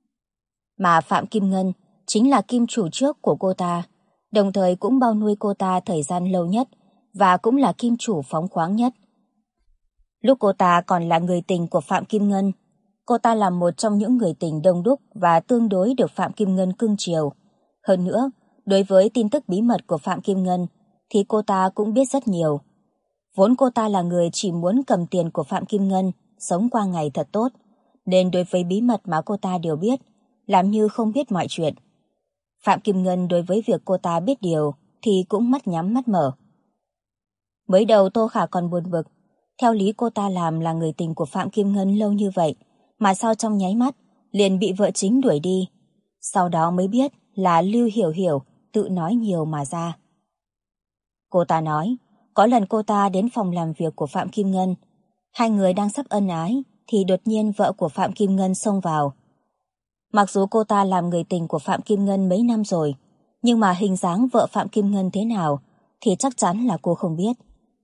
Mà Phạm Kim Ngân chính là kim chủ trước của cô ta, đồng thời cũng bao nuôi cô ta thời gian lâu nhất và cũng là kim chủ phóng khoáng nhất. Lúc cô ta còn là người tình của Phạm Kim Ngân, cô ta là một trong những người tình đông đúc và tương đối được Phạm Kim Ngân cưng chiều. Hơn nữa, đối với tin tức bí mật của Phạm Kim Ngân thì cô ta cũng biết rất nhiều. Vốn cô ta là người chỉ muốn cầm tiền của Phạm Kim Ngân, sống qua ngày thật tốt, nên đối với bí mật mà cô ta đều biết, làm như không biết mọi chuyện. Phạm Kim Ngân đối với việc cô ta biết điều thì cũng mắt nhắm mắt mở. Mới đầu Tô Khả còn buồn bực, theo lý cô ta làm là người tình của Phạm Kim Ngân lâu như vậy, mà sao trong nháy mắt liền bị vợ chính đuổi đi. Sau đó mới biết là Lưu Hiểu Hiểu tự nói nhiều mà ra. Cô ta nói, có lần cô ta đến phòng làm việc của Phạm Kim Ngân, hai người đang sắp ân ái thì đột nhiên vợ của Phạm Kim Ngân xông vào. Mặc dù cô ta làm người tình của Phạm Kim Ngân mấy năm rồi, nhưng mà hình dáng vợ Phạm Kim Ngân thế nào thì chắc chắn là cô không biết.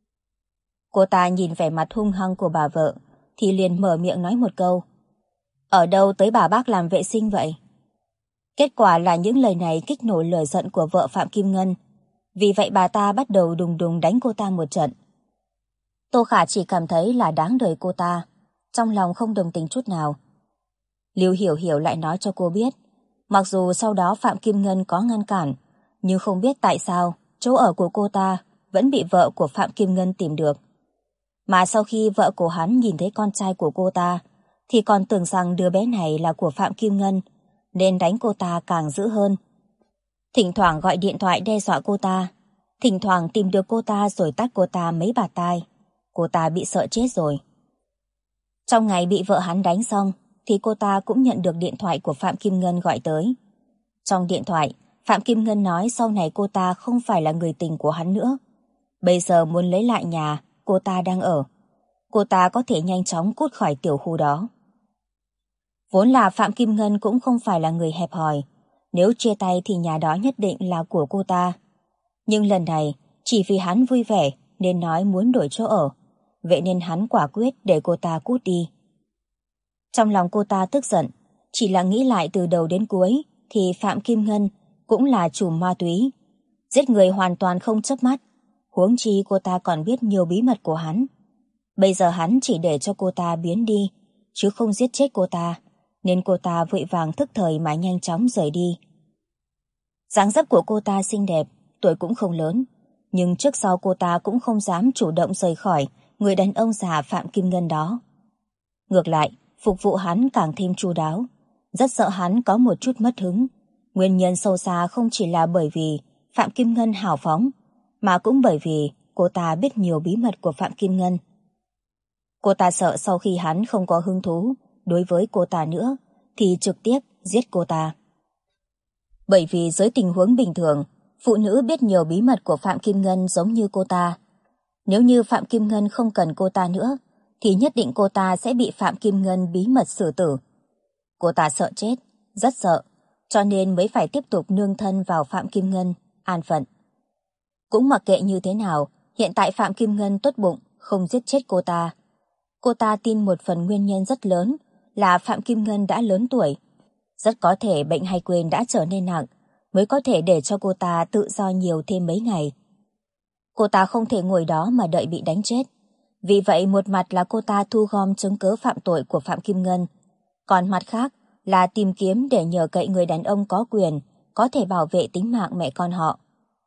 Cô ta nhìn vẻ mặt hung hăng của bà vợ thì liền mở miệng nói một câu, ở đâu tới bà bác làm vệ sinh vậy? Kết quả là những lời này kích nổ lửa giận của vợ Phạm Kim Ngân. Vì vậy bà ta bắt đầu đùng đùng đánh cô ta một trận. Tô Khả chỉ cảm thấy là đáng đời cô ta, trong lòng không đồng tình chút nào. Lưu Hiểu Hiểu lại nói cho cô biết, mặc dù sau đó Phạm Kim Ngân có ngăn cản, nhưng không biết tại sao chỗ ở của cô ta vẫn bị vợ của Phạm Kim Ngân tìm được. Mà sau khi vợ của hắn nhìn thấy con trai của cô ta, thì còn tưởng rằng đứa bé này là của Phạm Kim Ngân, nên đánh cô ta càng dữ hơn. Thỉnh thoảng gọi điện thoại đe dọa cô ta, thỉnh thoảng tìm được cô ta rồi tát cô ta mấy bạt tai. Cô ta bị sợ chết rồi. Trong ngày bị vợ hắn đánh xong, thì cô ta cũng nhận được điện thoại của Phạm Kim Ngân gọi tới. Trong điện thoại, Phạm Kim Ngân nói sau này cô ta không phải là người tình của hắn nữa. Bây giờ muốn lấy lại nhà cô ta đang ở, cô ta có thể nhanh chóng cút khỏi tiểu khu đó. Vốn là Phạm Kim Ngân cũng không phải là người hẹp hòi, nếu chia tay thì nhà đó nhất định là của cô ta. Nhưng lần này, chỉ vì hắn vui vẻ nên nói muốn đổi chỗ ở, vậy nên hắn quả quyết để cô ta cút đi. Trong lòng cô ta tức giận, chỉ là nghĩ lại từ đầu đến cuối thì Phạm Kim Ngân cũng là trùm ma túy, giết người hoàn toàn không chớp mắt, huống chi cô ta còn biết nhiều bí mật của hắn. Bây giờ hắn chỉ để cho cô ta biến đi, chứ không giết chết cô ta, nên cô ta vội vàng thức thời mà nhanh chóng rời đi. Dáng dấp của cô ta xinh đẹp, tuổi cũng không lớn, nhưng trước sau cô ta cũng không dám chủ động rời khỏi người đàn ông già Phạm Kim Ngân đó. Ngược lại, phục vụ hắn càng thêm chu đáo, rất sợ hắn có một chút mất hứng. Nguyên nhân sâu xa không chỉ là bởi vì Phạm Kim Ngân hào phóng, mà cũng bởi vì cô ta biết nhiều bí mật của Phạm Kim Ngân. Cô ta sợ sau khi hắn không có hứng thú đối với cô ta nữa, thì trực tiếp giết cô ta. Bởi vì dưới tình huống bình thường, phụ nữ biết nhiều bí mật của Phạm Kim Ngân giống như cô ta. Nếu như Phạm Kim Ngân không cần cô ta nữa, thì nhất định cô ta sẽ bị Phạm Kim Ngân bí mật xử tử. Cô ta sợ chết, rất sợ, cho nên mới phải tiếp tục nương thân vào Phạm Kim Ngân, an phận. Cũng mặc kệ như thế nào, hiện tại Phạm Kim Ngân tốt bụng, không giết chết cô ta. Cô ta tin một phần nguyên nhân rất lớn là Phạm Kim Ngân đã lớn tuổi. Rất có thể bệnh hay quên đã trở nên nặng, mới có thể để cho cô ta tự do nhiều thêm mấy ngày. Cô ta không thể ngồi đó mà đợi bị đánh chết. Vì vậy một mặt là cô ta thu gom chứng cớ phạm tội của Phạm Kim Ngân, còn mặt khác là tìm kiếm để nhờ cậy người đàn ông có quyền, có thể bảo vệ tính mạng mẹ con họ.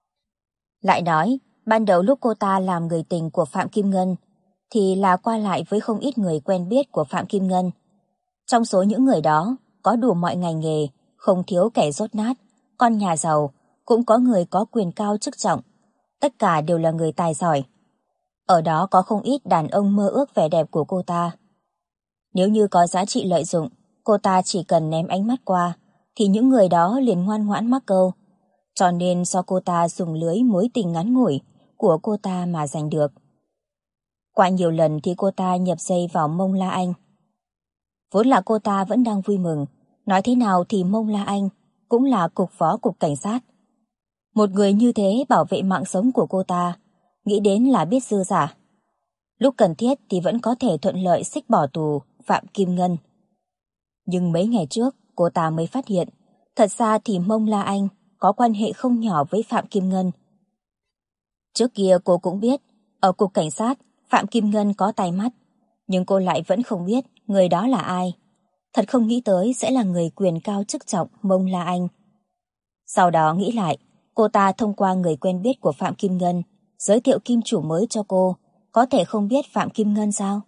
Lại nói, ban đầu lúc cô ta làm người tình của Phạm Kim Ngân, thì là qua lại với không ít người quen biết của Phạm Kim Ngân. Trong số những người đó, có đủ mọi ngành nghề, không thiếu kẻ dốt nát, con nhà giàu, cũng có người có quyền cao chức trọng. Tất cả đều là người tài giỏi. Ở đó có không ít đàn ông mơ ước vẻ đẹp của cô ta. Nếu như có giá trị lợi dụng, cô ta chỉ cần ném ánh mắt qua, thì những người đó liền ngoan ngoãn mắc câu. Cho nên do cô ta dùng lưới mối tình ngắn ngủi của cô ta mà giành được. Qua nhiều lần thì cô ta nhập dây vào mông La Anh. Vốn là cô ta vẫn đang vui mừng, nói thế nào thì mông La Anh cũng là cục phó cục cảnh sát. Một người như thế bảo vệ mạng sống của cô ta, nghĩ đến là biết dư giả. Lúc cần thiết thì vẫn có thể thuận lợi xích bỏ tù Phạm Kim Ngân, Nhưng mấy ngày trước, cô ta mới phát hiện, thật ra thì Mông La Anh có quan hệ không nhỏ với Phạm Kim Ngân. Trước kia cô cũng biết, ở cục cảnh sát, Phạm Kim Ngân có tai mắt, nhưng cô lại vẫn không biết người đó là ai. Thật không nghĩ tới sẽ là người quyền cao chức trọng Mông La Anh. Sau đó nghĩ lại, cô ta thông qua người quen biết của Phạm Kim Ngân, giới thiệu kim chủ mới cho cô, có thể không biết Phạm Kim Ngân sao?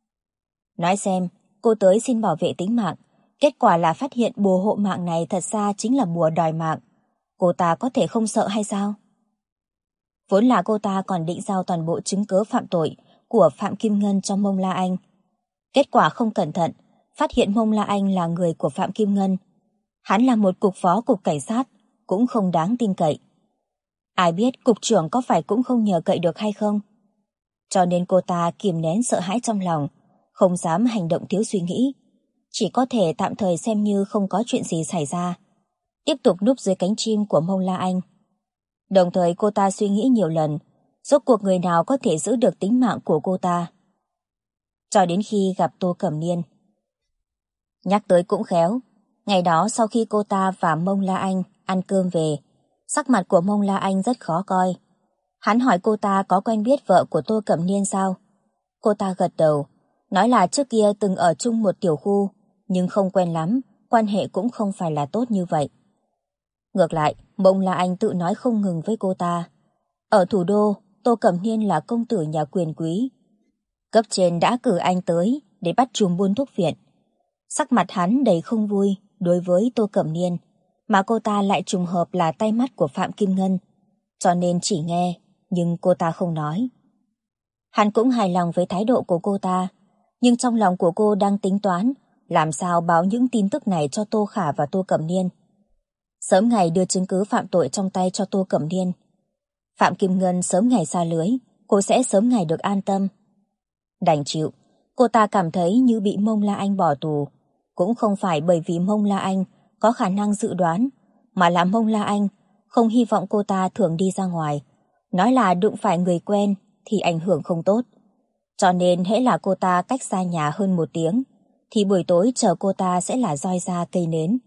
Nói xem, cô tới xin bảo vệ tính mạng, kết quả là phát hiện bùa hộ mạng này thật ra chính là bùa đòi mạng. Cô ta có thể không sợ hay sao? Vốn là cô ta còn định giao toàn bộ chứng cứ phạm tội của Phạm Kim Ngân cho Mông La Anh. Kết quả không cẩn thận, phát hiện Mông La Anh là người của Phạm Kim Ngân. Hắn là một cục phó cục cảnh sát, cũng không đáng tin cậy. Ai biết cục trưởng có phải cũng không nhờ cậy được hay không? Cho nên cô ta kìm nén sợ hãi trong lòng, không dám hành động thiếu suy nghĩ. Chỉ có thể tạm thời xem như không có chuyện gì xảy ra. Tiếp tục núp dưới cánh chim của Mông La Anh. Đồng thời cô ta suy nghĩ nhiều lần, rốt cuộc người nào có thể giữ được tính mạng của cô ta. Cho đến khi gặp Tô Cẩm Niên. Nhắc tới cũng khéo, ngày đó sau khi cô ta và Mông La Anh ăn cơm về, sắc mặt của Mông La Anh rất khó coi. Hắn hỏi cô ta có quen biết vợ của Tô Cẩm Niên sao? Cô ta gật đầu, nói là trước kia từng ở chung một tiểu khu, nhưng không quen lắm, quan hệ cũng không phải là tốt như vậy. Ngược lại, Mông La Anh tự nói không ngừng với cô ta. Ở thủ đô, Tô Cẩm Niên là công tử nhà quyền quý. Cấp trên đã cử anh tới để bắt trùm buôn thuốc viện. Sắc mặt hắn đầy không vui đối với Tô Cẩm Niên, mà cô ta lại trùng hợp là tay mắt của Phạm Kim Ngân, cho nên chỉ nghe, nhưng cô ta không nói. Hắn cũng hài lòng với thái độ của cô ta, nhưng trong lòng của cô đang tính toán làm sao báo những tin tức này cho Tô Khả và Tô Cẩm Niên. Sớm ngày đưa chứng cứ phạm tội trong tay cho Tô Cẩm Niên. Phạm Kim Ngân sớm ngày xa lưới, cô sẽ sớm ngày được an tâm. Đành chịu, cô ta cảm thấy như bị Mông La Anh bỏ tù. Cũng không phải bởi vì Mông La Anh có khả năng dự đoán, mà là Mông La Anh không hy vọng cô ta thường đi ra ngoài. Nói là đụng phải người quen thì ảnh hưởng không tốt. Cho nên hễ là cô ta cách xa nhà hơn 1 tiếng, thì buổi tối chờ cô ta sẽ là roi da cây nến.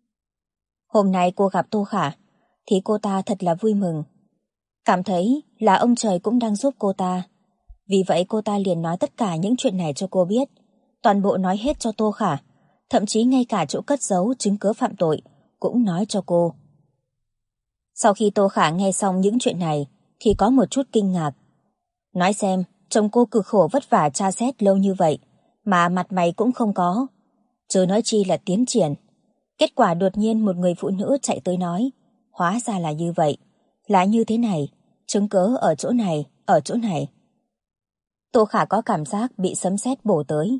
Hôm nay cô gặp Tô Khả, thì cô ta thật là vui mừng. Cảm thấy là ông trời cũng đang giúp cô ta. Vì vậy cô ta liền nói tất cả những chuyện này cho cô biết. Toàn bộ nói hết cho Tô Khả. Thậm chí ngay cả chỗ cất giấu chứng cứ phạm tội cũng nói cho cô. Sau khi Tô Khả nghe xong những chuyện này thì có một chút kinh ngạc. Nói xem, chồng cô cực khổ vất vả tra xét lâu như vậy mà mặt mày cũng không có. Chứ nói chi là tiến triển. Kết quả đột nhiên một người phụ nữ chạy tới nói, hóa ra là như vậy, là như thế này, chứng cớ ở chỗ này, ở chỗ này. Tô Khả có cảm giác bị sấm sét bổ tới.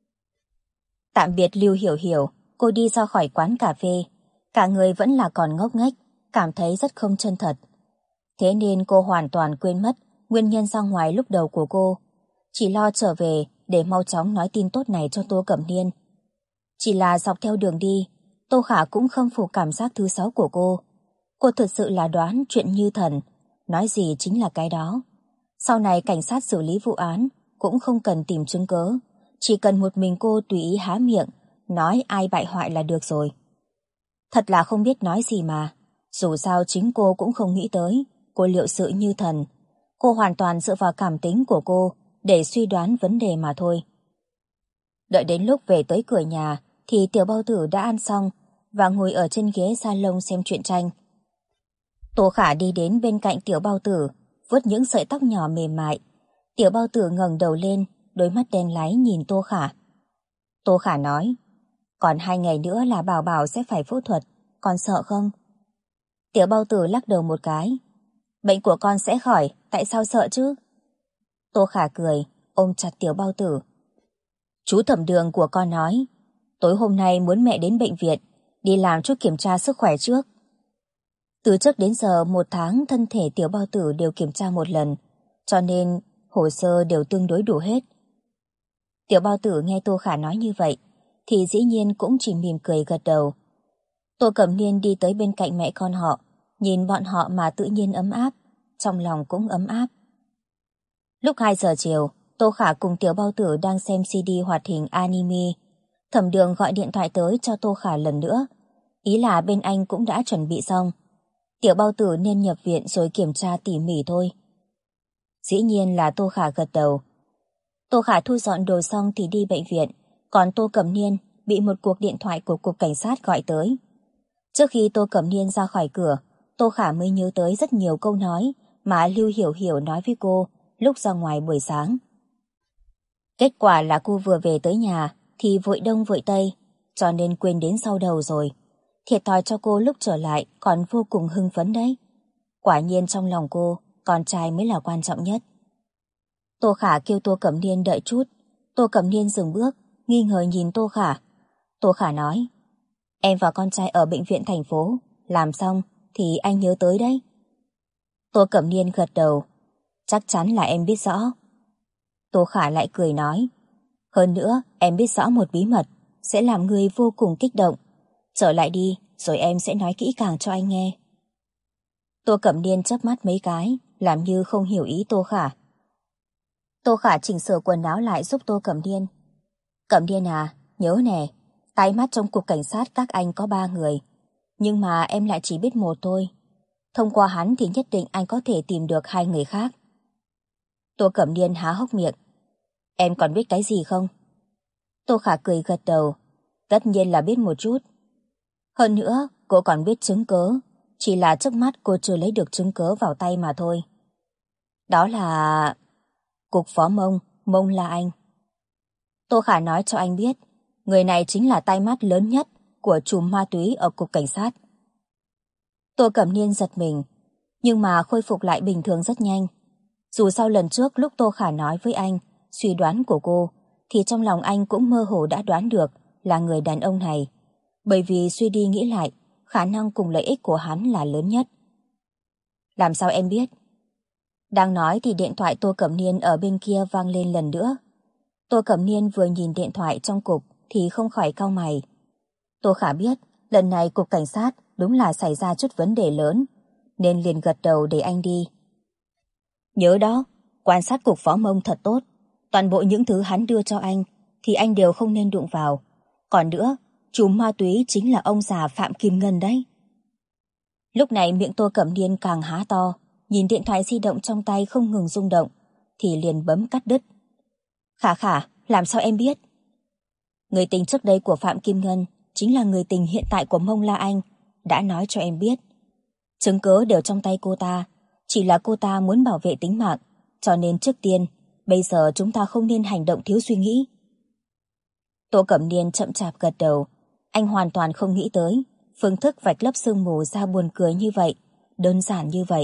Tạm biệt Lưu Hiểu Hiểu, cô đi ra khỏi quán cà phê, cả người vẫn là còn ngốc nghếch, cảm thấy rất không chân thật. Thế nên cô hoàn toàn quên mất nguyên nhân ra ngoài lúc đầu của cô, chỉ lo trở về để mau chóng nói tin tốt này cho Tô Cẩm Niên. Chỉ là dọc theo đường đi, Tô Khả cũng khâm phục cảm giác thứ 6 của cô. Cô thực sự là đoán chuyện như thần, nói gì chính là cái đó. Sau này cảnh sát xử lý vụ án cũng không cần tìm chứng cớ, chỉ cần một mình cô tùy ý há miệng, nói ai bại hoại là được rồi. Thật là không biết nói gì mà, dù sao chính cô cũng không nghĩ tới cô liệu sự như thần. Cô hoàn toàn dựa vào cảm tính của cô để suy đoán vấn đề mà thôi. Đợi đến lúc về tới cửa nhà thì Tiểu Bao Tử đã ăn xong và ngồi ở trên ghế salon xem truyện tranh. Tô Khả đi đến bên cạnh Tiểu Bao Tử, vuốt những sợi tóc nhỏ mềm mại. Tiểu Bao Tử ngẩng đầu lên, đôi mắt đen láy nhìn Tô Khả. Tô Khả nói, còn 2 ngày nữa là Bảo Bảo sẽ phải phẫu thuật, con sợ không? Tiểu Bao Tử lắc đầu một cái. Bệnh của con sẽ khỏi, tại sao sợ chứ? Tô Khả cười, ôm chặt Tiểu Bao Tử. Chú thẩm đường của con nói, tối hôm nay muốn mẹ đến bệnh viện, đi làm chút kiểm tra sức khỏe trước. Từ trước đến giờ 1 tháng thân thể Tiểu Bao Tử đều kiểm tra 1 lần, cho nên hồ sơ đều tương đối đủ hết. Tiểu Bao Tử nghe Tô Khả nói như vậy, thì dĩ nhiên cũng chỉ mỉm cười gật đầu. Tô Cẩm Niên đi tới bên cạnh mẹ con họ, nhìn bọn họ mà tự nhiên ấm áp, trong lòng cũng ấm áp. Lúc 2 giờ chiều, Tô Khả cùng Tiểu Bao Tử đang xem CD hoạt hình anime. Thẩm Đường gọi điện thoại tới cho Tô Khả lần nữa. Ý là bên anh cũng đã chuẩn bị xong. Tiểu bao tử nên nhập viện rồi kiểm tra tỉ mỉ thôi. Dĩ nhiên là Tô Khả gật đầu. Tô Khả thu dọn đồ xong thì đi bệnh viện, còn Tô Cẩm Niên bị một cuộc điện thoại của cục cảnh sát gọi tới. Trước khi Tô Cẩm Niên ra khỏi cửa, Tô Khả mới nhớ tới rất nhiều câu nói mà Lưu Hiểu Hiểu nói với cô lúc ra ngoài buổi sáng. Kết quả là cô vừa về tới nhà thì vội đông vội tây, cho nên quên đến sau đầu rồi. Thiệt thòi cho cô lúc trở lại còn vô cùng hưng phấn đấy. Quả nhiên trong lòng cô, con trai mới là quan trọng nhất. Tô Khả kêu Tô Cẩm Niên đợi chút. Tô Cẩm Niên dừng bước, nghi ngờ nhìn Tô Khả. Tô Khả nói, em và con trai ở bệnh viện thành phố, làm xong thì anh nhớ tới đấy. Tô Cẩm Niên gật đầu, chắc chắn là em biết rõ. Tô Khả lại cười nói, hơn nữa em biết rõ một bí mật sẽ làm người vô cùng kích động. Trở lại đi, rồi em sẽ nói kỹ càng cho anh nghe. Tô Cẩm Niên chớp mắt mấy cái, làm như không hiểu ý Tô Khả. Tô Khả chỉnh sửa quần áo lại giúp Tô Cẩm Niên. Cẩm Niên à, nhớ nè, tay mắt trong cục cảnh sát các anh có 3 người, nhưng mà em lại chỉ biết một thôi. Thông qua hắn thì nhất định anh có thể tìm được 2 người khác. Tô Cẩm Niên há hốc miệng. Em còn biết cái gì không? Tô Khả cười gật đầu. Tất nhiên là biết một chút. Hơn nữa, cô còn biết chứng cớ, chỉ là trước mắt cô chưa lấy được chứng cớ vào tay mà thôi. Đó là... Cục phó Mông, Mông La Anh. Tô Khả nói cho anh biết, người này chính là tai mắt lớn nhất của trùm ma túy ở cục cảnh sát. Tô Cẩm Niên giật mình, nhưng mà khôi phục lại bình thường rất nhanh. Dù sau lần trước lúc Tô Khả nói với anh suy đoán của cô, thì trong lòng anh cũng mơ hồ đã đoán được là người đàn ông này. Bởi vì suy đi nghĩ lại, khả năng cùng lợi ích của hắn là lớn nhất. Làm sao em biết? Đang nói thì điện thoại Tô Cẩm Niên ở bên kia vang lên lần nữa. Tô Cẩm Niên vừa nhìn điện thoại trong cục thì không khỏi cau mày. Tô Khả biết lần này cục cảnh sát đúng là xảy ra chút vấn đề lớn, nên liền gật đầu để anh đi. Nhớ đó, quan sát cục phó Mông thật tốt. Toàn bộ những thứ hắn đưa cho anh thì anh đều không nên đụng vào. Còn nữa, trùm ma túy chính là ông già Phạm Kim Ngân đấy. Lúc này miệng Tô Cẩm Niên càng há to, nhìn điện thoại di động trong tay không ngừng rung động, thì liền bấm cắt đứt. Khả Khả, làm sao em biết? Người tình trước đây của Phạm Kim Ngân chính là người tình hiện tại của Mông La Anh, đã nói cho em biết. Chứng cớ đều trong tay cô ta, chỉ là cô ta muốn bảo vệ tính mạng, cho nên trước tiên, bây giờ chúng ta không nên hành động thiếu suy nghĩ. Tô Cẩm Niên chậm chạp gật đầu, anh hoàn toàn không nghĩ tới phương thức vạch lớp sương mù ra buồn cười như vậy, đơn giản như vậy.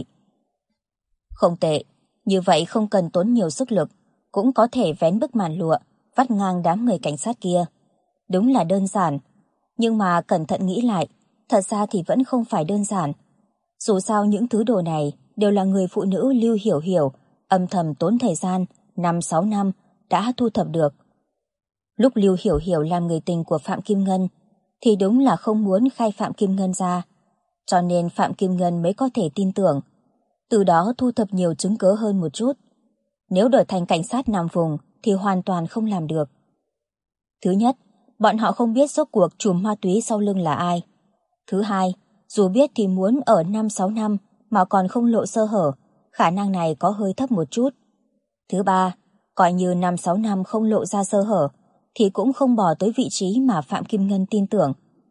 Không tệ, như vậy không cần tốn nhiều sức lực, cũng có thể vén bức màn lụa, vắt ngang đám người cảnh sát kia. Đúng là đơn giản, nhưng mà cẩn thận nghĩ lại, thật ra thì vẫn không phải đơn giản. Dù sao những thứ đồ này đều là người phụ nữ Lưu Hiểu Hiểu âm thầm tốn thời gian 5-6 năm đã thu thập được. Lúc Lưu Hiểu Hiểu làm người tình của Phạm Kim Ngân thì đúng là không muốn khai Phạm Kim Ngân ra, cho nên Phạm Kim Ngân mới có thể tin tưởng, từ đó thu thập nhiều chứng cớ hơn một chút. Nếu đổi thành cảnh sát nằm vùng thì hoàn toàn không làm được. Thứ nhất, bọn họ không biết rốt cuộc trùm ma túy sau lưng là ai. Thứ hai, dù biết thì muốn ở 5-6 năm mà còn không lộ sơ hở, khả năng này có hơi thấp một chút. Thứ ba, coi như 5-6 năm không lộ ra sơ hở thì cũng không bò tới vị trí mà Phạm Kim Ngân tin tưởng.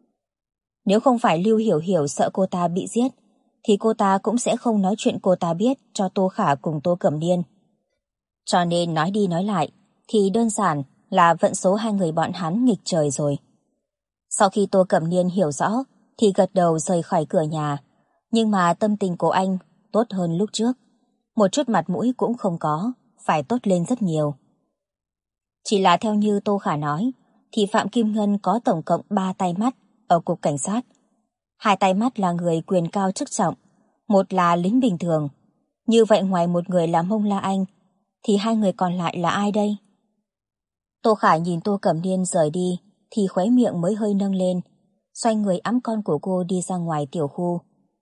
Nếu không phải Lưu Hiểu Hiểu sợ cô ta bị giết, thì cô ta cũng sẽ không nói chuyện cô ta biết cho Tô Khả cùng Tô Cẩm Niên. Cho nên nói đi nói lại, thì đơn giản là vận số hai người bọn hắn nghịch trời rồi. Sau khi Tô Cẩm Niên hiểu rõ, thì gật đầu rời khỏi cửa nhà. Nhưng mà tâm tình của anh tốt hơn lúc trước. Một chút mặt mũi cũng không có, phải tốt lên rất nhiều. Chỉ là theo như Tô Khả nói, thì Phạm Kim Ngân có tổng cộng 3 tay mắt ở cục cảnh sát. 2 tay mắt là người quyền cao chức trọng, một là lính bình thường. Như vậy ngoài một người là Mông La Anh, thì 2 người còn lại là ai đây? Tô Khả nhìn Tô Cẩm Niên rời đi, thì khóe miệng mới hơi nâng lên, xoay người ẵm con của cô đi ra ngoài tiểu khu.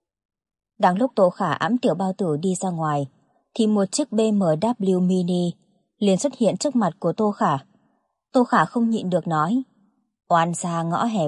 Đang lúc Tô Khả ẵm tiểu bao tử đi ra ngoài, thì một chiếc BMW Mini liền xuất hiện trước mặt của Tô Khả. Tô Khả không nhịn được nói, Oan xa ngõ hẹp.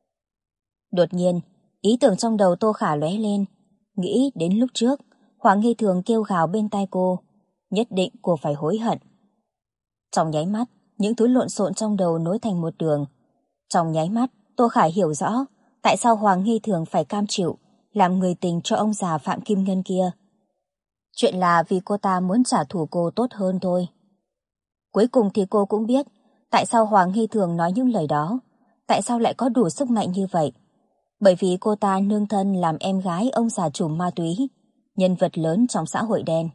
Đột nhiên, ý tưởng trong đầu Tô Khả lóe lên, nghĩ đến lúc trước, Hoàng Hy Thường kêu gào bên tai cô, nhất định cô phải hối hận. Trong nháy mắt, những thứ lộn xộn trong đầu nối thành một đường. Trong nháy mắt, Tô Khả hiểu rõ tại sao Hoàng Hy Thường phải cam chịu làm người tình cho ông già Phạm Kim Ngân kia. Chuyện là vì cô ta muốn trả thù cô tốt hơn thôi. Cuối cùng thì cô cũng biết tại sao Hoàng Hy Thường nói những lời đó, tại sao lại có đủ sức mạnh như vậy. Bởi vì cô ta nương thân làm em gái ông già trùm ma túy, nhân vật lớn trong xã hội đen.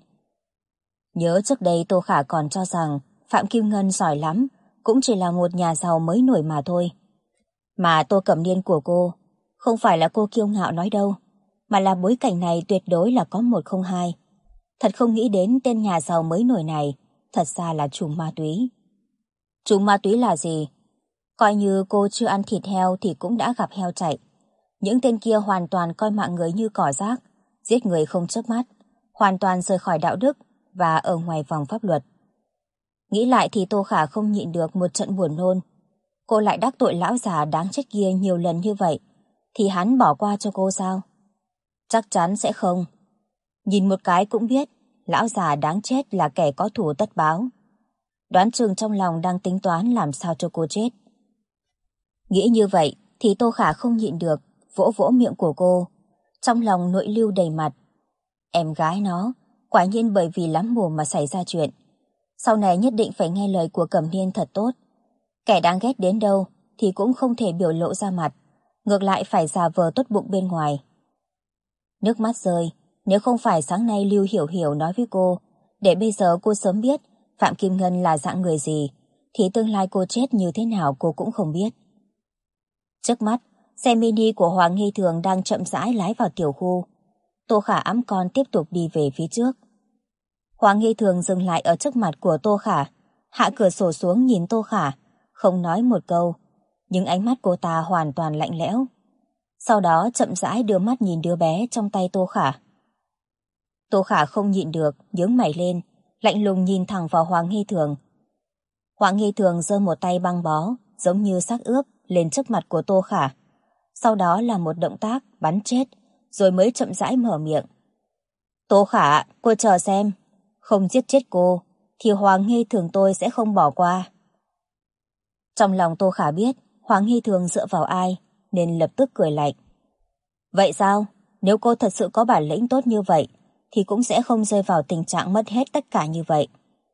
Nhớ trước đây Tô Khả còn cho rằng Phạm Kim Ngân giỏi lắm, cũng chỉ là một nhà giàu mới nổi mà thôi. Mà Tô Cẩm Niên của cô, không phải là cô kiêu ngạo nói đâu, mà là bối cảnh này tuyệt đối là có 102. Thật không nghĩ đến tên nhà giàu mới nổi này, thật ra là trùm ma túy. Trùm ma túy là gì? Coi như cô chưa ăn thịt heo thì cũng đã gặp heo chạy. Những tên kia hoàn toàn coi mạng người như cỏ rác, giết người không chớp mắt, hoàn toàn rời khỏi đạo đức và ở ngoài vòng pháp luật. Nghĩ lại thì Tô Khả không nhịn được một trận buồn nôn. Cô lại đắc tội lão già đáng chết kia nhiều lần như vậy, thì hắn bỏ qua cho cô sao? Chắc chắn sẽ không. Nhìn một cái cũng biết, lão già đáng chết là kẻ có thù tất báo. Đoán chừng trong lòng đang tính toán làm sao cho cô chết. Nghĩ như vậy thì Tô Khả không nhịn được, vỗ vỗ miệng của cô, trong lòng nội lưu đầy mặt. Em gái nó, quả nhiên bởi vì lắm mồm mà xảy ra chuyện. Sau này nhất định phải nghe lời của Cẩm Niên thật tốt. Kẻ đáng ghét đến đâu thì cũng không thể biểu lộ ra mặt, ngược lại phải giả vờ tốt bụng bên ngoài. Nước mắt rơi, nếu không phải sáng nay Lưu Hiểu Hiểu nói với cô, để bây giờ cô sớm biết Phạm Kim Ngân là dạng người gì, thì tương lai cô chết như thế nào cô cũng không biết. Trước mắt, xe mini của Hoàng Hy Thường đang chậm rãi lái vào tiểu khu. Tô Khả ẵm con tiếp tục đi về phía trước. Hoàng Hy Thường dừng lại ở trước mặt của Tô Khả, hạ cửa sổ xuống nhìn Tô Khả, không nói một câu, nhưng ánh mắt cô ta hoàn toàn lạnh lẽo. Sau đó chậm rãi đưa mắt nhìn đứa bé trong tay Tô Khả. Tô Khả không nhịn được, nhướng mày lên, lạnh lùng nhìn thẳng vào Hoàng Hy Thường. Hoàng Hy Thường giơ một tay băng bó, giống như xác ướp, lên trước mặt của Tô Khả. Sau đó là một động tác bắn chết, rồi mới chậm rãi mở miệng. Tô Khả, cô chờ xem, không giết chết cô, thì Hoàng Hy Thường tôi sẽ không bỏ qua. Trong lòng Tô Khả biết Hoàng Hy Thường dựa vào ai, nên lập tức cười lạnh. Vậy sao? Nếu cô thật sự có bản lĩnh tốt như vậy, thì cũng sẽ không rơi vào tình trạng mất hết tất cả như vậy.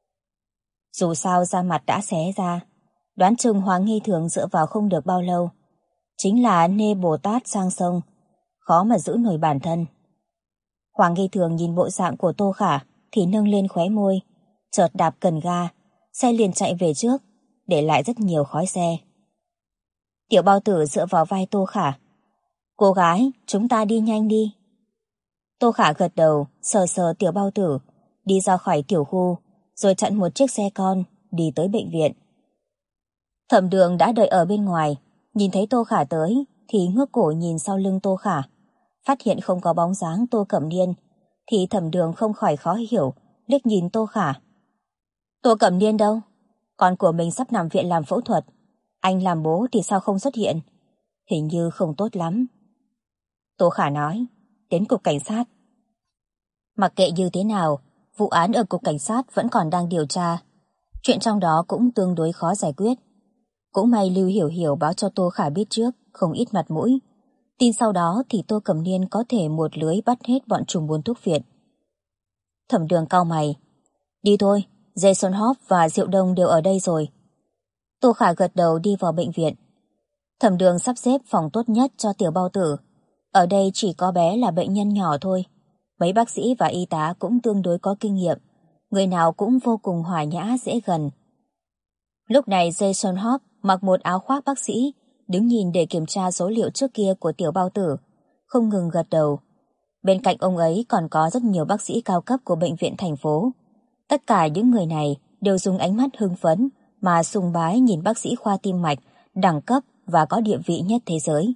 Dù sao da mặt đã xé ra, đoán chừng Hoàng Hy Thường dựa vào không được bao lâu. Chính là nê Bồ Tát sang sông, khó mà giữ nổi bản thân. Hoàng Hy Thường nhìn bộ dạng của Tô Khả thì nâng lên khóe môi, chợt đạp cần ga, xe liền chạy về trước, để lại rất nhiều khói xe. Tiểu Bao Tử dựa vào vai Tô Khả. Cô gái, chúng ta đi nhanh đi. Tô Khả gật đầu, sờ sờ Tiểu Bao Tử, đi ra khỏi tiểu khu, rồi chặn một chiếc xe con, đi tới bệnh viện. Thẩm Đường đã đợi ở bên ngoài, nhìn thấy Tô Khả tới, thì ngước cổ nhìn sau lưng Tô Khả. Phát hiện không có bóng dáng Tô Cẩm Niên, thì Thẩm Đường không khỏi khó hiểu, liếc nhìn Tô Khả. Tô Cẩm Niên đâu? Con của mình sắp nằm viện làm phẫu thuật. Anh làm bố thì sao không xuất hiện? Hình như không tốt lắm. Tô Khả nói, đến cục cảnh sát. Mặc kệ như thế nào, vụ án ở cục cảnh sát vẫn còn đang điều tra. Chuyện trong đó cũng tương đối khó giải quyết. Cũng may Lưu Hiểu Hiểu báo cho Tô Khả biết trước, không ít mặt mũi. Tin sau đó thì Tô Cẩm Niên có thể một lưới bắt hết bọn trùm buôn thuốc viện. Thẩm Đường cau mày. Đi thôi, Jason Hoff và Diệu Đông đều ở đây rồi. Tô Khả gật đầu đi vào bệnh viện. Thẩm Đường sắp xếp phòng tốt nhất cho Tiểu Bao Tử. Ở đây chỉ có bé là bệnh nhân nhỏ thôi. Mấy bác sĩ và y tá cũng tương đối có kinh nghiệm. Người nào cũng vô cùng hòa nhã dễ gần. Lúc này Jason Hoff mặc một áo khoác bác sĩ, đứng nhìn để kiểm tra số liệu trước kia của Tiểu Bao Tử, không ngừng gật đầu. Bên cạnh ông ấy còn có rất nhiều bác sĩ cao cấp của bệnh viện thành phố. Tất cả những người này đều dùng ánh mắt hưng phấn mà sùng bái nhìn bác sĩ khoa tim mạch, đẳng cấp và có địa vị nhất thế giới.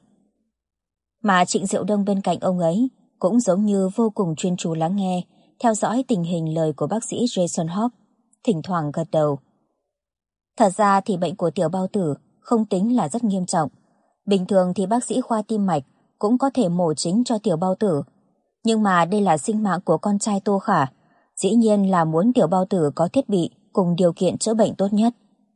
Mà Trịnh Diệu Đông bên cạnh ông ấy cũng giống như vô cùng chuyên chú lắng nghe, theo dõi tình hình lời của bác sĩ Jason Hoff, thỉnh thoảng gật đầu. Thật ra thì bệnh của Tiểu Bao Tử không tính là rất nghiêm trọng. Bình thường thì bác sĩ khoa tim mạch cũng có thể mổ chính cho tiểu bao tử. Nhưng mà đây là sinh mạng của con trai Tô Khả, dĩ nhiên là muốn tiểu bao tử có thiết bị cùng điều kiện chữa bệnh tốt nhất.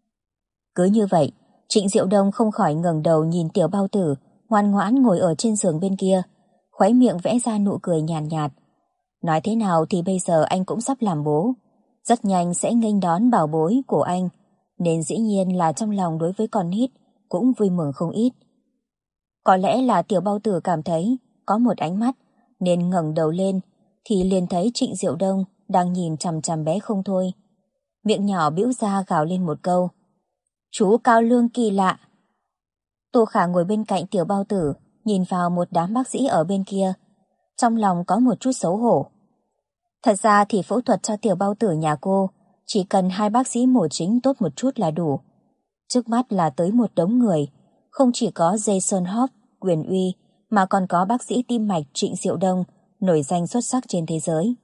Cứ như vậy, Trịnh Diệu Đông không khỏi ngẩng đầu nhìn tiểu bao tử ngoan ngoãn ngồi ở trên giường bên kia, khóe miệng vẽ ra nụ cười nhàn nhạt. Nói thế nào thì bây giờ anh cũng sắp làm bố, rất nhanh sẽ nghênh đón bảo bối của anh, nên dĩ nhiên là trong lòng đối với con nít cũng vui mừng không ít. Có lẽ là tiểu bao tử cảm thấy có một ánh mắt nên ngẩng đầu lên thì liền thấy Trịnh Diệu Đông đang nhìn chằm chằm bé không thôi. Miệng nhỏ bĩu ra gào lên một câu. Chú cao lương kỳ lạ. Tô Khả ngồi bên cạnh tiểu bao tử, nhìn vào một đám bác sĩ ở bên kia. Trong lòng có một chút xấu hổ. Thật ra thì phẫu thuật cho tiểu bao tử nhà cô chỉ cần 2 bác sĩ mổ chính tốt một chút là đủ. Trước mắt là tới một đống người, không chỉ có Jason Hoff, quyền uy, mà còn có bác sĩ tim mạch Trịnh Diệu Đông, nổi danh xuất sắc trên thế giới.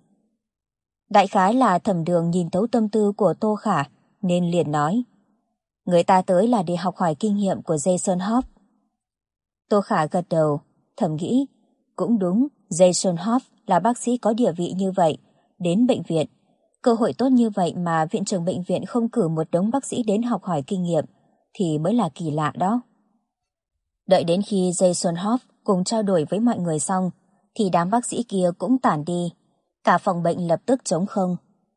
Đại khái là Thẩm Đường nhìn thấu tâm tư của Tô Khả, nên liền nói. Người ta tới là để học hỏi kinh nghiệm của Jason Hoff. Tô Khả gật đầu, thầm nghĩ, cũng đúng, Jason Hoff là bác sĩ có địa vị như vậy, đến bệnh viện. Cơ hội tốt như vậy mà viện trưởng bệnh viện không cử một đống bác sĩ đến học hỏi kinh nghiệm, thì mới là kỳ lạ đó. Đợi đến khi Jason Hoff cùng trao đổi với mọi người xong, thì đám bác sĩ kia cũng tản đi, cả phòng bệnh lập tức trống không.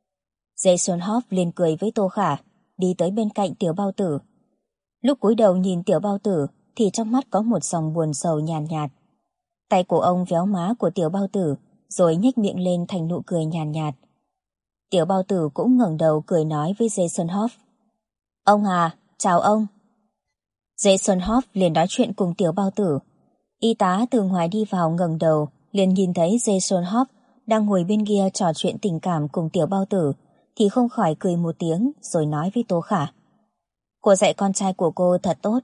Jason Hoff liền cười với Tô Khả, đi tới bên cạnh tiểu bao tử. Lúc cúi đầu nhìn tiểu bao tử thì trong mắt có một dòng buồn sầu nhàn nhạt. Tay của ông véo má của tiểu bao tử rồi nhếch miệng lên thành nụ cười nhàn nhạt. Tiểu bao tử cũng ngẩng đầu cười nói với Jason Hoff. Ông à, chào ông. Jason Hoff liền nói chuyện cùng tiểu bao tử. Y tá từ ngoài đi vào ngẩng đầu liền nhìn thấy Jason Hoff đang ngồi bên kia trò chuyện tình cảm cùng tiểu bao tử thì không khỏi cười một tiếng rồi nói với Tô Khả. Cô dạy con trai của cô thật tốt.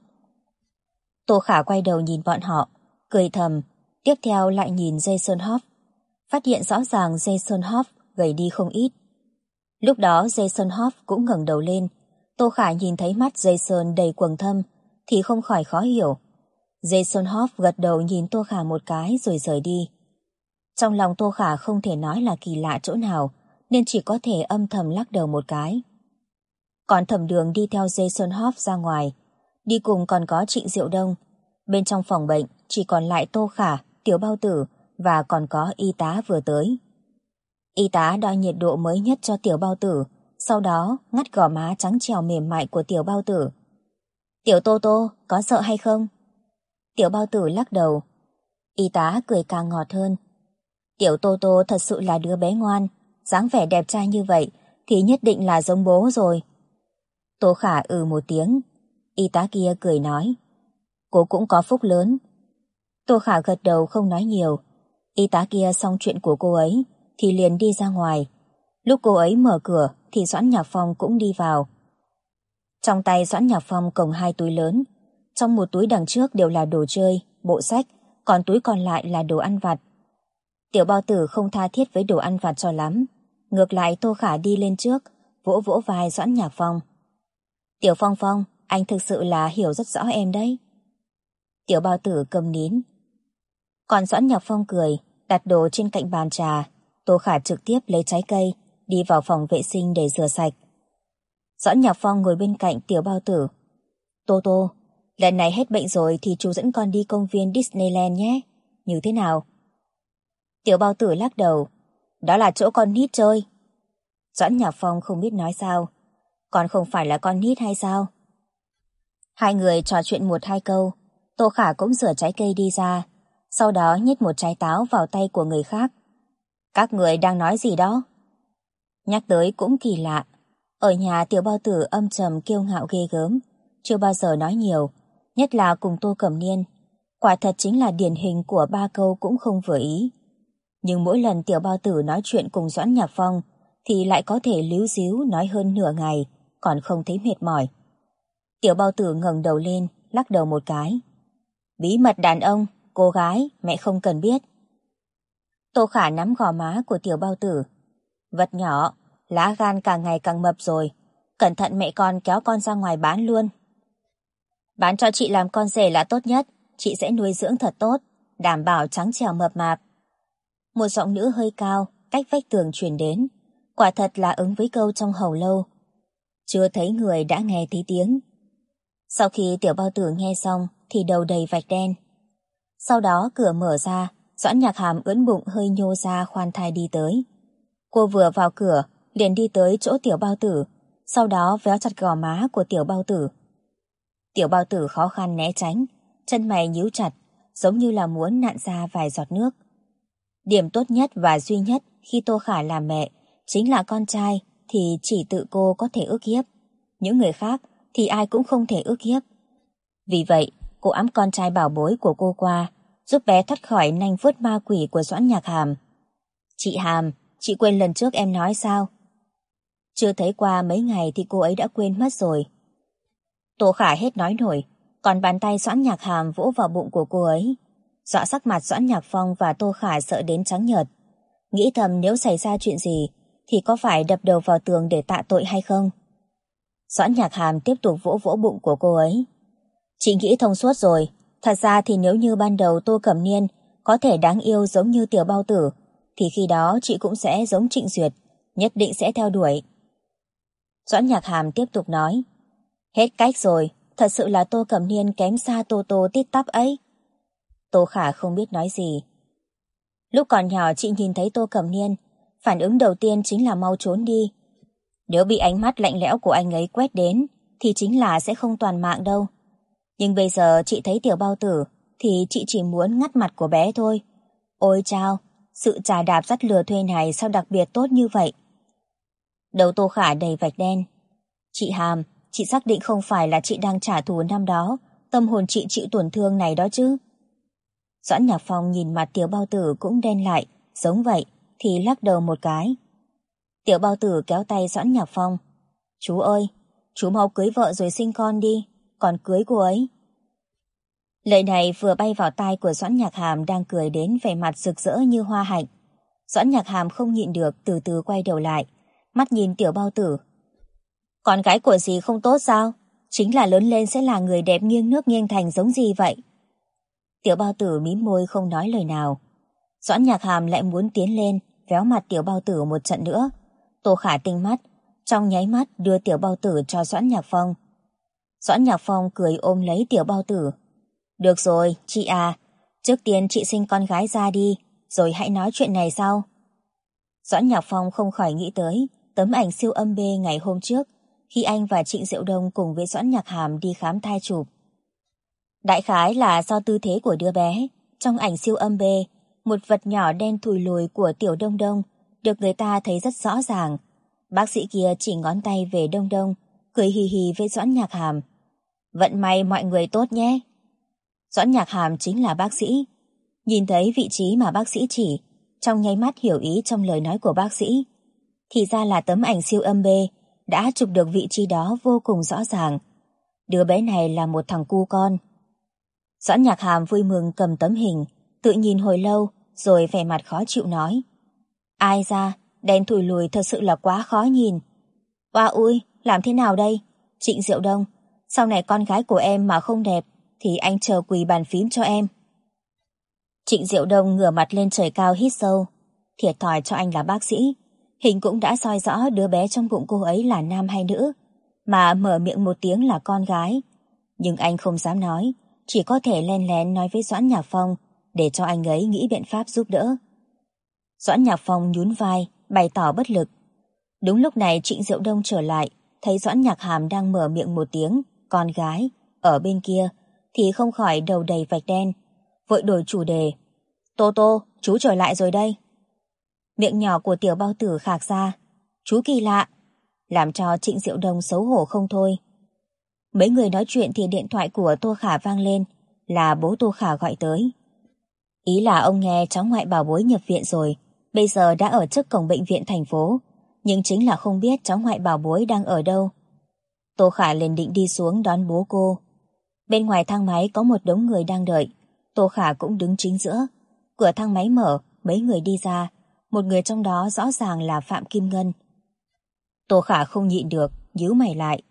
Tô Khả quay đầu nhìn bọn họ, cười thầm, tiếp theo lại nhìn Jason Hoff. Phát hiện rõ ràng Jason Hoff gầy đi không ít. Lúc đó Jason Hoff cũng ngẩng đầu lên. Tô Khả nhìn thấy mắt Jason đầy quầng thâm thì không khỏi khó hiểu. Jason Hoff gật đầu nhìn Tô Khả một cái rồi rời đi. Trong lòng Tô Khả không thể nói là kỳ lạ chỗ nào, nên chỉ có thể âm thầm lắc đầu một cái. Còn Thẩm Đường đi theo Jason Hoff ra ngoài, đi cùng còn có Trịnh Diệu Đông. Bên trong phòng bệnh chỉ còn lại Tô Khả, tiểu bao tử và còn có y tá vừa tới. Y tá đo nhiệt độ mới nhất cho tiểu bao tử, sau đó ngắt gò má trắng trẻo mềm mại của tiểu bao tử. Tiểu Tô Tô, có sợ hay không? Tiểu bao tử lắc đầu. Y tá cười càng ngọt hơn. Tiểu Tô Tô thật sự là đứa bé ngoan, dáng vẻ đẹp trai như vậy thì nhất định là giống bố rồi. Tô Khả một tiếng. Y tá kia cười nói. Cô cũng có phúc lớn. Tô Khả gật đầu không nói nhiều. Y tá kia xong chuyện của cô ấy thì liền đi ra ngoài. Lúc cô ấy mở cửa thì Doãn Nhạc Phong cũng đi vào. Trong tay Doãn Nhạc Phong cầm 2 túi lớn. Trong một túi đằng trước đều là đồ chơi, bộ sách, còn túi còn lại là đồ ăn vặt. Tiểu bao tử không tha thiết với đồ ăn vặt cho lắm. Ngược lại Tô Khả đi lên trước, vỗ vỗ vai Doãn Nhạc Phong. Tiểu Phong Phong, anh thực sự là hiểu rất rõ em đấy. Tiểu bao tử câm nín. Còn Doãn Nhạc Phong cười, đặt đồ trên cạnh bàn trà. Tô Khả trực tiếp lấy trái cây, đi vào phòng vệ sinh để rửa sạch. Doãn Nhạc Phong ngồi bên cạnh tiểu bao tử. Tô Tô, lần này hết bệnh rồi thì chú dẫn con đi công viên Disneyland nhé. Như thế nào? Tiểu bao tử lắc đầu. Đó là chỗ con nít chơi. Doãn Nhạc Phong không biết nói sao. Con không phải là con nít hay sao? Hai người trò chuyện 1-2 câu. Tô Khả cũng rửa trái cây đi ra, sau đó nhét một trái táo vào tay của người khác. Các người đang nói gì đó? Nhắc tới cũng kỳ lạ. Ở nhà tiểu bao tử âm trầm kiêu ngạo ghê gớm, chưa bao giờ nói nhiều, nhất là cùng Tô Cẩm Niên. Quả thật chính là điển hình của 3 câu cũng không vừa ý. Nhưng mỗi lần tiểu bao tử nói chuyện cùng Doãn Nhạc Phong thì lại có thể líu díu nói hơn nửa ngày, còn không thấy mệt mỏi. Tiểu bao tử ngẩng đầu lên, lắc đầu một cái. Bí mật đàn ông, cô gái, mẹ không cần biết. Tô Khả nắm gò má của tiểu bao tử. Vật nhỏ, lá gan càng ngày càng mập rồi. Cẩn thận mẹ con kéo con ra ngoài bán luôn. Bán cho chị làm con rể là tốt nhất, chị sẽ nuôi dưỡng thật tốt, đảm bảo trắng trẻo mập mạp. Một giọng nữ hơi cao, cách vách tường truyền đến, quả thật là ứng với câu trong hầu lâu. Chưa thấy người đã nghe thấy tiếng. Sau khi tiểu bao tử nghe xong thì đầu đầy vạch đen. Sau đó cửa mở ra, Doãn Nhạc Hàm ưỡn bụng hơi nhô ra khoan thai đi tới. Cô vừa vào cửa, liền đi tới chỗ tiểu bao tử, sau đó véo chặt gò má của tiểu bao tử. Tiểu bao tử khó khăn né tránh, chân mày nhíu chặt, giống như là muốn nặn ra vài giọt nước. Điểm tốt nhất và duy nhất khi Tô Khả làm mẹ chính là con trai thì chỉ tự cô có thể ức hiếp. Những người khác thì ai cũng không thể ức hiếp. Vì vậy, cô ẵm con trai bảo bối của cô qua, giúp bé thoát khỏi nanh vuốt ma quỷ của Doãn Nhạc Hàm. Chị Hàm, chị quên lần trước em nói sao? Chưa thấy qua mấy ngày thì cô ấy đã quên mất rồi. Tô Khả hết nói nổi, còn bàn tay Doãn Nhạc Hàm vỗ vào bụng của cô ấy. Dọa sắc mặt Doãn Nhạc Phong và Tô Khả sợ đến trắng nhợt. Nghĩ thầm nếu xảy ra chuyện gì thì có phải đập đầu vào tường để tạ tội hay không? Doãn Nhạc Hàm tiếp tục vỗ vỗ bụng của cô ấy. Chị nghĩ thông suốt rồi. Thật ra thì nếu như ban đầu Tô Cẩm Niên có thể đáng yêu giống như tiểu bao tử, thì khi đó chị cũng sẽ giống Trịnh Duyệt, nhất định sẽ theo đuổi. Doãn Nhạc Hàm tiếp tục nói. Hết cách rồi, thật sự là Tô Cẩm Niên kém xa Tô Tô tít tắp ấy. Tô Khả không biết nói gì. Lúc còn nhỏ chị nhìn thấy Tô Cẩm Niên, phản ứng đầu tiên chính là mau trốn đi. Nếu bị ánh mắt lạnh lẽo của anh ấy quét đến, thì chính là sẽ không toàn mạng đâu. Nhưng bây giờ chị thấy tiểu bao tử, thì chị chỉ muốn ngắt mặt của bé thôi. Ôi chao, sự chà đạp dắt lừa thuê này sao đặc biệt tốt như vậy? Đầu Tô Khả đầy vạch đen. Chị Hàm, chị xác định không phải là chị đang trả thù năm đó, tâm hồn chị chịu tổn thương này đó chứ? Doãn Nhạc Phong nhìn mặt tiểu bao tử cũng đen lại, giống vậy, thì lắc đầu một cái. Tiểu bao tử kéo tay Doãn Nhạc Phong. Chú ơi, chú mau cưới vợ rồi sinh con đi, còn cưới cô ấy. Lời này vừa bay vào tai của Doãn Nhạc Hàm đang cười đến vẻ mặt rực rỡ như hoa hạnh. Doãn Nhạc Hàm không nhịn được từ từ quay đầu lại, mắt nhìn tiểu bao tử. Con gái của dì không tốt sao? Chính là lớn lên sẽ là người đẹp nghiêng nước nghiêng thành giống dì vậy. Tiểu bao tử mím môi không nói lời nào. Doãn Nhạc Hàm lại muốn tiến lên, véo mặt tiểu bao tử một trận nữa. Tô Khả tinh mắt, trong nháy mắt đưa tiểu bao tử cho Doãn Nhạc Phong. Doãn Nhạc Phong cười ôm lấy tiểu bao tử. Được rồi, chị à, trước tiên chị sinh con gái ra đi, rồi hãy nói chuyện này sau. Doãn Nhạc Phong không khỏi nghĩ tới tấm ảnh siêu âm B ngày hôm trước, khi anh và Trịnh Diệu Đông cùng với Doãn Nhạc Hàm đi khám thai chụp. Đại khái là do tư thế của đứa bé, trong ảnh siêu âm B, một vật nhỏ đen thùi lùi của tiểu Đông Đông được người ta thấy rất rõ ràng. Bác sĩ kia chỉ ngón tay về Đông Đông, cười hì hì với Doãn Nhạc Hàm. Vận may mọi người tốt nhé. Doãn Nhạc Hàm chính là bác sĩ. Nhìn thấy vị trí mà bác sĩ chỉ, trong nháy mắt hiểu ý trong lời nói của bác sĩ. Thì ra là tấm ảnh siêu âm B đã chụp được vị trí đó vô cùng rõ ràng. Đứa bé này là một thằng cu con. Doãn Nhạc Hàm vui mừng cầm tấm hình, tự nhìn hồi lâu, rồi vẻ mặt khó chịu nói. Ai ra, đen thùi lùi thật sự là quá khó nhìn. Oa ui, làm thế nào đây? Trịnh Diệu Đông, sau này con gái của em mà không đẹp, thì anh chờ quỳ bàn phím cho em. Trịnh Diệu Đông ngửa mặt lên trời cao hít sâu. Thiệt thòi cho anh là bác sĩ, hình cũng đã soi rõ đứa bé trong bụng cô ấy là nam hay nữ, mà mở miệng một tiếng là con gái. Nhưng anh không dám nói, chỉ có thể len lén nói với Doãn Nhạc Phong để cho anh ấy nghĩ biện pháp giúp đỡ. Doãn Nhạc Phong nhún vai, bày tỏ bất lực. Đúng lúc này Trịnh Diệu Đông trở lại, thấy Doãn Nhạc Hàm đang mở miệng một tiếng con gái ở bên kia, thì không khỏi đầu đầy vạch đen, vội đổi chủ đề. Tô Tô, chú trở lại rồi đây. Miệng nhỏ của tiểu bao tử khạc ra. Chú kỳ lạ, làm cho Trịnh Diệu Đông xấu hổ không thôi. Mấy người nói chuyện thì điện thoại của Tô Khả vang lên, là bố Tô Khả gọi tới. Ý là ông nghe cháu ngoại bảo bối nhập viện rồi, bây giờ đã ở trước cổng bệnh viện thành phố, nhưng chính là không biết cháu ngoại bảo bối đang ở đâu. Tô Khả liền định đi xuống đón bố cô. Bên ngoài thang máy có một đống người đang đợi, Tô Khả cũng đứng chính giữa. Cửa thang máy mở, mấy người đi ra, một người trong đó rõ ràng là Phạm Kim Ngân. Tô Khả không nhịn được, nhíu mày lại.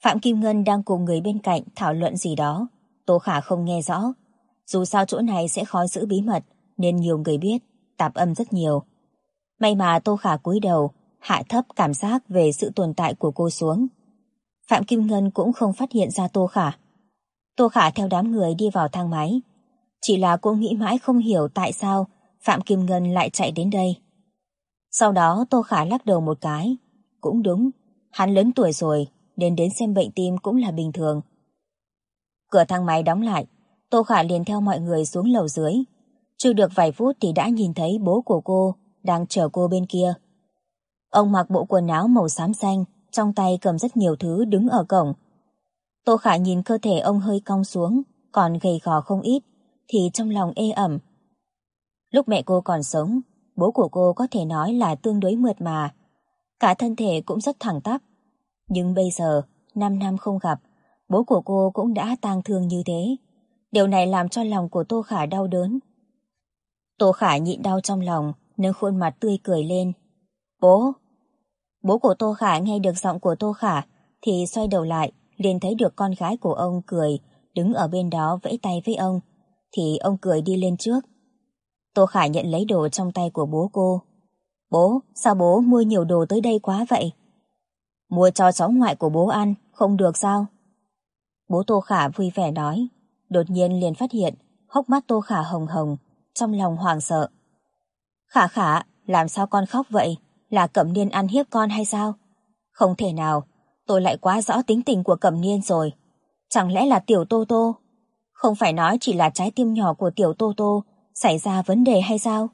Phạm Kim Ngân đang cùng người bên cạnh thảo luận gì đó. Tô Khả không nghe rõ. Dù sao chỗ này sẽ khó giữ bí mật, nên nhiều người biết, tạp âm rất nhiều. May mà Tô Khả cúi đầu, hạ thấp cảm giác về sự tồn tại của cô xuống. Phạm Kim Ngân cũng không phát hiện ra Tô Khả. Tô Khả theo đám người đi vào thang máy. Chỉ là cô nghĩ mãi không hiểu tại sao Phạm Kim Ngân lại chạy đến đây. Sau đó Tô Khả lắc đầu một cái. Cũng đúng, hắn lớn tuổi rồi, nên đến xem bệnh tim cũng là bình thường. Cửa thang máy đóng lại, Tô Khả liền theo mọi người xuống lầu dưới. Chưa được vài phút thì đã nhìn thấy bố của cô đang chờ cô bên kia. Ông mặc bộ quần áo màu xám xanh, trong tay cầm rất nhiều thứ đứng ở cổng. Tô Khả nhìn cơ thể ông hơi cong xuống, còn gầy gò không ít, thì trong lòng ê ẩm. Lúc mẹ cô còn sống, bố của cô có thể nói là tương đối mượt mà. Cả thân thể cũng rất thẳng tắp. Nhưng bây giờ, 5 năm không gặp, bố của cô cũng đã tang thương như thế. Điều này làm cho lòng của Tô Khả đau đớn. Tô Khả nhịn đau trong lòng, nâng khuôn mặt tươi cười lên. Bố! Bố của Tô Khả nghe được giọng của Tô Khả, thì xoay đầu lại, liền thấy được con gái của ông cười, đứng ở bên đó vẫy tay với ông. Thì ông cười đi lên trước. Tô Khả nhận lấy đồ trong tay của bố cô. Bố, sao bố mua nhiều đồ tới đây quá vậy? Mua cho cháu ngoại của bố ăn, không được sao? Bố Tô Khả vui vẻ nói. Đột nhiên liền phát hiện, hốc mắt Tô Khả hồng hồng, trong lòng hoảng sợ. Khả Khả, làm sao con khóc vậy? Là Cẩm Niên ăn hiếp con hay sao? Không thể nào, tôi lại quá rõ tính tình của Cẩm Niên rồi. Chẳng lẽ là Tiểu Tô Tô? Không phải nói chỉ là trái tim nhỏ của Tiểu Tô Tô xảy ra vấn đề hay sao?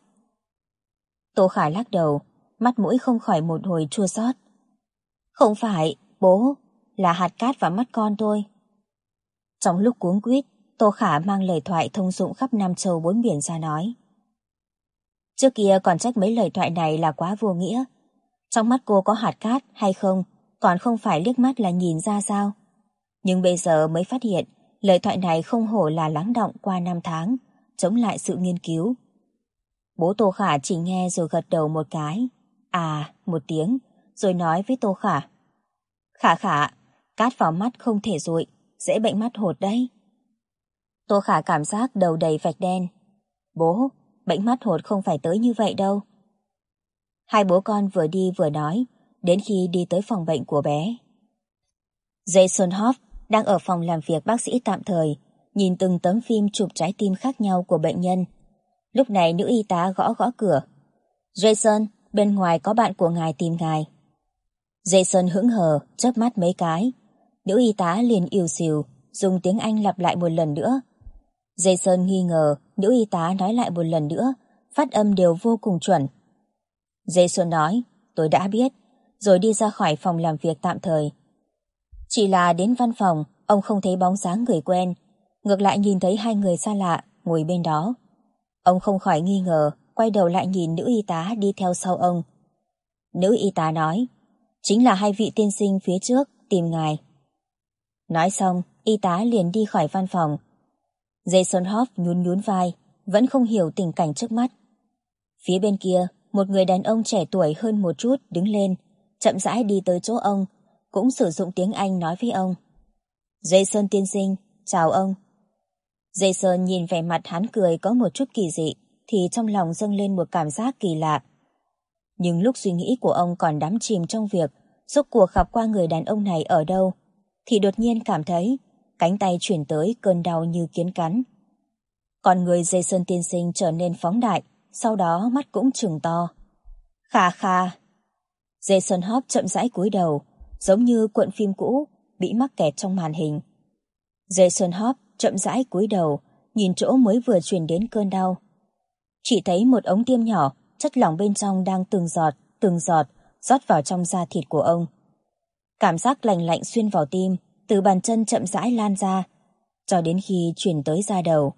Tô Khả lắc đầu, mắt mũi không khỏi một hồi chua xót. Không phải, bố, là hạt cát vào mắt con thôi. Trong lúc cuống quýt, Tô Khả mang lời thoại thông dụng khắp Nam Châu bốn biển ra nói. Trước kia còn trách mấy lời thoại này là quá vô nghĩa. Trong mắt cô có hạt cát hay không, còn không phải liếc mắt là nhìn ra sao. Nhưng bây giờ mới phát hiện, lời thoại này không hổ là lắng đọng qua 5 tháng, chống lại sự nghiên cứu. Bố Tô Khả chỉ nghe rồi gật đầu một cái. À, một tiếng, rồi nói với Tô Khả. Khả Khả, cát vào mắt không thể dụi, dễ bệnh mắt hột đấy. Tô Khả cảm giác đầu đầy vạch đen. Bố, bệnh mắt hột không phải tới như vậy đâu. Hai bố con vừa đi vừa nói, đến khi đi tới phòng bệnh của bé. Jason Hoff đang ở phòng làm việc bác sĩ tạm thời, nhìn từng tấm phim chụp trái tim khác nhau của bệnh nhân. Lúc này nữ y tá gõ gõ cửa. Jason, bên ngoài có bạn của ngài tìm ngài. Jason hững hờ, chớp mắt mấy cái. Nữ y tá liền ìu xìu, dùng tiếng Anh lặp lại một lần nữa. Jason nghi ngờ, nữ y tá nói lại một lần nữa, phát âm đều vô cùng chuẩn. Jason nói, tôi đã biết, rồi đi ra khỏi phòng làm việc tạm thời. Chỉ là đến văn phòng, ông không thấy bóng dáng người quen, ngược lại nhìn thấy hai người xa lạ ngồi bên đó. Ông không khỏi nghi ngờ, quay đầu lại nhìn nữ y tá đi theo sau ông. Nữ y tá nói, chính là hai vị tiên sinh phía trước tìm ngài. Nói xong, y tá liền đi khỏi văn phòng. Jason Hoff nhún nhún vai, vẫn không hiểu tình cảnh trước mắt. Phía bên kia, một người đàn ông trẻ tuổi hơn một chút đứng lên, chậm rãi đi tới chỗ ông, cũng sử dụng tiếng Anh nói với ông. Jason tiên sinh, chào ông. Jason nhìn vẻ mặt hắn cười có một chút kỳ dị, thì trong lòng dâng lên một cảm giác kỳ lạ. Nhưng lúc suy nghĩ của ông còn đắm chìm trong việc rốt cuộc gặp qua người đàn ông này ở đâu, thì đột nhiên cảm thấy cánh tay chuyển tới cơn đau như kiến cắn. Còn người Jason tiên sinh trở nên phóng đại, sau đó mắt cũng trừng to. Kha kha. Jason Hoff chậm rãi cúi đầu, giống như cuộn phim cũ bị mắc kẹt trong màn hình. Jason Hoff chậm rãi cúi đầu, nhìn chỗ mới vừa truyền đến cơn đau. Chỉ thấy một ống tiêm nhỏ, chất lỏng bên trong đang từng giọt rót vào trong da thịt của ông. Cảm giác lạnh lạnh xuyên vào tim, từ bàn chân chậm rãi lan ra, cho đến khi truyền tới da đầu.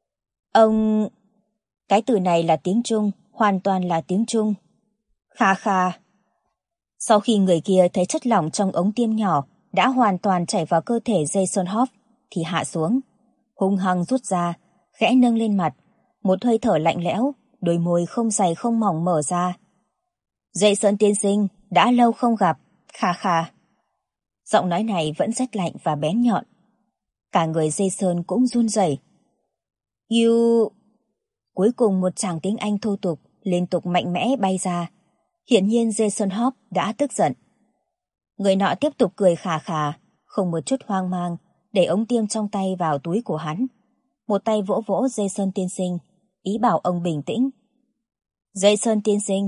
Ông... Cái từ này là tiếng Trung, hoàn toàn là tiếng Trung. Kha kha. Sau khi người kia thấy chất lỏng trong ống tiêm nhỏ đã hoàn toàn chảy vào cơ thể Jason Hoff, thì hạ xuống, hung hăng rút ra, khẽ nâng lên mặt, một hơi thở lạnh lẽo, đôi môi không dày không mỏng mở ra. Jason tiên sinh, đã lâu không gặp, kha kha. Giọng nói này vẫn rất lạnh và bén nhọn. Cả người Jason cũng run rẩy. You... Cuối cùng một tràng tiếng Anh thô tục liên tục mạnh mẽ bay ra. Hiển nhiên Jason Hobbs đã tức giận. Người nọ tiếp tục cười khà khà, không một chút hoang mang, để ống tiêm trong tay vào túi của hắn. Một tay vỗ vỗ Jason tiên sinh, ý bảo ông bình tĩnh. Jason tiên sinh.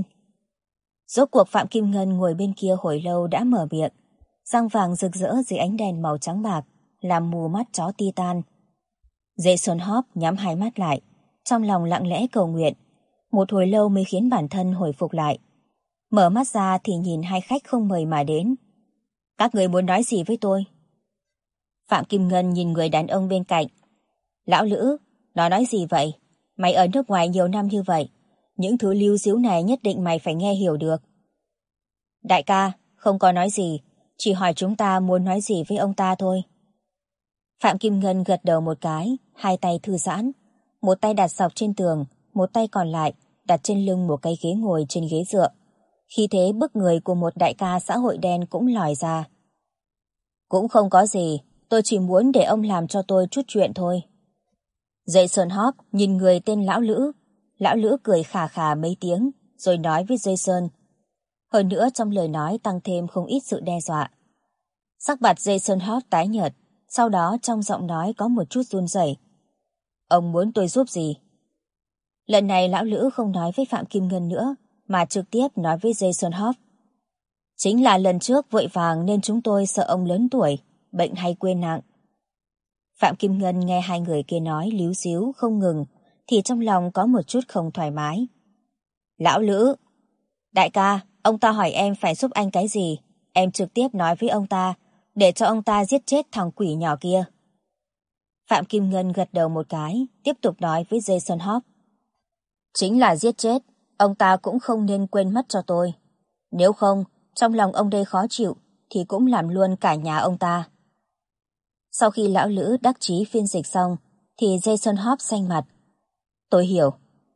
Rốt cuộc Phạm Kim Ngân ngồi bên kia hồi lâu đã mở miệng, răng vàng rực rỡ dưới ánh đèn màu trắng bạc, làm mù mắt chó Titan. Jason Hobbs nhắm hai mắt lại, trong lòng lặng lẽ cầu nguyện, một hồi lâu mới khiến bản thân hồi phục lại. Mở mắt ra thì nhìn hai khách không mời mà đến. Các người muốn nói gì với tôi? Phạm Kim Ngân nhìn người đàn ông bên cạnh. Lão Lữ, nó nói gì vậy? Mày ở nước ngoài nhiều năm như vậy, những thứ lưu xíu này nhất định mày phải nghe hiểu được. Đại ca, không có nói gì, chỉ hỏi chúng ta muốn nói gì với ông ta thôi. Phạm Kim Ngân gật đầu một cái, hai tay thư giãn, một tay đặt dọc trên tường, một tay còn lại đặt trên lưng một cái ghế ngồi trên ghế dựa. Khi thế bức người của một đại ca xã hội đen cũng lòi ra. Cũng không có gì, tôi chỉ muốn để ông làm cho tôi chút chuyện thôi. Jason Hobbs nhìn người tên Lão Lữ. Lão Lữ cười khà khà mấy tiếng, rồi nói với Jason. Hơn nữa trong lời nói tăng thêm không ít sự đe dọa. Sắc mặt Jason Hobbs tái nhợt, sau đó trong giọng nói có một chút run rẩy. Ông muốn tôi giúp gì? Lần này Lão Lữ không nói với Phạm Kim Ngân nữa, mà trực tiếp nói với Jason Hobbs. Chính là lần trước vội vàng nên chúng tôi sợ ông lớn tuổi, bệnh hay quên nặng. Phạm Kim Ngân nghe hai người kia nói líu xíu không ngừng, thì trong lòng có một chút không thoải mái. Lão Lữ, đại ca, ông ta hỏi em phải giúp anh cái gì, em trực tiếp nói với ông ta, để cho ông ta giết chết thằng quỷ nhỏ kia. Phạm Kim Ngân gật đầu một cái, tiếp tục nói với Jason Hobbs. Chính là giết chết, ông ta cũng không nên quên mất cho tôi. Nếu không, trong lòng ông đây khó chịu, thì cũng làm luôn cả nhà ông ta. Sau khi Lão Lữ đắc chí phiên dịch xong, thì Jason Hobbs xanh mặt. Tôi hiểu.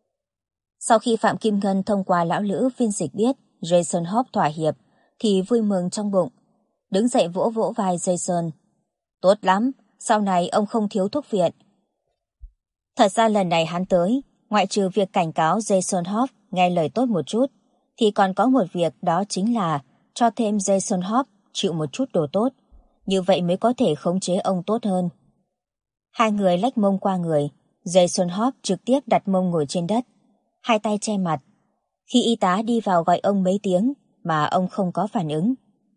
Sau khi Phạm Kim Ngân thông qua Lão Lữ phiên dịch biết Jason Hobbs thỏa hiệp, thì vui mừng trong bụng. Đứng dậy vỗ vỗ vai Jason. Tốt lắm, sau này ông không thiếu thuốc viện. Thật ra lần này hắn tới, ngoại trừ việc cảnh cáo Jason Hobbs nghe lời tốt một chút, thì còn có một việc, đó chính là cho thêm Jason Hobbs chịu một chút đồ tốt, như vậy mới có thể khống chế ông tốt hơn. Hai người lách mông qua người, Jason Hobbs trực tiếp đặt mông ngồi trên đất, hai tay che mặt. Khi y tá đi vào gọi ông mấy tiếng mà ông không có phản ứng.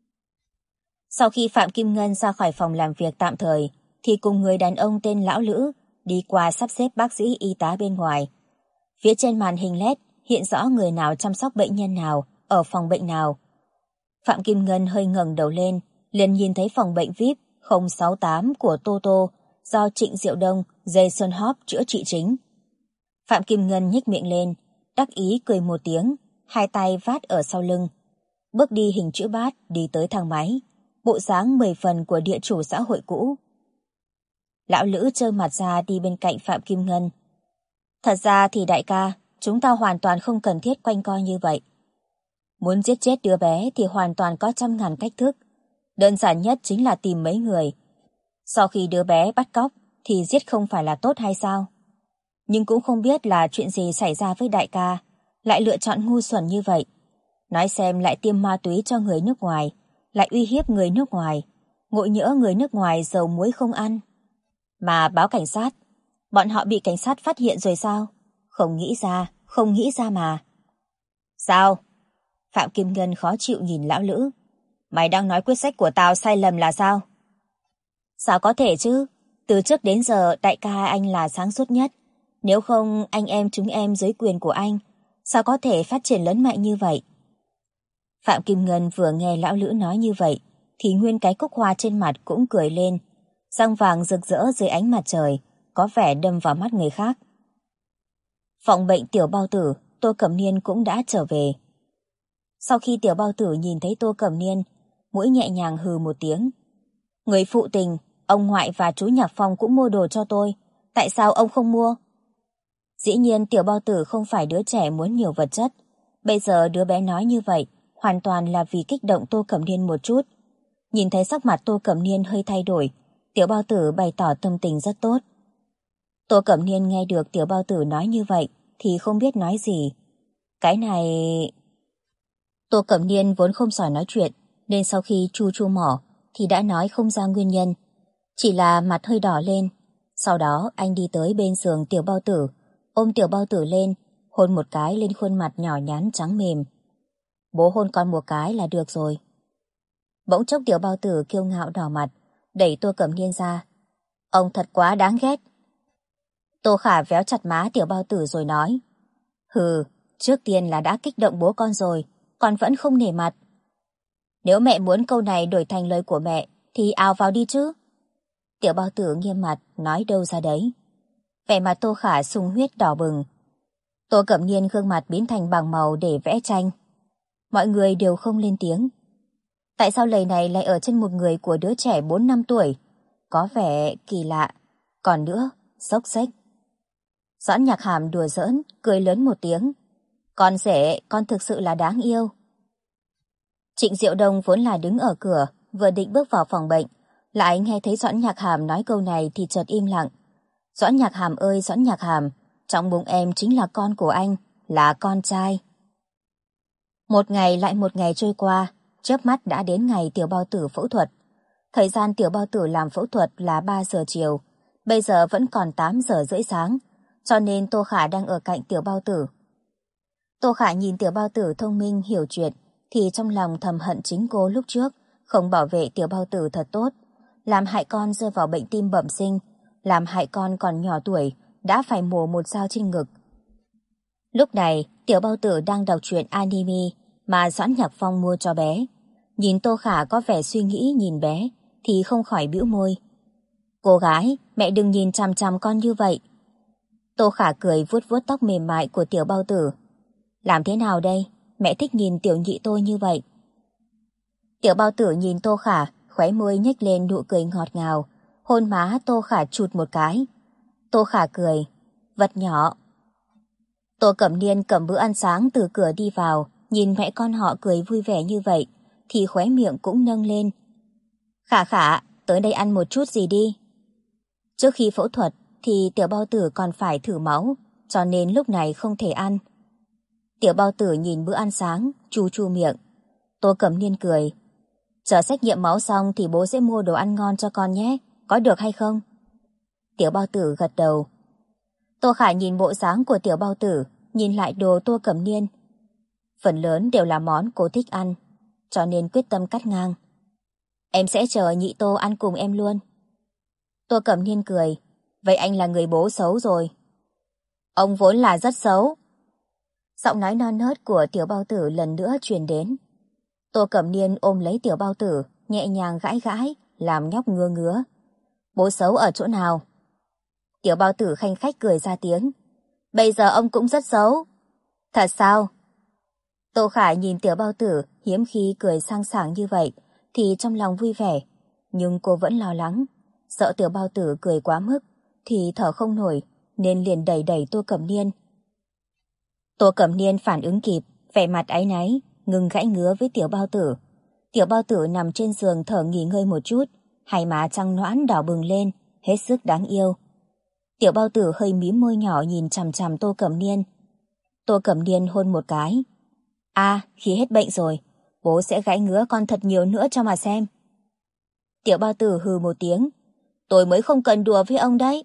Sau khi Phạm Kim Ngân ra khỏi phòng làm việc tạm thời, thì cùng người đàn ông tên Lão Lữ đi qua sắp xếp bác sĩ y tá bên ngoài. Phía trên màn hình LED hiện rõ người nào chăm sóc bệnh nhân nào, ở phòng bệnh nào. Phạm Kim Ngân hơi ngẩng đầu lên, liền nhìn thấy phòng bệnh VIP 068 của Toto do Trịnh Diệu Đông, Jason Hobbs chữa trị chính. Phạm Kim Ngân nhếch miệng lên, đắc ý cười một tiếng, hai tay vát ở sau lưng. Bước đi hình chữ bát đi tới thang máy, bộ dáng 10 phần của địa chủ xã hội cũ. Lão Lữ trơ mặt ra đi bên cạnh Phạm Kim Ngân. Thật ra thì đại ca, chúng ta hoàn toàn không cần thiết quanh co như vậy. Muốn giết chết đứa bé thì hoàn toàn có trăm ngàn cách thức. Đơn giản nhất chính là tìm mấy người. Sau khi đứa bé bắt cóc thì giết không phải là tốt hay sao? Nhưng cũng không biết là chuyện gì xảy ra với đại ca, lại lựa chọn ngu xuẩn như vậy. Nói xem lại tiêm ma túy cho người nước ngoài, lại uy hiếp người nước ngoài, ngộ nhỡ người nước ngoài dầu muối không ăn. Mà báo cảnh sát, bọn họ bị cảnh sát phát hiện rồi sao? Không nghĩ ra mà. Sao? Phạm Kim Ngân khó chịu nhìn Lão Lữ. Mày đang nói quyết sách của tao sai lầm là sao? Sao có thể chứ? Từ trước đến giờ đại ca anh là sáng suốt nhất. Nếu không anh em chúng em dưới quyền của anh, sao có thể phát triển lớn mạnh như vậy? Phạm Kim Ngân vừa nghe Lão Lữ nói như vậy, thì nguyên cái cúc hoa trên mặt cũng cười lên, răng vàng rực rỡ dưới ánh mặt trời, có vẻ đâm vào mắt người khác. Phòng bệnh Tiểu Bao Tử, Tô Cẩm Niên cũng đã trở về. Sau khi Tiểu Bao Tử nhìn thấy Tô Cẩm Niên, mũi nhẹ nhàng hừ một tiếng. Người phụ tình, ông ngoại và chú Nhạc Phong cũng mua đồ cho tôi, tại sao ông không mua? Dĩ nhiên Tiểu Bao Tử không phải đứa trẻ muốn nhiều vật chất, bây giờ đứa bé nói như vậy hoàn toàn là vì kích động Tô Cẩm Niên một chút. Nhìn thấy sắc mặt Tô Cẩm Niên hơi thay đổi, Tiểu Bao Tử bày tỏ tâm tình rất tốt. Tô Cẩm Niên nghe được Tiểu Bao Tử nói như vậy thì không biết nói gì. Cái này... Tô Cẩm Niên vốn không giỏi nói chuyện, nên sau khi chu chu mỏ thì đã nói không ra nguyên nhân. Chỉ là mặt hơi đỏ lên. Sau đó anh đi tới bên giường Tiểu Bao Tử, ôm Tiểu Bao Tử lên, hôn một cái lên khuôn mặt nhỏ nhắn trắng mềm. Bố hôn con một cái là được rồi. Bỗng chốc Tiểu Bao Tử kiêu ngạo đỏ mặt, đẩy Tô Cẩm Niên ra. Ông thật quá đáng ghét. Tô Khả véo chặt má Tiểu Bao Tử rồi nói. Hừ, trước tiên là đã kích động bố con rồi, con vẫn không nể mặt. Nếu mẹ muốn câu này đổi thành lời của mẹ, thì ào vào đi chứ. Tiểu Bao Tử nghiêm mặt, nói đâu ra đấy. Vẻ mặt Tô Khả sung huyết đỏ bừng. Tô Cẩm Niên gương mặt biến thành bảng màu để vẽ tranh. Mọi người đều không lên tiếng. Tại sao lời này lại ở trên một người của đứa trẻ 4 năm tuổi? Có vẻ kỳ lạ. Còn nữa, xốc xếch. Doãn Nhạc Hàm đùa giỡn, cười lớn một tiếng. Con rể, con thực sự là đáng yêu. Trịnh Diệu Đông vốn là đứng ở cửa, vừa định bước vào phòng bệnh, lại nghe thấy Doãn Nhạc Hàm nói câu này thì chợt im lặng. Doãn Nhạc Hàm ơi Doãn Nhạc Hàm, trong bụng em chính là con của anh, là con trai. Một ngày lại một ngày trôi qua, chớp mắt đã đến ngày Tiểu Bao Tử phẫu thuật. Thời gian Tiểu Bao Tử làm phẫu thuật là 3 giờ chiều, bây giờ vẫn còn 8 giờ rưỡi sáng, cho nên Tô Khả đang ở cạnh Tiểu Bao Tử. Tô Khả nhìn Tiểu Bao Tử thông minh hiểu chuyện, thì trong lòng thầm hận chính cô lúc trước, không bảo vệ Tiểu Bao Tử thật tốt, làm hại con rơi vào bệnh tim bẩm sinh, làm hại con còn nhỏ tuổi, đã phải mổ một dao trên ngực. Lúc này, Tiểu Bao Tử đang đọc truyện anime mà Doãn Nhạc Phong mua cho bé. Nhìn Tô Khả có vẻ suy nghĩ nhìn bé, thì không khỏi bĩu môi. Cô gái, mẹ đừng nhìn chằm chằm con như vậy. Tô Khả cười vuốt vuốt tóc mềm mại của Tiểu Bao Tử. Làm thế nào đây? Mẹ thích nhìn tiểu nhị tôi như vậy. Tiểu Bao Tử nhìn Tô Khả, khóe môi nhếch lên nụ cười ngọt ngào, hôn má Tô Khả chụt một cái. Tô Khả cười, vật nhỏ. Tô Cẩm Niên cầm bữa ăn sáng từ cửa đi vào, nhìn mẹ con họ cười vui vẻ như vậy, thì khóe miệng cũng nâng lên. Khả Khả, tới đây ăn một chút gì đi. Trước khi phẫu thuật thì Tiểu Bao Tử còn phải thử máu, cho nên lúc này không thể ăn. Tiểu Bao Tử nhìn bữa ăn sáng, chu chu miệng. Tô Cẩm Niên cười. Chờ xét nghiệm máu xong thì bố sẽ mua đồ ăn ngon cho con nhé, có được hay không? Tiểu Bao Tử gật đầu. Tô Khả nhìn bộ dáng của Tiểu Bao Tử, nhìn lại đồ Tô Cẩm Niên. Phần lớn đều là món cô thích ăn, cho nên quyết tâm cắt ngang. Em sẽ chờ nhị Tô ăn cùng em luôn. Tô Cẩm Niên cười. Vậy anh là người bố xấu rồi. Ông vốn là rất xấu. Giọng nói non nớt của Tiểu Bao Tử lần nữa truyền đến. Tô Cẩm Niên ôm lấy Tiểu Bao Tử, nhẹ nhàng gãi gãi, làm nhóc ngứa ngứa. Bố xấu ở chỗ nào? Tiểu Bao Tử khanh khách cười ra tiếng. Bây giờ ông cũng rất xấu. Thật sao? Tô Khả nhìn Tiểu Bao Tử hiếm khi cười sang sảng như vậy, thì trong lòng vui vẻ. Nhưng cô vẫn lo lắng, sợ Tiểu Bao Tử cười quá mức, thì thở không nổi, nên liền đẩy đẩy Tô Cẩm Niên. Tô Cẩm Niên phản ứng kịp, vẻ mặt áy náy, ngừng gãi ngứa với Tiểu Bao Tử. Tiểu Bao Tử nằm trên giường thở nghỉ ngơi một chút, hai má trắng nõn đỏ bừng lên, hết sức đáng yêu. Tiểu Bao Tử hơi mím môi nhỏ nhìn chằm chằm Tô Cẩm Niên. Tô Cẩm Niên hôn một cái. Khi hết bệnh rồi, bố sẽ gãi ngứa con thật nhiều nữa cho mà xem. Tiểu Bao Tử hừ một tiếng. Tôi mới không cần đùa với ông đấy.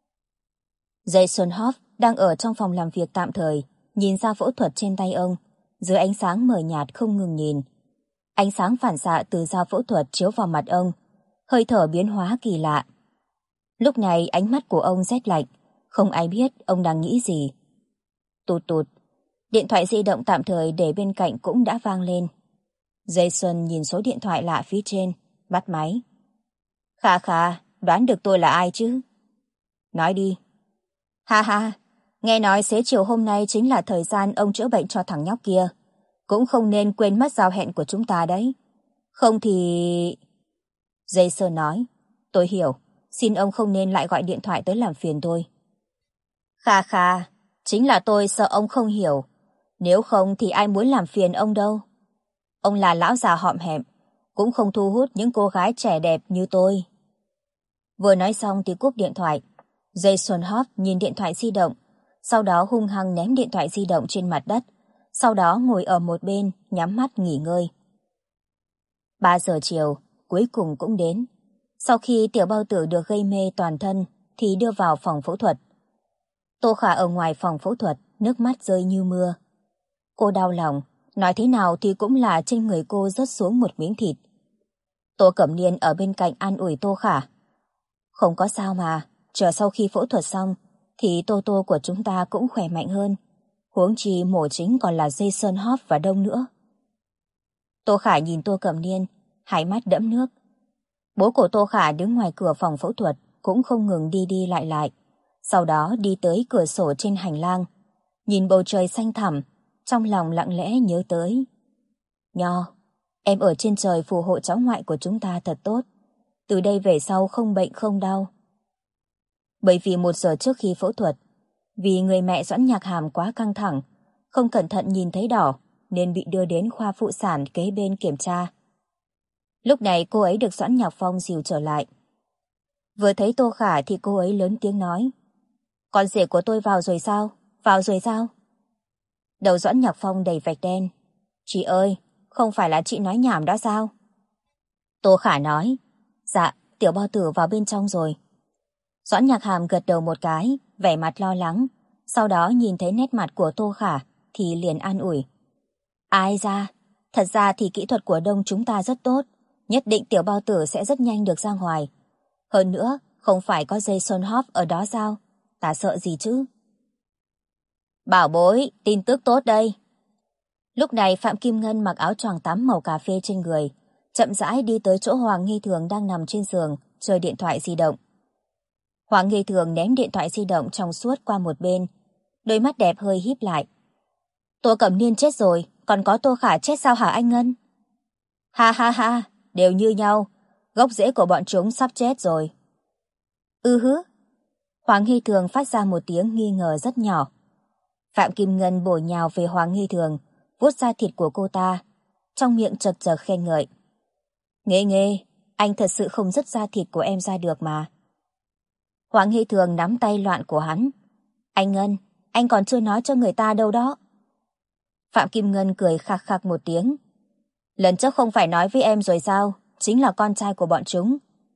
Jason Hoff đang ở trong phòng làm việc tạm thời, nhìn ra phẫu thuật trên tay ông, dưới ánh sáng mờ nhạt không ngừng nhìn. Ánh sáng phản xạ từ dao phẫu thuật chiếu vào mặt ông, hơi thở biến hóa kỳ lạ. Lúc này ánh mắt của ông rét lạnh, không ai biết ông đang nghĩ gì. Tụt tụt, điện thoại di động tạm thời để bên cạnh cũng đã vang lên. Jason nhìn số điện thoại lạ phía trên, bắt máy. Khà khà, đoán được tôi là ai chứ? Nói đi. Ha ha, nghe nói xế chiều hôm nay chính là thời gian ông chữa bệnh cho thằng nhóc kia. Cũng không nên quên mất giao hẹn của chúng ta đấy. Không thì... Jason nói, tôi hiểu, xin ông không nên lại gọi điện thoại tới làm phiền tôi. Kha kha, chính là tôi sợ ông không hiểu. Nếu không thì ai muốn làm phiền ông đâu. Ông là lão già họm hẹm, cũng không thu hút những cô gái trẻ đẹp như tôi. Vừa nói xong thì cúp điện thoại. Jason Hoff nhìn điện thoại di động, sau đó hung hăng ném điện thoại di động trên mặt đất, sau đó ngồi ở một bên, nhắm mắt nghỉ ngơi. 3 giờ chiều, cuối cùng cũng đến. Sau khi tiểu bao tử được gây mê toàn thân, thì đưa vào phòng phẫu thuật. Tô Khả ở ngoài phòng phẫu thuật, nước mắt rơi như mưa. Cô đau lòng, nói thế nào thì cũng là trên người cô rớt xuống một miếng thịt. Tô Cẩm Niên ở bên cạnh an ủi Tô Khả. Không có sao mà, chờ sau khi phẫu thuật xong, thì Tô Tô của chúng ta cũng khỏe mạnh hơn. Huống chi mổ chính còn là Jason Hoff và Đông nữa. Tô Khả nhìn Tô Cẩm Niên, hai mắt đẫm nước. Bố của Tô Khả đứng ngoài cửa phòng phẫu thuật, cũng không ngừng đi đi lại lại. Sau đó đi tới cửa sổ trên hành lang, nhìn bầu trời xanh thẳm, trong lòng lặng lẽ nhớ tới. Nho, em ở trên trời phù hộ cháu ngoại của chúng ta thật tốt. Từ đây về sau không bệnh không đau. Bởi vì 1 giờ trước khi phẫu thuật, vì người mẹ Doãn Nhạc Hàm quá căng thẳng, không cẩn thận nhìn thấy đỏ, nên bị đưa đến khoa phụ sản kế bên kiểm tra. Lúc này cô ấy được Doãn Nhạc Phong dìu trở lại. Vừa thấy Tô Khả thì cô ấy lớn tiếng nói. Con rể của tôi vào rồi sao? Vào rồi sao? Đầu Doãn Nhạc Phong đầy vạch đen. Chị ơi, không phải là chị nói nhảm đó sao? Tô Khả nói. Dạ, tiểu bao tử vào bên trong rồi. Doãn Nhạc Hàm gật đầu một cái, vẻ mặt lo lắng. Sau đó nhìn thấy nét mặt của Tô Khả thì liền an ủi. Ai ra, thật ra thì kỹ thuật của Đông chúng ta rất tốt. Nhất định tiểu bao tử sẽ rất nhanh được ra ngoài. Hơn nữa, không phải có Jason Hoff ở đó sao? Ta sợ gì chứ? Bảo bối, tin tức tốt đây. Lúc này Phạm Kim Ngân mặc áo choàng tắm màu cà phê trên người, chậm rãi đi tới chỗ Hoàng Nghi Thường đang nằm trên giường, chơi điện thoại di động. Hoàng Nghi Thường ném điện thoại di động trong suốt qua một bên, đôi mắt đẹp hơi híp lại. Tô Cẩm Niên chết rồi, còn có Tô Khả chết sao hả anh Ngân? Ha ha ha, đều như nhau, gốc rễ của bọn chúng sắp chết rồi. Hứ. Hoàng Nghi Thường phát ra một tiếng nghi ngờ rất nhỏ. Phạm Kim Ngân bổ nhào về Hoàng Nghi Thường, vuốt da thịt của cô ta, trong miệng chật chật khen ngợi. Nghê, anh thật sự không dứt da thịt của em ra được mà. Hoàng Nghi Thường nắm tay loạn của hắn. Anh Ngân, anh còn chưa nói cho người ta đâu đó. Phạm Kim Ngân cười khạc khạc một tiếng. Lần trước không phải nói với em rồi sao, chính là con trai của bọn chúng.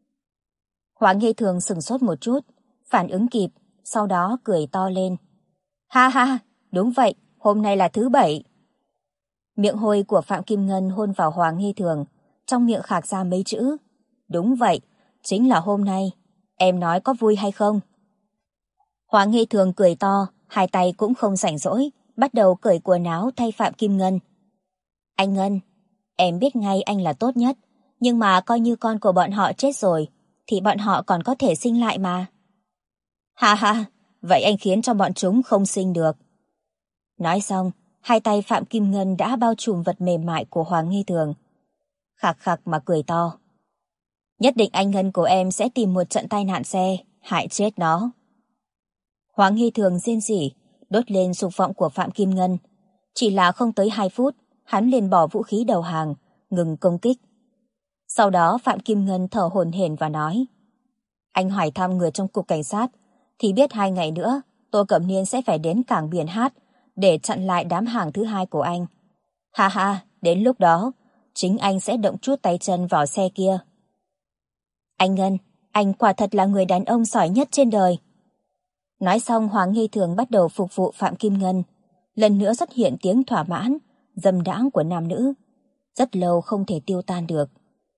Hoàng Nghi Thường sửng sốt một chút, phản ứng kịp, sau đó cười to lên. Ha ha, đúng vậy, hôm nay là thứ Bảy. Miệng hôi của Phạm Kim Ngân hôn vào Hoàng Nghi Thường, trong miệng khạc ra mấy chữ. Đúng vậy, chính là hôm nay. Em nói có vui hay không? Hoàng Nghi Thường cười to, hai tay cũng không rảnh rỗi, bắt đầu cởi quần áo thay Phạm Kim Ngân. Anh Ngân, em biết ngay anh là tốt nhất, nhưng mà coi như con của bọn họ chết rồi, thì bọn họ còn có thể sinh lại mà. Ha ha, vậy anh khiến cho bọn chúng không sinh được. Nói xong, hai tay Phạm Kim Ngân đã bao trùm vật mềm mại của Hoàng Nghi Thường. Khạc khạc mà cười to. Nhất định anh Ngân của em sẽ tìm một trận tai nạn xe, hại chết nó. Hoàng Nghi Thường rên rỉ, đốt lên dục vọng của Phạm Kim Ngân. Chỉ là không tới 2 phút, hắn liền bỏ vũ khí đầu hàng, ngừng công kích. Sau đó Phạm Kim Ngân thở hổn hển và nói. Anh hỏi thăm người trong cục cảnh sát, thì biết 2 ngày nữa, Tô Cẩm Niên sẽ phải đến cảng biển Hát để chặn lại đám hàng thứ 2 của anh. Ha ha, đến lúc đó, chính anh sẽ động chút tay chân vào xe kia. Anh Ngân, anh quả thật là người đàn ông giỏi nhất trên đời. Nói xong Hoàng Nghi Thường bắt đầu phục vụ Phạm Kim Ngân. Lần nữa xuất hiện tiếng thỏa mãn, dâm đãng của nam nữ. Rất lâu không thể tiêu tan được.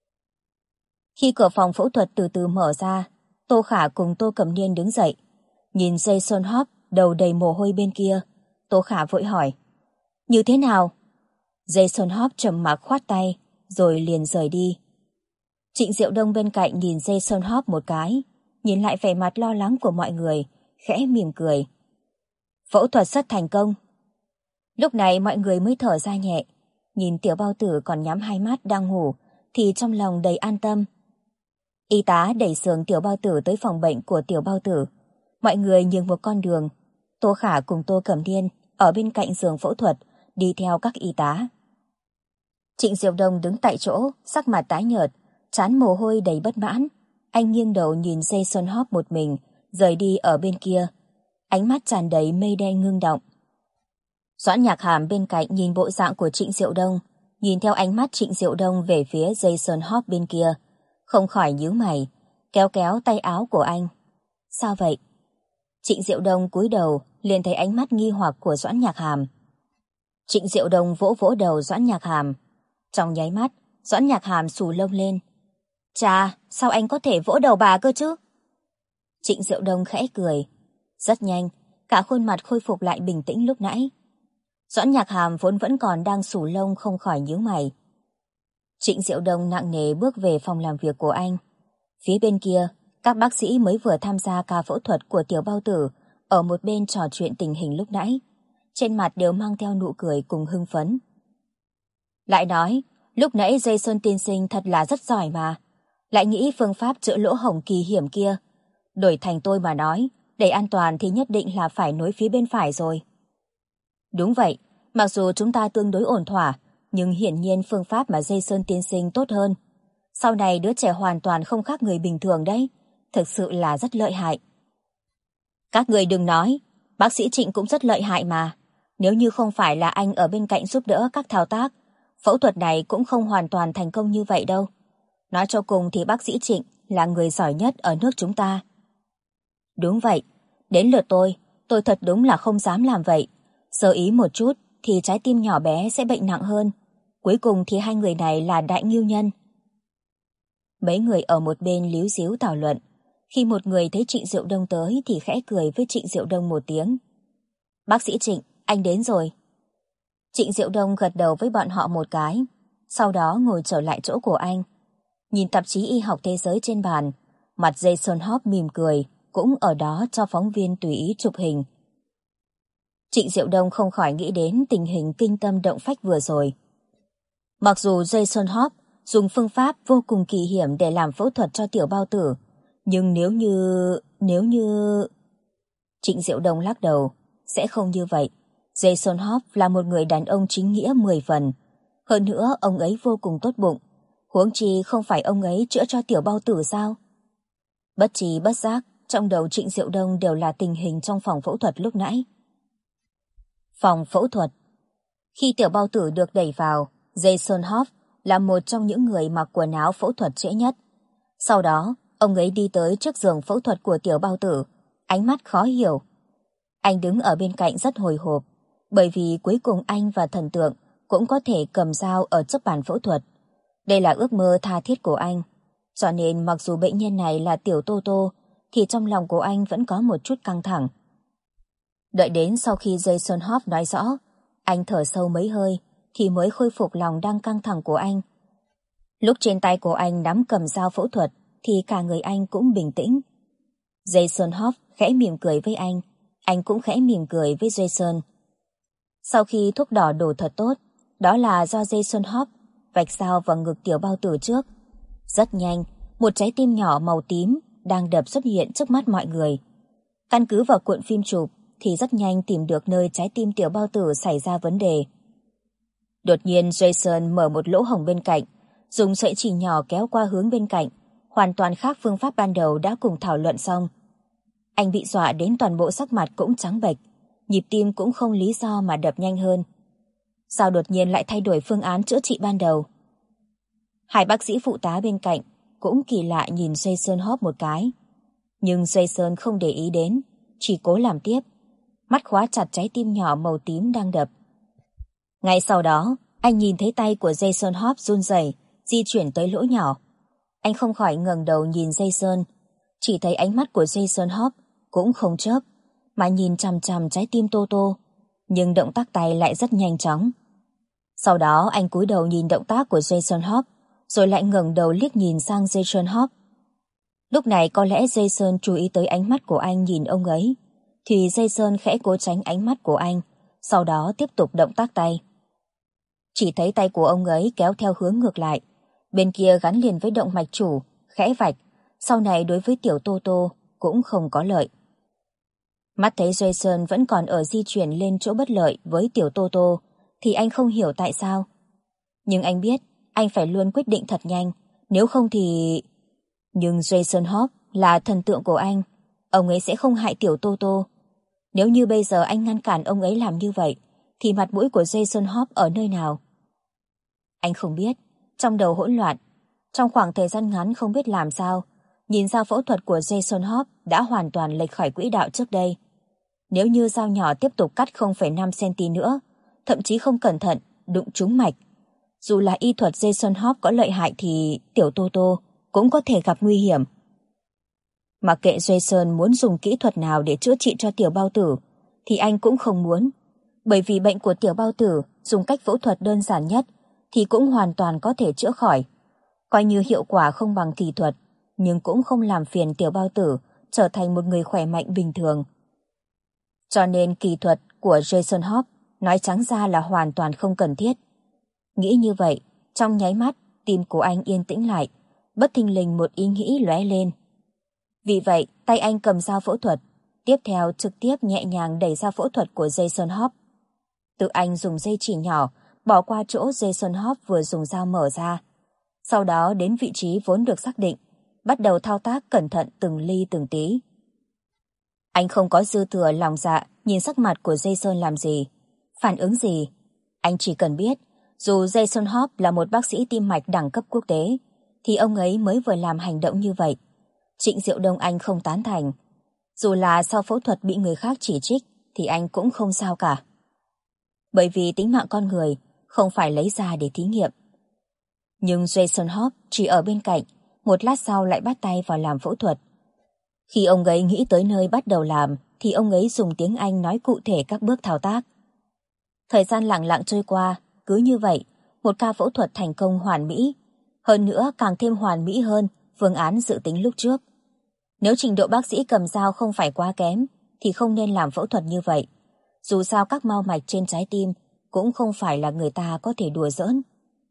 Khi cửa phòng phẫu thuật từ từ mở ra, Tô Khả cùng Tô Cẩm Niên đứng dậy. Nhìn Jason Hoff đầu đầy mồ hôi bên kia, Tô Khả vội hỏi. Như thế nào? Jason Hoff trầm mặc khoát tay, rồi liền rời đi. Trịnh Diệu Đông bên cạnh nhìn Jason Hoff một cái, nhìn lại vẻ mặt lo lắng của mọi người, khẽ mỉm cười. Phẫu thuật rất thành công. Lúc này mọi người mới thở ra nhẹ, nhìn tiểu bao tử còn nhắm hai mắt đang ngủ, thì trong lòng đầy an tâm. Y tá đẩy giường tiểu bao tử tới phòng bệnh của tiểu bao tử. Mọi người nhường một con đường. Tô Khả cùng Tô Cẩm Niên ở bên cạnh giường phẫu thuật, đi theo các y tá. Trịnh Diệu Đông đứng tại chỗ, sắc mặt tái nhợt, trán mồ hôi đầy bất mãn. Anh nghiêng đầu nhìn Jason Hope một mình, rời đi ở bên kia. Ánh mắt tràn đầy mây đen ngưng động. Doãn Nhạc Hàm bên cạnh nhìn bộ dạng của Trịnh Diệu Đông, nhìn theo ánh mắt Trịnh Diệu Đông về phía Jason Hope bên kia, không khỏi nhíu mày, kéo kéo tay áo của anh. Sao vậy? Trịnh Diệu Đông cúi đầu, liền thấy ánh mắt nghi hoặc của Doãn Nhạc Hàm. Trịnh Diệu Đông vỗ vỗ đầu Doãn Nhạc Hàm. Trong nháy mắt, Doãn Nhạc Hàm xù lông lên. Chà, sao anh có thể vỗ đầu bà cơ chứ? Trịnh Diệu Đông khẽ cười. Rất nhanh, cả khuôn mặt khôi phục lại bình tĩnh lúc nãy. Doãn Nhạc Hàm vốn vẫn còn đang xù lông không khỏi nhíu mày. Trịnh Diệu Đông nặng nề bước về phòng làm việc của anh. Phía bên kia, các bác sĩ mới vừa tham gia ca phẫu thuật của Tiểu Bao Tử ở một bên trò chuyện tình hình lúc nãy. Trên mặt đều mang theo nụ cười cùng hưng phấn. Lại nói, lúc nãy Jason tiên sinh thật là rất giỏi mà. Lại nghĩ phương pháp chữa lỗ hổng kỳ hiểm kia. Đổi thành tôi mà nói, để an toàn thì nhất định là phải nối phía bên phải rồi. Đúng vậy, mặc dù chúng ta tương đối ổn thỏa, nhưng hiển nhiên phương pháp mà Jason tiên sinh tốt hơn. Sau này đứa trẻ hoàn toàn không khác người bình thường đấy, thực sự là rất lợi hại. Các người đừng nói, bác sĩ Trịnh cũng rất lợi hại mà. Nếu như không phải là anh ở bên cạnh giúp đỡ các thao tác, phẫu thuật này cũng không hoàn toàn thành công như vậy đâu. Nói cho cùng thì bác sĩ Trịnh là người giỏi nhất ở nước chúng ta. Đúng vậy, đến lượt tôi thật đúng là không dám làm vậy. Sơ ý một chút thì trái tim nhỏ bé sẽ bệnh nặng hơn. Cuối cùng thì hai người này là đại ngưu nhân. Mấy người ở một bên líu díu thảo luận. Khi một người thấy Trịnh Diệu Đông tới thì khẽ cười với Trịnh Diệu Đông một tiếng. Bác sĩ Trịnh, anh đến rồi. Trịnh Diệu Đông gật đầu với bọn họ một cái, sau đó ngồi trở lại chỗ của anh. Nhìn tạp chí y học thế giới trên bàn, mặt Jason Hope mỉm cười, cũng ở đó cho phóng viên tùy ý chụp hình. Trịnh Diệu Đông không khỏi nghĩ đến tình hình kinh tâm động phách vừa rồi. Mặc dù Jason Hope dùng phương pháp vô cùng kỳ hiểm để làm phẫu thuật cho Tiểu Bao Tử, nhưng nếu như... Trịnh Diệu Đông lắc đầu, sẽ không như vậy. Jason Hope là một người đàn ông chính nghĩa 10 phần. Hơn nữa, ông ấy vô cùng tốt bụng. Huống chi không phải ông ấy chữa cho Tiểu Bao Tử sao? Bất trí bất giác, trong đầu Trịnh Diệu Đông đều là tình hình trong phòng phẫu thuật lúc nãy. Phòng phẫu thuật. Khi Tiểu Bao Tử được đẩy vào, Jason Hope là một trong những người mặc quần áo phẫu thuật trễ nhất. Sau đó, ông ấy đi tới trước giường phẫu thuật của Tiểu Bao Tử, ánh mắt khó hiểu. Anh đứng ở bên cạnh rất hồi hộp, bởi vì cuối cùng anh và thần tượng cũng có thể cầm dao ở trước bàn phẫu thuật. Đây là ước mơ tha thiết của anh. Cho nên mặc dù bệnh nhân này là Tiểu Tô Tô, thì trong lòng của anh vẫn có một chút căng thẳng. Đợi đến sau khi Jason Hope nói rõ, anh thở sâu mấy hơi, thì mới khôi phục lòng đang căng thẳng của anh. Lúc trên tay của anh nắm cầm dao phẫu thuật, thì cả người anh cũng bình tĩnh. Jason Hope khẽ mỉm cười với anh cũng khẽ mỉm cười với Jason. Sau khi thuốc đỏ đổ thật tốt, đó là do Jason Hope vạch dao vào ngực Tiểu Bao Tử trước. Rất nhanh, một trái tim nhỏ màu tím đang đập xuất hiện trước mắt mọi người. Căn cứ vào cuộn phim chụp thì rất nhanh tìm được nơi trái tim Tiểu Bao Tử xảy ra vấn đề. Đột nhiên Jason mở một lỗ hổng bên cạnh, dùng sợi chỉ nhỏ kéo qua hướng bên cạnh, hoàn toàn khác phương pháp ban đầu đã cùng thảo luận xong. Anh bị dọa đến toàn bộ sắc mặt cũng trắng bệch, nhịp tim cũng không lý do mà đập nhanh hơn. Sao đột nhiên lại thay đổi phương án chữa trị ban đầu? Hai bác sĩ phụ tá bên cạnh cũng kỳ lạ nhìn Jason Hope một cái. Nhưng Jason không để ý đến, chỉ cố làm tiếp, mắt khóa chặt trái tim nhỏ màu tím đang đập. Ngay sau đó, anh nhìn thấy tay của Jason Hope run rẩy, di chuyển tới lỗ nhỏ. Anh không khỏi ngẩng đầu nhìn Jason, chỉ thấy ánh mắt của Jason Hope cũng không chớp, mà nhìn chằm chằm trái tim Tô Tô, nhưng động tác tay lại rất nhanh chóng. Sau đó anh cúi đầu nhìn động tác của Jason Hope, rồi lại ngẩng đầu liếc nhìn sang Jason Hope. Lúc này có lẽ Jason chú ý tới ánh mắt của anh nhìn ông ấy, thì Jason khẽ cố tránh ánh mắt của anh, sau đó tiếp tục động tác tay. Chỉ thấy tay của ông ấy kéo theo hướng ngược lại, bên kia gắn liền với động mạch chủ, khẽ vạch, sau này đối với Tiểu Tô Tô cũng không có lợi. Mắt thấy Jason vẫn còn ở di chuyển lên chỗ bất lợi với Tiểu Tô Tô, thì anh không hiểu tại sao. Nhưng anh biết, anh phải luôn quyết định thật nhanh, nếu không thì... Nhưng Jason Hope là thần tượng của anh, ông ấy sẽ không hại tiểu Tô Tô. Nếu như bây giờ anh ngăn cản ông ấy làm như vậy, thì mặt mũi của Jason Hope ở nơi nào? Anh không biết, trong đầu hỗn loạn, trong khoảng thời gian ngắn không biết làm sao, nhìn ra phẫu thuật của Jason Hope đã hoàn toàn lệch khỏi quỹ đạo trước đây. Nếu như dao nhỏ tiếp tục cắt 0,5cm nữa, thậm chí không cẩn thận, đụng trúng mạch. Dù là y thuật Jason Hope có lợi hại thì tiểu Tô Tô cũng có thể gặp nguy hiểm. Mặc kệ Jason muốn dùng kỹ thuật nào để chữa trị cho tiểu bao tử, thì anh cũng không muốn. Bởi vì bệnh của tiểu bao tử dùng cách phẫu thuật đơn giản nhất thì cũng hoàn toàn có thể chữa khỏi. Coi như hiệu quả không bằng kỳ thuật, nhưng cũng không làm phiền tiểu bao tử trở thành một người khỏe mạnh bình thường. Cho nên kỳ thuật của Jason Hope nói trắng ra là hoàn toàn không cần thiết. Nghĩ như vậy, trong nháy mắt, tim của anh yên tĩnh lại, bất thình lình một ý nghĩ lóe lên. Vì vậy, tay anh cầm dao phẫu thuật, tiếp theo trực tiếp nhẹ nhàng đẩy dao phẫu thuật của Jason Hope. Tự anh dùng dây chỉ nhỏ, bỏ qua chỗ Jason Hope vừa dùng dao mở ra. Sau đó đến vị trí vốn được xác định, bắt đầu thao tác cẩn thận từng ly từng tí. Anh không có dư thừa lòng dạ nhìn sắc mặt của Jason làm gì, phản ứng gì. Anh chỉ cần biết, dù Jason Hope là một bác sĩ tim mạch đẳng cấp quốc tế, thì ông ấy mới vừa làm hành động như vậy. Trịnh Diệu Đông anh không tán thành. Dù là sau phẫu thuật bị người khác chỉ trích, thì anh cũng không sao cả. Bởi vì tính mạng con người không phải lấy ra để thí nghiệm. Nhưng Jason Hope chỉ ở bên cạnh, một lát sau lại bắt tay vào làm phẫu thuật. Khi ông ấy nghĩ tới nơi bắt đầu làm, thì ông ấy dùng tiếng Anh nói cụ thể các bước thao tác. Thời gian lặng lặng trôi qua, cứ như vậy, một ca phẫu thuật thành công hoàn mỹ. Hơn nữa càng thêm hoàn mỹ hơn phương án dự tính lúc trước. Nếu trình độ bác sĩ cầm dao không phải quá kém, thì không nên làm phẫu thuật như vậy. Dù sao các mao mạch trên trái tim cũng không phải là người ta có thể đùa giỡn.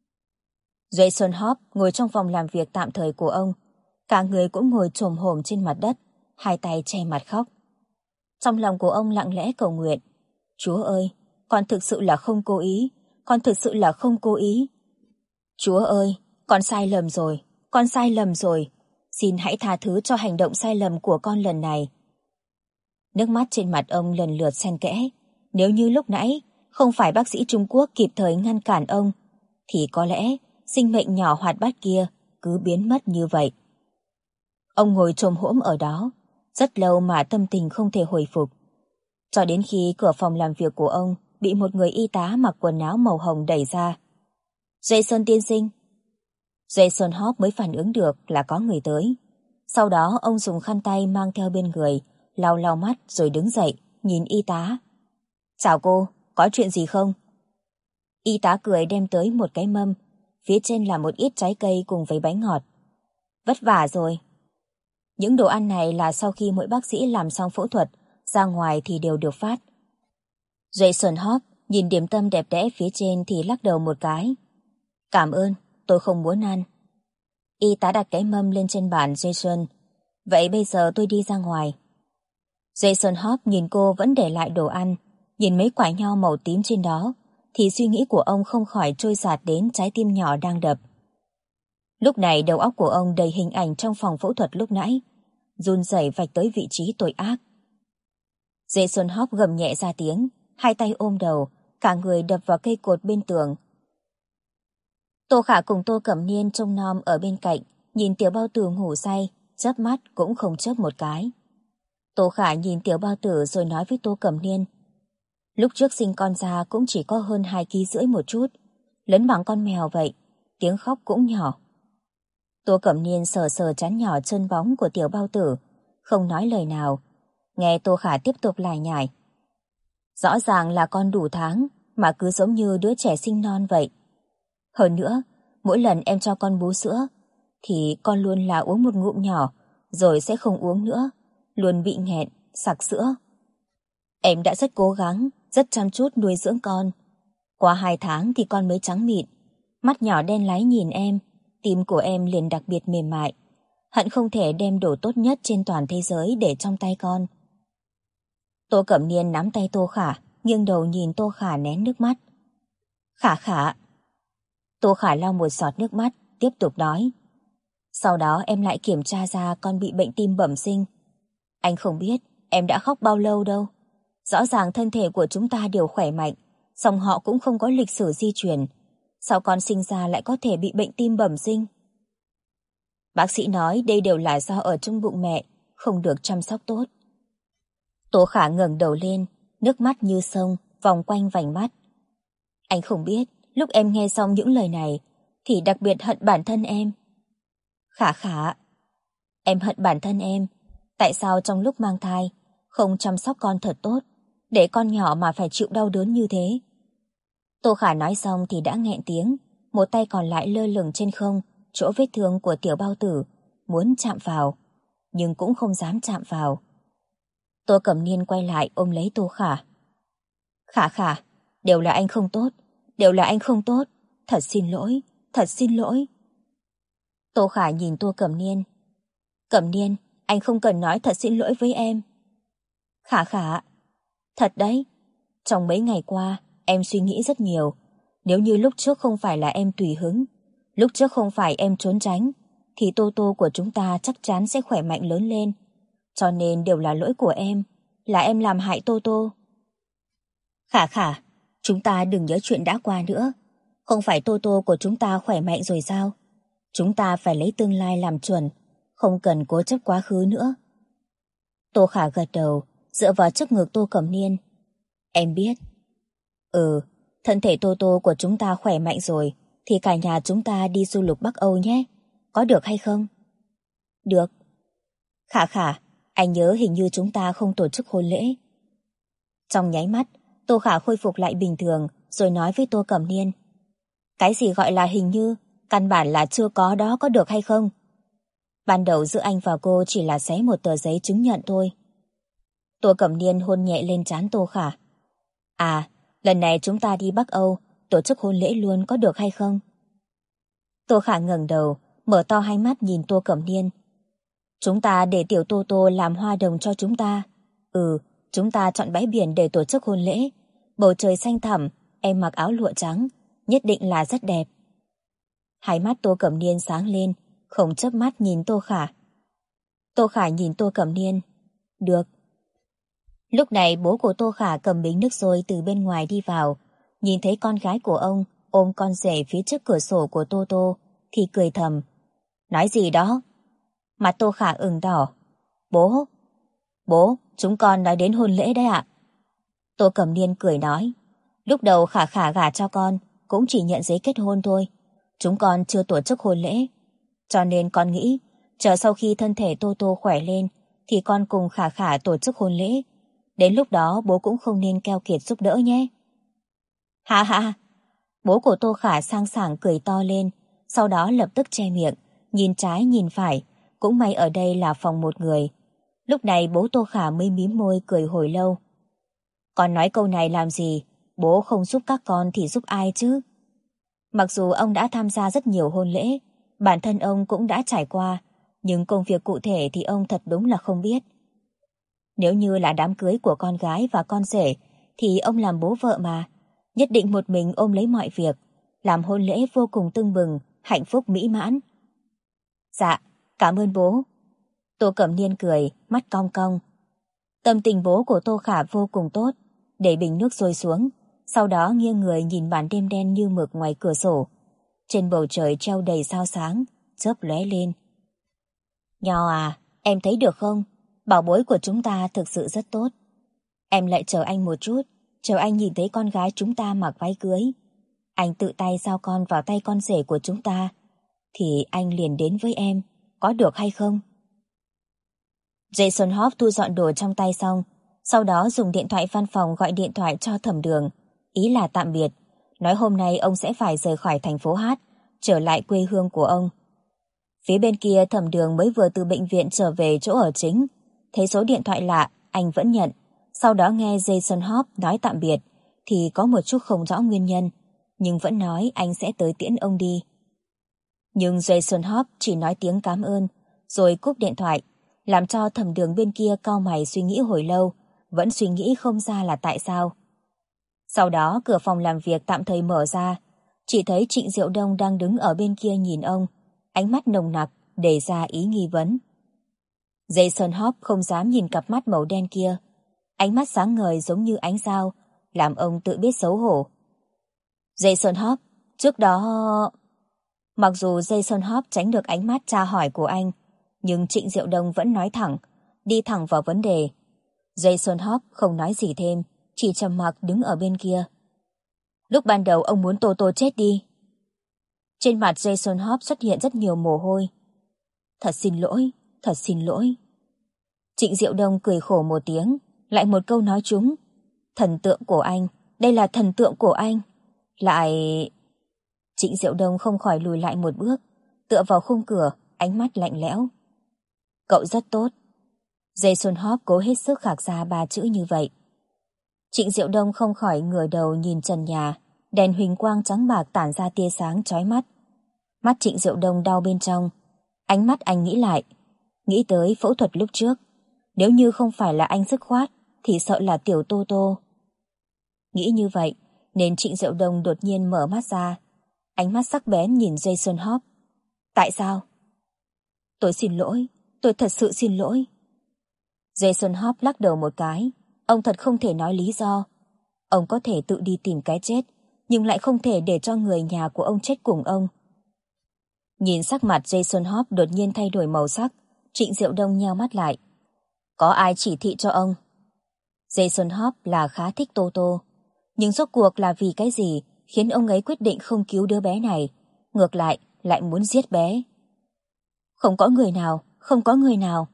Jason Hope ngồi trong phòng làm việc tạm thời của ông. Cả người cũng ngồi chồm hổm trên mặt đất, hai tay che mặt khóc. Trong lòng của ông lặng lẽ cầu nguyện. Chúa ơi, con thực sự là không cố ý, con thực sự là không cố ý. Chúa ơi, con sai lầm rồi, con sai lầm rồi. Xin hãy tha thứ cho hành động sai lầm của con lần này. Nước mắt trên mặt ông lần lượt xen kẽ. Nếu như lúc nãy không phải bác sĩ Trung Quốc kịp thời ngăn cản ông, thì có lẽ sinh mệnh nhỏ hoạt bát kia cứ biến mất như vậy. Ông ngồi chồm hổm ở đó, rất lâu mà tâm tình không thể hồi phục. Cho đến khi cửa phòng làm việc của ông bị một người y tá mặc quần áo màu hồng đẩy ra. Jason tiên sinh. Jason Hope mới phản ứng được là có người tới. Sau đó ông dùng khăn tay mang theo bên người, lau lau mắt rồi đứng dậy, nhìn y tá. Chào cô, có chuyện gì không? Y tá cười đem tới một cái mâm, phía trên là một ít trái cây cùng với bánh ngọt. Vất vả rồi. Những đồ ăn này là sau khi mỗi bác sĩ làm xong phẫu thuật, ra ngoài thì đều được phát. Jason Hope nhìn điểm tâm đẹp đẽ phía trên thì lắc đầu một cái. Cảm ơn, tôi không muốn ăn. Y tá đặt cái mâm lên trên bàn Jason. Vậy bây giờ tôi đi ra ngoài. Jason Hope nhìn cô vẫn để lại đồ ăn, nhìn mấy quả nho màu tím trên đó, thì suy nghĩ của ông không khỏi trôi dạt đến trái tim nhỏ đang đập. Lúc này đầu óc của ông đầy hình ảnh trong phòng phẫu thuật lúc nãy, run rẩy vạch tới vị trí tội ác. Jason Hope gầm nhẹ ra tiếng, hai tay ôm đầu, cả người đập vào cây cột bên tường. Tô Khả cùng Tô Cẩm Niên trông nom ở bên cạnh, nhìn tiểu bao tử ngủ say, chớp mắt cũng không chớp một cái. Tô Khả nhìn tiểu bao tử rồi nói với Tô Cẩm Niên. Lúc trước sinh con ra cũng chỉ có hơn 2,5 kg một chút, lớn bằng con mèo vậy, tiếng khóc cũng nhỏ. Tô Cẩm Niên sờ sờ trán nhỏ chân bóng của tiểu bao tử, không nói lời nào. Nghe Tô Khả tiếp tục lải nhải. Rõ ràng là con đủ tháng, mà cứ giống như đứa trẻ sinh non vậy. Hơn nữa, mỗi lần em cho con bú sữa, thì con luôn là uống một ngụm nhỏ, rồi sẽ không uống nữa, luôn bị nghẹn, sặc sữa. Em đã rất cố gắng, rất chăm chút nuôi dưỡng con. Qua 2 tháng thì con mới trắng mịn, mắt nhỏ đen láy nhìn em, tim của em liền đặc biệt mềm mại, hận không thể đem đồ tốt nhất trên toàn thế giới để trong tay con. Tô Cẩm Niên nắm tay Tô Khả, nghiêng đầu nhìn Tô Khả nén nước mắt. Khả Khả. Tô Khả lau một giọt nước mắt, tiếp tục nói. Sau đó em lại kiểm tra ra con bị bệnh tim bẩm sinh. Anh không biết em đã khóc bao lâu đâu. Rõ ràng thân thể của chúng ta đều khỏe mạnh, song họ cũng không có lịch sử di truyền. Sao con sinh ra lại có thể bị bệnh tim bẩm sinh? Bác sĩ nói đây đều là do ở trong bụng mẹ, không được chăm sóc tốt. Tô Khả ngẩng đầu lên, nước mắt như sông, vòng quanh vành mắt. Anh không biết, lúc em nghe xong những lời này, thì đặc biệt hận bản thân em. Khả, em hận bản thân em. Tại sao trong lúc mang thai, không chăm sóc con thật tốt, để con nhỏ mà phải chịu đau đớn như thế? Tô Khả nói xong thì đã nghẹn tiếng, một tay còn lại lơ lửng trên không, chỗ vết thương của tiểu bao tử, muốn chạm vào, nhưng cũng không dám chạm vào. Tô Cẩm Niên quay lại ôm lấy Tô Khả. Khả, đều là anh không tốt, đều là anh không tốt, thật xin lỗi, thật xin lỗi. Tô Khả nhìn Tô Cẩm Niên. Cẩm Niên, anh không cần nói thật xin lỗi với em. Khả, thật đấy, trong mấy ngày qua, em suy nghĩ rất nhiều. Nếu như lúc trước không phải là em tùy hứng, lúc trước không phải em trốn tránh, thì Tô Tô của chúng ta chắc chắn sẽ khỏe mạnh lớn lên. Cho nên đều là lỗi của em, là em làm hại Tô Tô. Khả, chúng ta đừng nhớ chuyện đã qua nữa. Không phải Tô Tô của chúng ta khỏe mạnh rồi sao? Chúng ta phải lấy tương lai làm chuẩn, không cần cố chấp quá khứ nữa. Tô Khả gật đầu, dựa vào trước ngực Tô Cẩm Niên. Em biết. Thân thể Tô Tô của chúng ta khỏe mạnh rồi, thì cả nhà chúng ta đi du lịch Bắc Âu nhé. Có được hay không? Được. Khả, anh nhớ hình như chúng ta không tổ chức hôn lễ. Trong nháy mắt, Tô Khả khôi phục lại bình thường, rồi nói với Tô Cẩm Niên. Cái gì gọi là hình như, căn bản là chưa có đó, có được hay không? Ban đầu giữa anh và cô chỉ là xé một tờ giấy chứng nhận thôi. Tô Cẩm Niên hôn nhẹ lên trán Tô Khả. Lần này chúng ta đi Bắc Âu, tổ chức hôn lễ luôn, có được hay không? Tô Khả ngẩng đầu, mở to hai mắt nhìn Tô Cẩm Niên. Chúng ta để tiểu Tô Tô làm hoa đồng cho chúng ta. Chúng ta chọn bãi biển để tổ chức hôn lễ. Bầu trời xanh thẳm, em mặc áo lụa trắng, nhất định là rất đẹp. Hai mắt Tô Cẩm Niên sáng lên, không chớp mắt nhìn Tô Khả. Tô Khả nhìn Tô Cẩm Niên. Được. Lúc này bố của Tô Khả cầm bình nước sôi từ bên ngoài đi vào, nhìn thấy con gái của ông ôm con rể phía trước cửa sổ của Tô Tô, thì cười thầm. Nói gì đó? Mặt Tô Khả ửng đỏ. Bố, chúng con nói đến hôn lễ đấy ạ. Tô Cẩm Niên cười nói. Lúc đầu Khả gả cho con cũng chỉ nhận giấy kết hôn thôi. Chúng con chưa tổ chức hôn lễ. Cho nên con nghĩ, chờ sau khi thân thể Tô Tô khỏe lên, thì con cùng Khả tổ chức hôn lễ. Đến lúc đó bố cũng không nên keo kiệt giúp đỡ nhé. Ha. Bố của Tô Khả sang sảng cười to lên, sau đó lập tức che miệng, nhìn trái nhìn phải, cũng may ở đây là phòng một người. Lúc này bố Tô Khả mới mím môi cười hồi lâu. Con nói câu này làm gì? Bố không giúp các con thì giúp ai chứ? Mặc dù ông đã tham gia rất nhiều hôn lễ, bản thân ông cũng đã trải qua, nhưng công việc cụ thể thì ông thật đúng là không biết. Nếu như là đám cưới của con gái và con rể, thì ông làm bố vợ mà, nhất định một mình ôm lấy mọi việc, làm hôn lễ vô cùng tưng bừng, hạnh phúc mỹ mãn. Dạ, cảm ơn bố. Tô Cẩm Niên cười, mắt cong cong. Tâm tình bố của Tô Khả vô cùng tốt, để bình nước sôi xuống, sau đó nghiêng người nhìn màn đêm đen như mực ngoài cửa sổ. Trên bầu trời treo đầy sao sáng, chớp lóe lên. Nho à, em thấy được không? Bảo bối của chúng ta thực sự rất tốt. Em lại chờ anh một chút, chờ anh nhìn thấy con gái chúng ta mặc váy cưới. Anh tự tay giao con vào tay con rể của chúng ta, thì anh liền đến với em, có được hay không? Jason Hoff thu dọn đồ trong tay xong, sau đó dùng điện thoại văn phòng gọi điện thoại cho Thẩm Đường, ý là tạm biệt, nói hôm nay ông sẽ phải rời khỏi thành phố Hát, trở lại quê hương của ông. Phía bên kia Thẩm Đường mới vừa từ bệnh viện trở về chỗ ở chính, thấy số điện thoại lạ, anh vẫn nhận, sau đó nghe Jason Hoff nói tạm biệt, thì có một chút không rõ nguyên nhân, nhưng vẫn nói anh sẽ tới tiễn ông đi. Nhưng Jason Hoff chỉ nói tiếng cảm ơn, rồi cúp điện thoại, làm cho Thẩm Đường bên kia cau mày suy nghĩ hồi lâu, vẫn suy nghĩ không ra là tại sao. Sau đó cửa phòng làm việc tạm thời mở ra, chỉ thấy Trịnh Diệu Đông đang đứng ở bên kia nhìn ông, ánh mắt nồng nặc, đề ra ý nghi vấn. Jason Hope không dám nhìn cặp mắt màu đen kia, ánh mắt sáng ngời giống như ánh sao, làm ông tự biết xấu hổ. Jason Hope, trước đó... Mặc dù Jason Hope tránh được ánh mắt tra hỏi của anh, nhưng Trịnh Diệu Đông vẫn nói thẳng, đi thẳng vào vấn đề. Jason Hope không nói gì thêm, chỉ trầm mặc đứng ở bên kia. Lúc ban đầu ông muốn Tô Tô chết đi. Trên mặt Jason Hope xuất hiện rất nhiều mồ hôi. Thật xin lỗi, thật xin lỗi. Trịnh Diệu Đông cười khổ một tiếng, lại một câu nói trúng. Thần tượng của anh, đây là thần tượng của anh. Lại... Trịnh Diệu Đông không khỏi lùi lại một bước, tựa vào khung cửa, ánh mắt lạnh lẽo. Cậu rất tốt. Jason Hope cố hết sức khạc ra 3 chữ như vậy. Trịnh Diệu Đông không khỏi ngửa đầu nhìn trần nhà, đèn huỳnh quang trắng bạc tản ra tia sáng chói mắt. Mắt Trịnh Diệu Đông đau bên trong. Ánh mắt anh nghĩ lại, nghĩ tới phẫu thuật lúc trước. Nếu như không phải là anh dứt khoát, thì sợ là tiểu Tô Tô. Nghĩ như vậy, nên Trịnh Diệu Đông đột nhiên mở mắt ra. Ánh mắt sắc bén nhìn Jason Hope. Tại sao? Tôi xin lỗi, tôi thật sự xin lỗi. Jason Hope lắc đầu một cái. Ông thật không thể nói lý do. Ông có thể tự đi tìm cái chết, nhưng lại không thể để cho người nhà của ông chết cùng ông. Nhìn sắc mặt Jason Hope đột nhiên thay đổi màu sắc, Trịnh Diệu Đông nheo mắt lại. Có ai chỉ thị cho ông? Jason Hope là khá thích Tô Tô, nhưng rốt cuộc là vì cái gì khiến ông ấy quyết định không cứu đứa bé này, ngược lại muốn giết bé? Không có người nào, không có người nào.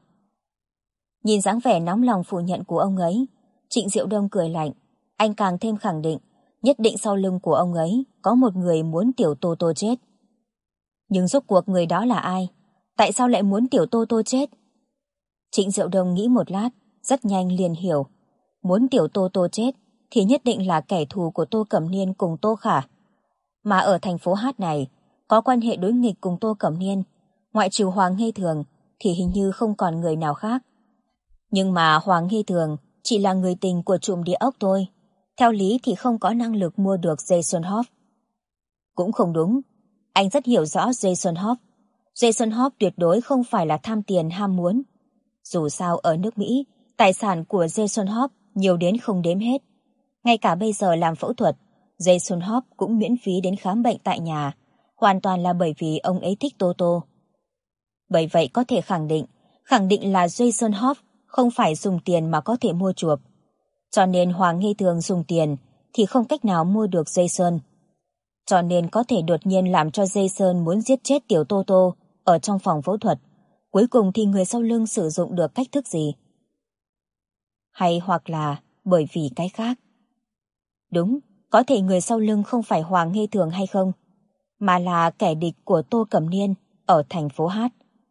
Nhìn dáng vẻ nóng lòng phủ nhận của ông ấy, Trịnh Diệu Đông cười lạnh. Anh càng thêm khẳng định, nhất định sau lưng của ông ấy có một người muốn tiểu Tô Tô chết. Nhưng rốt cuộc người đó là ai? Tại sao lại muốn tiểu Tô Tô chết? Trịnh Diệu Đông nghĩ một lát, rất nhanh liền hiểu. Muốn tiểu Tô Tô chết thì nhất định là kẻ thù của Tô Cẩm Niên cùng Tô Khả. Mà ở thành phố Hát này, có quan hệ đối nghịch cùng Tô Cẩm Niên, ngoại trừ Hoàng Hy Thường thì hình như không còn người nào khác. Nhưng mà Hoàng Hy Thường chỉ là người tình của trùm địa ốc thôi. Theo lý thì không có năng lực mua được Jason Hope. Cũng không đúng. Anh rất hiểu rõ Jason Hope. Jason Hope tuyệt đối không phải là tham tiền ham muốn. Dù sao ở nước Mỹ, tài sản của Jason Hope nhiều đến không đếm hết. Ngay cả bây giờ làm phẫu thuật, Jason Hope cũng miễn phí đến khám bệnh tại nhà, hoàn toàn là bởi vì ông ấy thích Tô Tô. Bởi vậy có thể khẳng định là Jason Hope không phải dùng tiền mà có thể mua chuộc. Cho nên Hoàng Hy Thường dùng tiền thì không cách nào mua được Jason. Cho nên có thể đột nhiên làm cho Jason muốn giết chết tiểu Tô Tô ở trong phòng phẫu thuật. Cuối cùng thì người sau lưng sử dụng được cách thức gì? Hay hoặc là bởi vì cái khác? Đúng, có thể người sau lưng không phải Hoàng Hy Thường hay không, mà là kẻ địch của Tô Cẩm Niên ở thành phố Hát.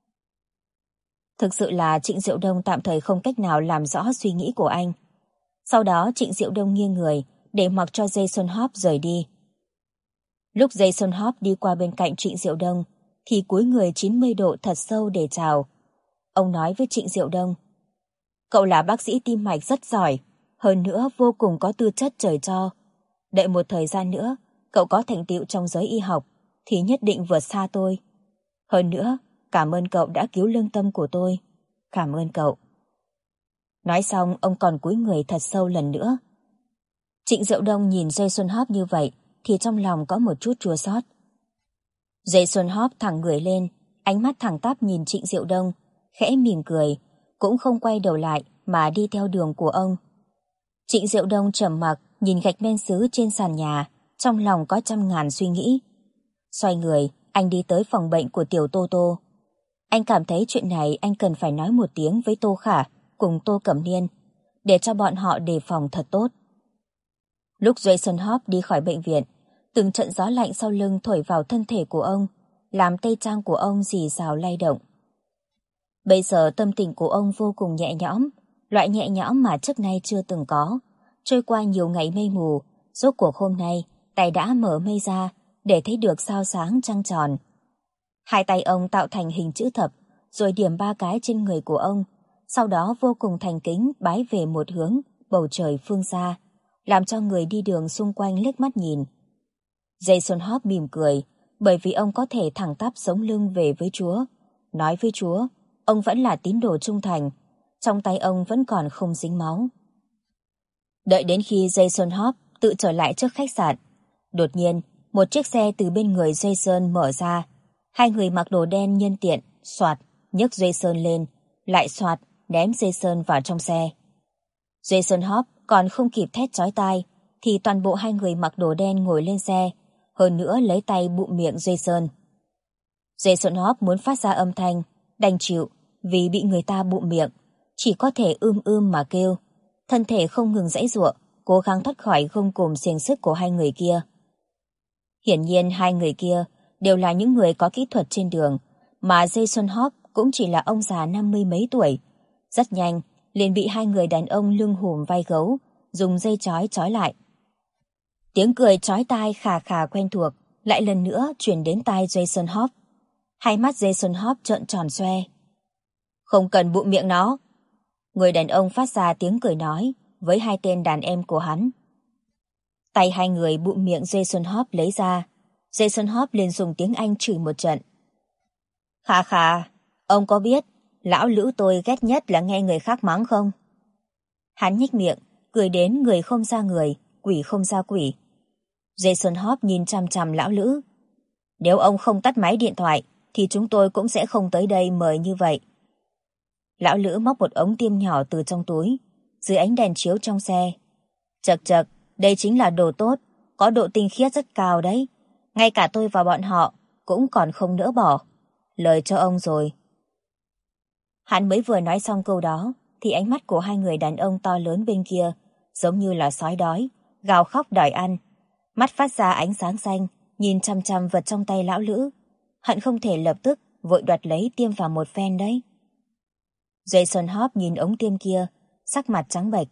Thực sự là Trịnh Diệu Đông tạm thời không cách nào làm rõ suy nghĩ của anh. Sau đó Trịnh Diệu Đông nghiêng người để mặc cho Jason Hope rời đi. Lúc Jason Hope đi qua bên cạnh Trịnh Diệu Đông thì cúi người 90 độ thật sâu để chào. Ông nói với Trịnh Diệu Đông: Cậu là bác sĩ tim mạch rất giỏi, hơn nữa vô cùng có tư chất trời cho. Đợi một thời gian nữa, cậu có thành tựu trong giới y học thì nhất định vượt xa tôi. Hơn nữa, cảm ơn cậu đã cứu lương tâm của tôi. Cảm ơn cậu. Nói xong, ông còn cúi người thật sâu lần nữa. Trịnh Diệu Đông nhìn Jason Hope như vậy thì trong lòng có một chút chua xót. Jason Hope thẳng người lên, ánh mắt thẳng tắp nhìn Trịnh Diệu Đông, khẽ mỉm cười, cũng không quay đầu lại mà đi theo đường của ông. Trịnh Diệu Đông trầm mặc nhìn gạch men sứ trên sàn nhà, trong lòng có trăm ngàn suy nghĩ. Xoay người, anh đi tới phòng bệnh của tiểu Tô Tô. Anh cảm thấy chuyện này anh cần phải nói một tiếng với Tô Khả cùng Tô Cẩm Niên, để cho bọn họ đề phòng thật tốt. Lúc Jason Hope đi khỏi bệnh viện, từng trận gió lạnh sau lưng thổi vào thân thể của ông, làm tây trang của ông rì rào lay động. Bây giờ tâm tình của ông vô cùng nhẹ nhõm, loại nhẹ nhõm mà trước nay chưa từng có. Trôi qua nhiều ngày mây mù, rốt cuộc hôm nay, tay đã mở mây ra để thấy được sao sáng trăng tròn. Hai tay ông tạo thành hình chữ thập, rồi điểm 3 cái trên người của ông, sau đó vô cùng thành kính bái về một hướng, bầu trời phương xa, làm cho người đi đường xung quanh liếc mắt nhìn. Jason Hope mỉm cười, bởi vì ông có thể thẳng tắp sống lưng về với Chúa. Nói với Chúa, ông vẫn là tín đồ trung thành, trong tay ông vẫn còn không dính máu. Đợi đến khi Jason Hope tự trở lại trước khách sạn, đột nhiên, một chiếc xe từ bên người Jason mở ra. Hai người mặc đồ đen nhân tiện, soạt, nhấc Jason lên, lại soạt, ném Jason vào trong xe. Jason Hope còn không kịp thét chói tai, thì toàn bộ hai người mặc đồ đen ngồi lên xe, hơn nữa lấy tay bụm miệng Jason. Jason Hope muốn phát ra âm thanh, đành chịu, vì bị người ta bụm miệng, chỉ có thể mà kêu. Thân thể không ngừng giãy giụa, cố gắng thoát khỏi gông cùm xiềng xích của hai người kia. Hiển nhiên hai người kia đều là những người có kỹ thuật trên đường, mà Jason Hope cũng chỉ là ông già 50 mấy tuổi. Rất nhanh, liền bị hai người đàn ông lưng hùm vai gấu, dùng dây trói lại. Tiếng cười chói tai khà khà quen thuộc, lại lần nữa truyền đến tai Jason Hope. Hai mắt Jason Hope trợn tròn xoe. Không cần bụm miệng nó. Người đàn ông phát ra tiếng cười nói với hai tên đàn em của hắn. Tay hai người bụm miệng Jason Hope lấy ra. Jason Hope liền dùng tiếng Anh chửi một trận. Khà khà, ông có biết lão lữ tôi ghét nhất là nghe người khác mắng không? Hắn nhếch miệng, cười đến người không ra người, quỷ không ra quỷ. Jason Hope nhìn chằm chằm lão lữ. Nếu ông không tắt máy điện thoại, thì chúng tôi cũng sẽ không tới đây mời như vậy. Lão lữ móc một ống tiêm nhỏ từ trong túi, dưới ánh đèn chiếu trong xe. Chậc chậc, đây chính là đồ tốt, có độ tinh khiết rất cao đấy. Ngay cả tôi và bọn họ cũng còn không nỡ bỏ. Lời cho ông rồi. Hắn mới vừa nói xong câu đó, thì ánh mắt của hai người đàn ông to lớn bên kia, giống như là sói đói, gào khóc đòi ăn. Mắt phát ra ánh sáng xanh, nhìn chăm chăm vật trong tay lão lữ. Hận không thể lập tức vội đoạt lấy tiêm vào một phen đấy. Jason Hope nhìn ống tiêm kia, sắc mặt trắng bệch.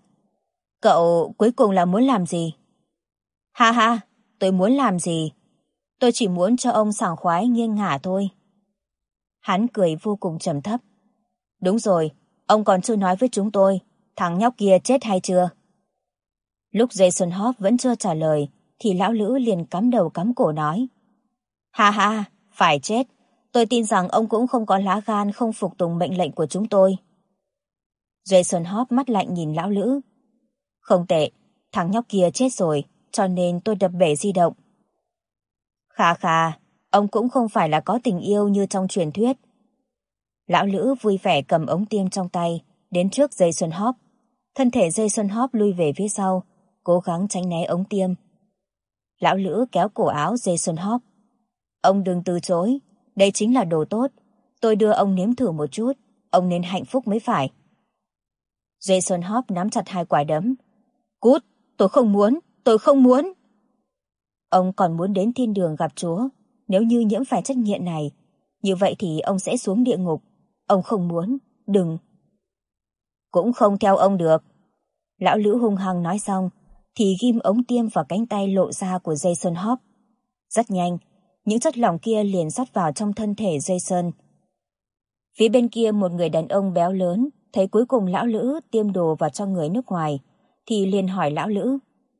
Cậu cuối cùng là muốn làm gì? Ha ha, tôi muốn làm gì? Tôi chỉ muốn cho ông sảng khoái nghiêng ngả thôi. Hắn cười vô cùng trầm thấp. Đúng rồi, ông còn chưa nói với chúng tôi, thằng nhóc kia chết hay chưa? Lúc Jason Hope vẫn chưa trả lời, thì lão lữ liền cắm đầu cắm cổ nói. Ha ha, phải chết. Tôi tin rằng ông cũng không có lá gan không phục tùng mệnh lệnh của chúng tôi. Jason Hope mắt lạnh nhìn lão lữ. Không tệ, thằng nhóc kia chết rồi, cho nên tôi đập bể di động. Khà khà, ông cũng không phải là có tình yêu như trong truyền thuyết. Lão lữ vui vẻ cầm ống tiêm trong tay, đến trước Jason Hope. Thân thể Jason Hope lui về phía sau, cố gắng tránh né ống tiêm. Lão lữ kéo cổ áo Jason Hope. Ông đừng từ chối, đây chính là đồ tốt. Tôi đưa ông nếm thử một chút, ông nên hạnh phúc mới phải. Jason Hope nắm chặt hai quả đấm. Cút, tôi không muốn. Ông còn muốn đến thiên đường gặp Chúa. Nếu như nhiễm phải chất nghiện này, như vậy thì ông sẽ xuống địa ngục. Ông không muốn, đừng. Cũng không theo ông được. Lão lữ hung hăng nói xong, thì ghim ống tiêm vào cánh tay lộ ra của Jason Hope. Rất nhanh, những chất lỏng kia liền rót vào trong thân thể Jason. Phía bên kia một người đàn ông béo lớn, thấy cuối cùng lão lữ tiêm đồ vào cho người nước ngoài, thì liền hỏi lão lữ.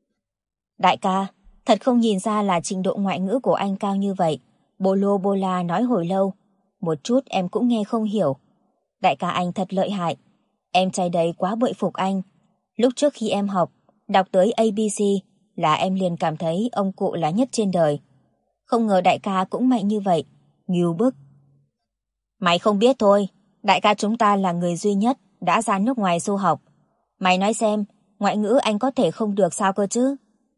Đại ca, thật không nhìn ra là trình độ ngoại ngữ của anh cao như vậy. Bô lô bô la nói hồi lâu, một chút em cũng nghe không hiểu. Đại ca anh thật lợi hại. Em trai đấy quá bội phục anh. Lúc trước khi em học, đọc tới ABC là em liền cảm thấy ông cụ là nhất trên đời. Không ngờ đại ca cũng mạnh như vậy, ngưu bức. Mày không biết thôi, đại ca chúng ta là người duy nhất đã ra nước ngoài du học. Mày nói xem, ngoại ngữ anh có thể không được sao cơ chứ?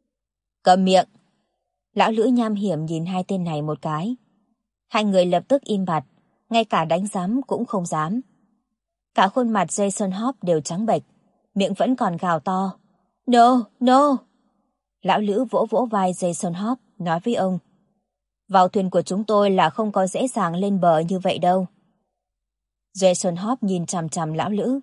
Cầm miệng! Lão lữ nham hiểm nhìn hai tên này một cái. Hai người lập tức im bặt, ngay cả đánh giám cũng không dám. Cả khuôn mặt Jason Hope đều trắng bệch, miệng vẫn còn gào to. No, no! Lão lữ vỗ vỗ vai Jason Hope, nói với ông. Vào thuyền của chúng tôi là không có dễ dàng lên bờ như vậy đâu. Jason Hope nhìn chằm chằm lão lữ.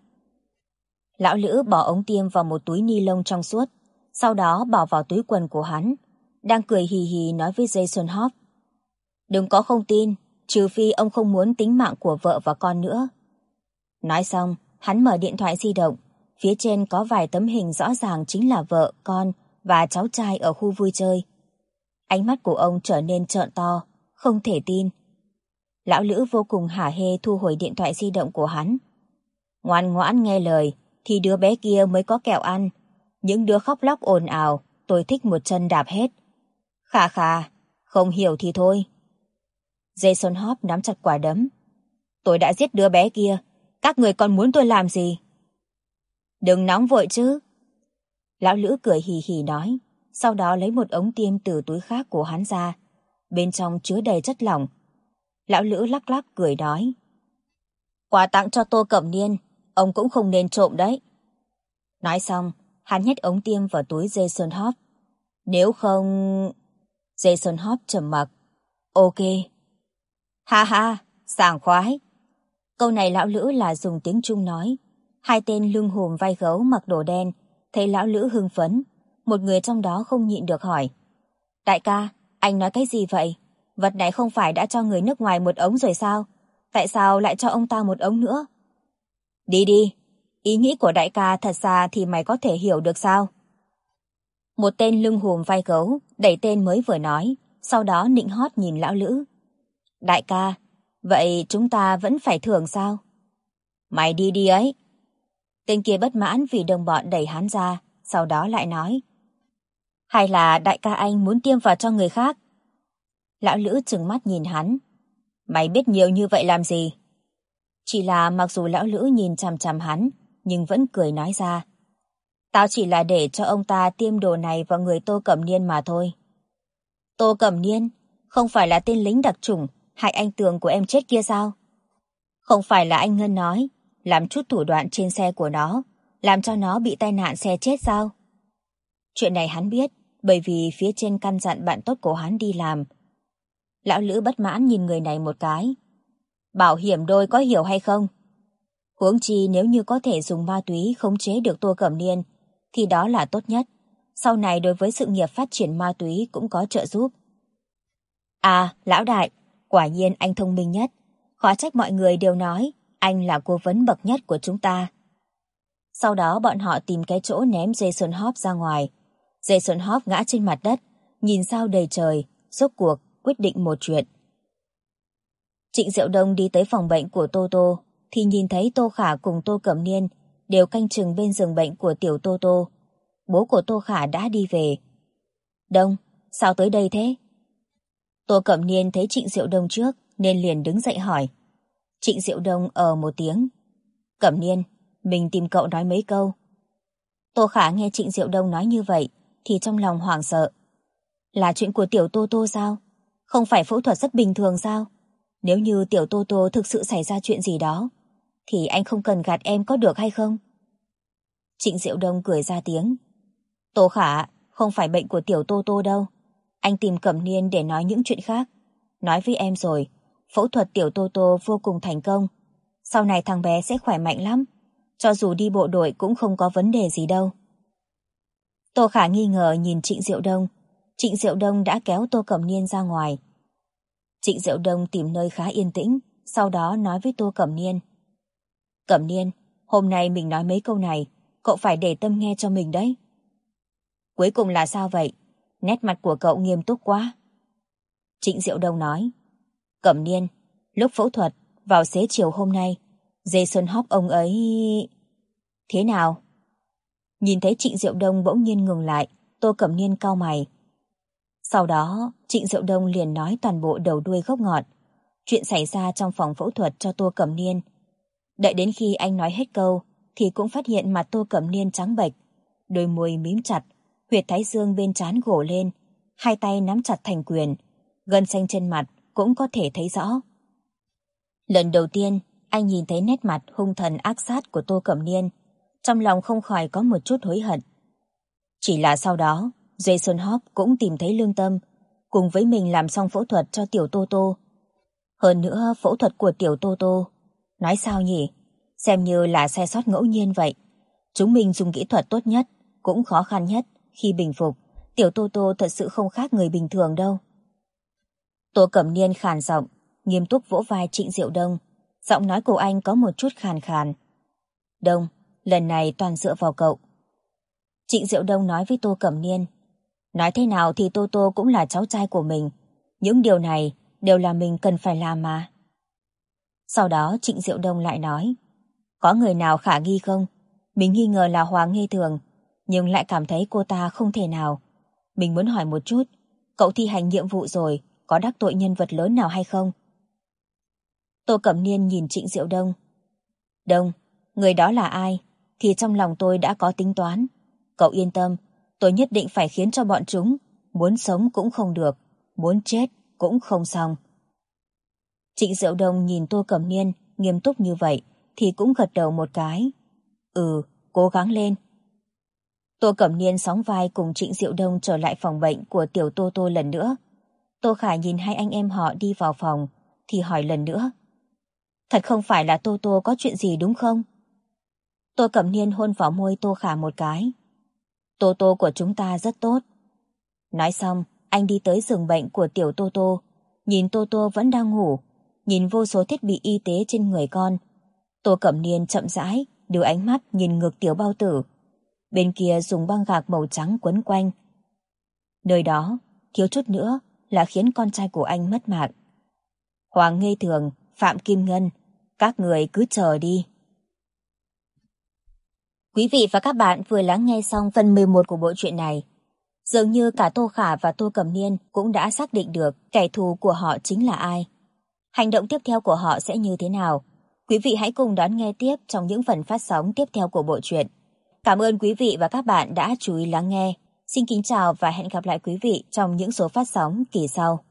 Lão lữ bỏ ống tiêm vào một túi ni lông trong suốt, sau đó bỏ vào túi quần của hắn, đang cười hì hì nói với Jason Hope. Đừng có không tin, trừ phi ông không muốn tính mạng của vợ và con nữa. Nói xong, hắn mở điện thoại di động, phía trên có vài tấm hình rõ ràng chính là vợ, con và cháu trai ở khu vui chơi. Ánh mắt của ông trở nên trợn to, không thể tin. Lão Lữ vô cùng hả hê thu hồi điện thoại di động của hắn. Ngoan ngoãn nghe lời, thì đứa bé kia mới có kẹo ăn. Những đứa khóc lóc ồn ào, tôi thích một chân đạp hết. Khà khà, không hiểu thì thôi. Jason Hobbs nắm chặt quả đấm. Tôi đã giết đứa bé kia, các người còn muốn tôi làm gì? Đừng nóng vội chứ. Lão Lữ cười hì hì nói, sau đó lấy một ống tiêm từ túi khác của hắn ra. Bên trong chứa đầy chất lỏng. Lão Lữ lắc lắc cười nói. Quà tặng cho Tô Cẩm Niên, ông cũng không nên trộm đấy. Nói xong, hắn nhét ống tiêm vào túi Jason Hobbs. Nếu không... Jason Hobbs trầm mặc. Ok. Ha ha, sảng khoái. Câu này Lão Lữ là dùng tiếng Trung nói. Hai tên lưng hùm vai gấu mặc đồ đen, thấy Lão Lữ hưng phấn. Một người trong đó không nhịn được hỏi. Đại ca, anh nói cái gì vậy? Vật này không phải đã cho người nước ngoài một ống rồi sao? Tại sao lại cho ông ta một ống nữa? Đi đi, ý nghĩ của đại ca thật ra thì mày có thể hiểu được sao? Một tên lưng hùm vai gấu đẩy tên mới vừa nói, sau đó nịnh hót nhìn Lão Lữ. Đại ca, vậy chúng ta vẫn phải thưởng sao? Mày đi đi ấy. Tên kia bất mãn vì đồng bọn đẩy hắn ra, sau đó lại nói. Hay là đại ca anh muốn tiêm vào cho người khác? Lão Lữ trừng mắt nhìn hắn. Mày biết nhiều như vậy làm gì? Chỉ là mặc dù Lão Lữ nhìn chằm chằm hắn, nhưng vẫn cười nói ra. Tao chỉ là để cho ông ta tiêm đồ này vào người Tô Cẩm Niên mà thôi. Tô Cẩm Niên? Không phải là tên lính đặc chủng hại anh Tường của em chết kia sao? Không phải là anh Ngân nói, làm chút thủ đoạn trên xe của nó, làm cho nó bị tai nạn xe chết sao? Chuyện này hắn biết, bởi vì phía trên căn dặn bạn tốt của hắn đi làm. Lão Lữ bất mãn nhìn người này một cái. Bảo hiểm đôi có hiểu hay không? Huống chi nếu như có thể dùng ma túy khống chế được Tô Cẩm Niên, thì đó là tốt nhất. Sau này đối với sự nghiệp phát triển ma túy cũng có trợ giúp. À, lão đại, quả nhiên anh thông minh nhất. Khó trách mọi người đều nói anh là cố vấn bậc nhất của chúng ta. Sau đó bọn họ tìm cái chỗ ném Jason Hobbs ra ngoài. Jason Hobbs ngã trên mặt đất, nhìn sao đầy trời, rốt cuộc quyết định một chuyện. Trịnh Diệu Đông đi tới phòng bệnh của Tô Tô, thì nhìn thấy Tô Khả cùng Tô Cẩm Niên đều canh chừng bên giường bệnh của tiểu Tô Tô. Bố của Tô Khả đã đi về. Đông, sao tới đây thế? Tô Cẩm Niên thấy Trịnh Diệu Đông trước nên liền đứng dậy hỏi. Trịnh Diệu Đông một tiếng. Cẩm Niên, mình tìm cậu nói mấy câu. Tô Khả nghe Trịnh Diệu Đông nói như vậy thì trong lòng hoảng sợ. Là chuyện của tiểu Tô Tô sao? Không phải phẫu thuật rất bình thường sao? Nếu như tiểu Tô Tô thực sự xảy ra chuyện gì đó, thì anh không cần gạt em có được hay không? Trịnh Diệu Đông cười ra tiếng. Tô Khả, không phải bệnh của tiểu Tô Tô đâu. Anh tìm Cẩm Niên để nói những chuyện khác. Nói với em rồi, phẫu thuật tiểu Tô Tô vô cùng thành công. Sau này thằng bé sẽ khỏe mạnh lắm. Cho dù đi bộ đội cũng không có vấn đề gì đâu. Tô Khả nghi ngờ nhìn Trịnh Diệu Đông. Trịnh Diệu Đông đã kéo Tô Cẩm Niên ra ngoài. Trịnh Diệu Đông tìm nơi khá yên tĩnh, sau đó nói với Tô Cẩm Niên. Cẩm Niên, hôm nay mình nói mấy câu này, cậu phải để tâm nghe cho mình đấy. Cuối cùng là sao vậy? Nét mặt của cậu nghiêm túc quá. Trịnh Diệu Đông nói. Cẩm Niên, lúc phẫu thuật, vào xế chiều hôm nay, Jason Hobbs ông ấy... Thế nào? Nhìn thấy Trịnh Diệu Đông bỗng nhiên ngừng lại, Tô Cẩm Niên cau mày. Sau đó, Trịnh Diệu Đông liền nói toàn bộ đầu đuôi gốc ngọn. Chuyện xảy ra trong phòng phẫu thuật cho Tô Cẩm Niên. Đợi đến khi anh nói hết câu, thì cũng phát hiện mặt Tô Cẩm Niên trắng bệch, đôi môi mím chặt, huyệt thái dương bên trán gổ lên, hai tay nắm chặt thành quyền, gân xanh trên mặt cũng có thể thấy rõ. Lần đầu tiên, anh nhìn thấy nét mặt hung thần ác sát của Tô Cẩm Niên, trong lòng không khỏi có một chút hối hận. Chỉ là sau đó, Jason Hobbs cũng tìm thấy lương tâm, cùng với mình làm xong phẫu thuật cho tiểu Tô Tô. Hơn nữa, phẫu thuật của tiểu Tô Tô, nói sao nhỉ? Xem như là sai sót ngẫu nhiên vậy. Chúng mình dùng kỹ thuật tốt nhất, cũng khó khăn nhất, khi bình phục, tiểu Tô Tô thật sự không khác người bình thường đâu. Tô Cẩm Niên khàn giọng, nghiêm túc vỗ vai Trịnh Diệu Đông. Giọng nói của anh có một chút khàn khàn. Đông, lần này toàn dựa vào cậu. Trịnh Diệu Đông nói với Tô Cẩm Niên. Nói thế nào thì Tô Tô cũng là cháu trai của mình. Những điều này đều là mình cần phải làm mà. Sau đó Trịnh Diệu Đông lại nói, có người nào khả nghi không? Mình nghi ngờ là Hoàng Nghê Thường, nhưng lại cảm thấy cô ta không thể nào. Mình muốn hỏi một chút, cậu thi hành nhiệm vụ rồi, có đắc tội nhân vật lớn nào hay không? Tô Cẩm Niên nhìn Trịnh Diệu Đông. Đông, người đó là ai? Thì trong lòng tôi đã có tính toán. Cậu yên tâm, tôi nhất định phải khiến cho bọn chúng muốn sống cũng không được, muốn chết cũng không xong. Trịnh Diệu Đông nhìn Tô Cẩm Niên nghiêm túc như vậy thì cũng gật đầu một cái. Cố gắng lên. Tô Cẩm Niên sóng vai cùng Trịnh Diệu Đông trở lại phòng bệnh của tiểu Tô Tô lần nữa. Tô Khả nhìn hai anh em họ đi vào phòng thì hỏi lần nữa. Thật không phải là Tô Tô có chuyện gì đúng không? Tô Cẩm Niên hôn vào môi Tô Khả một cái. Tô Tô của chúng ta rất tốt. Nói xong, anh đi tới giường bệnh của tiểu Tô Tô, nhìn Tô Tô vẫn đang ngủ, nhìn vô số thiết bị y tế trên người con. Tô Cẩm Niên chậm rãi đưa ánh mắt nhìn ngược tiểu bao tử. Bên kia dùng băng gạc màu trắng quấn quanh. Nơi đó, thiếu chút nữa là khiến con trai của anh mất mạng. Hoàng Nghê Thường, Phạm Kim Ngân, các người cứ chờ đi. Quý vị và các bạn vừa lắng nghe xong phần 11 của bộ truyện này. Dường như cả Tô Khả và Tô Cẩm Niên cũng đã xác định được kẻ thù của họ chính là ai. Hành động tiếp theo của họ sẽ như thế nào? Quý vị hãy cùng đón nghe tiếp trong những phần phát sóng tiếp theo của bộ truyện. Cảm ơn quý vị và các bạn đã chú ý lắng nghe. Xin kính chào và hẹn gặp lại quý vị trong những số phát sóng kỳ sau.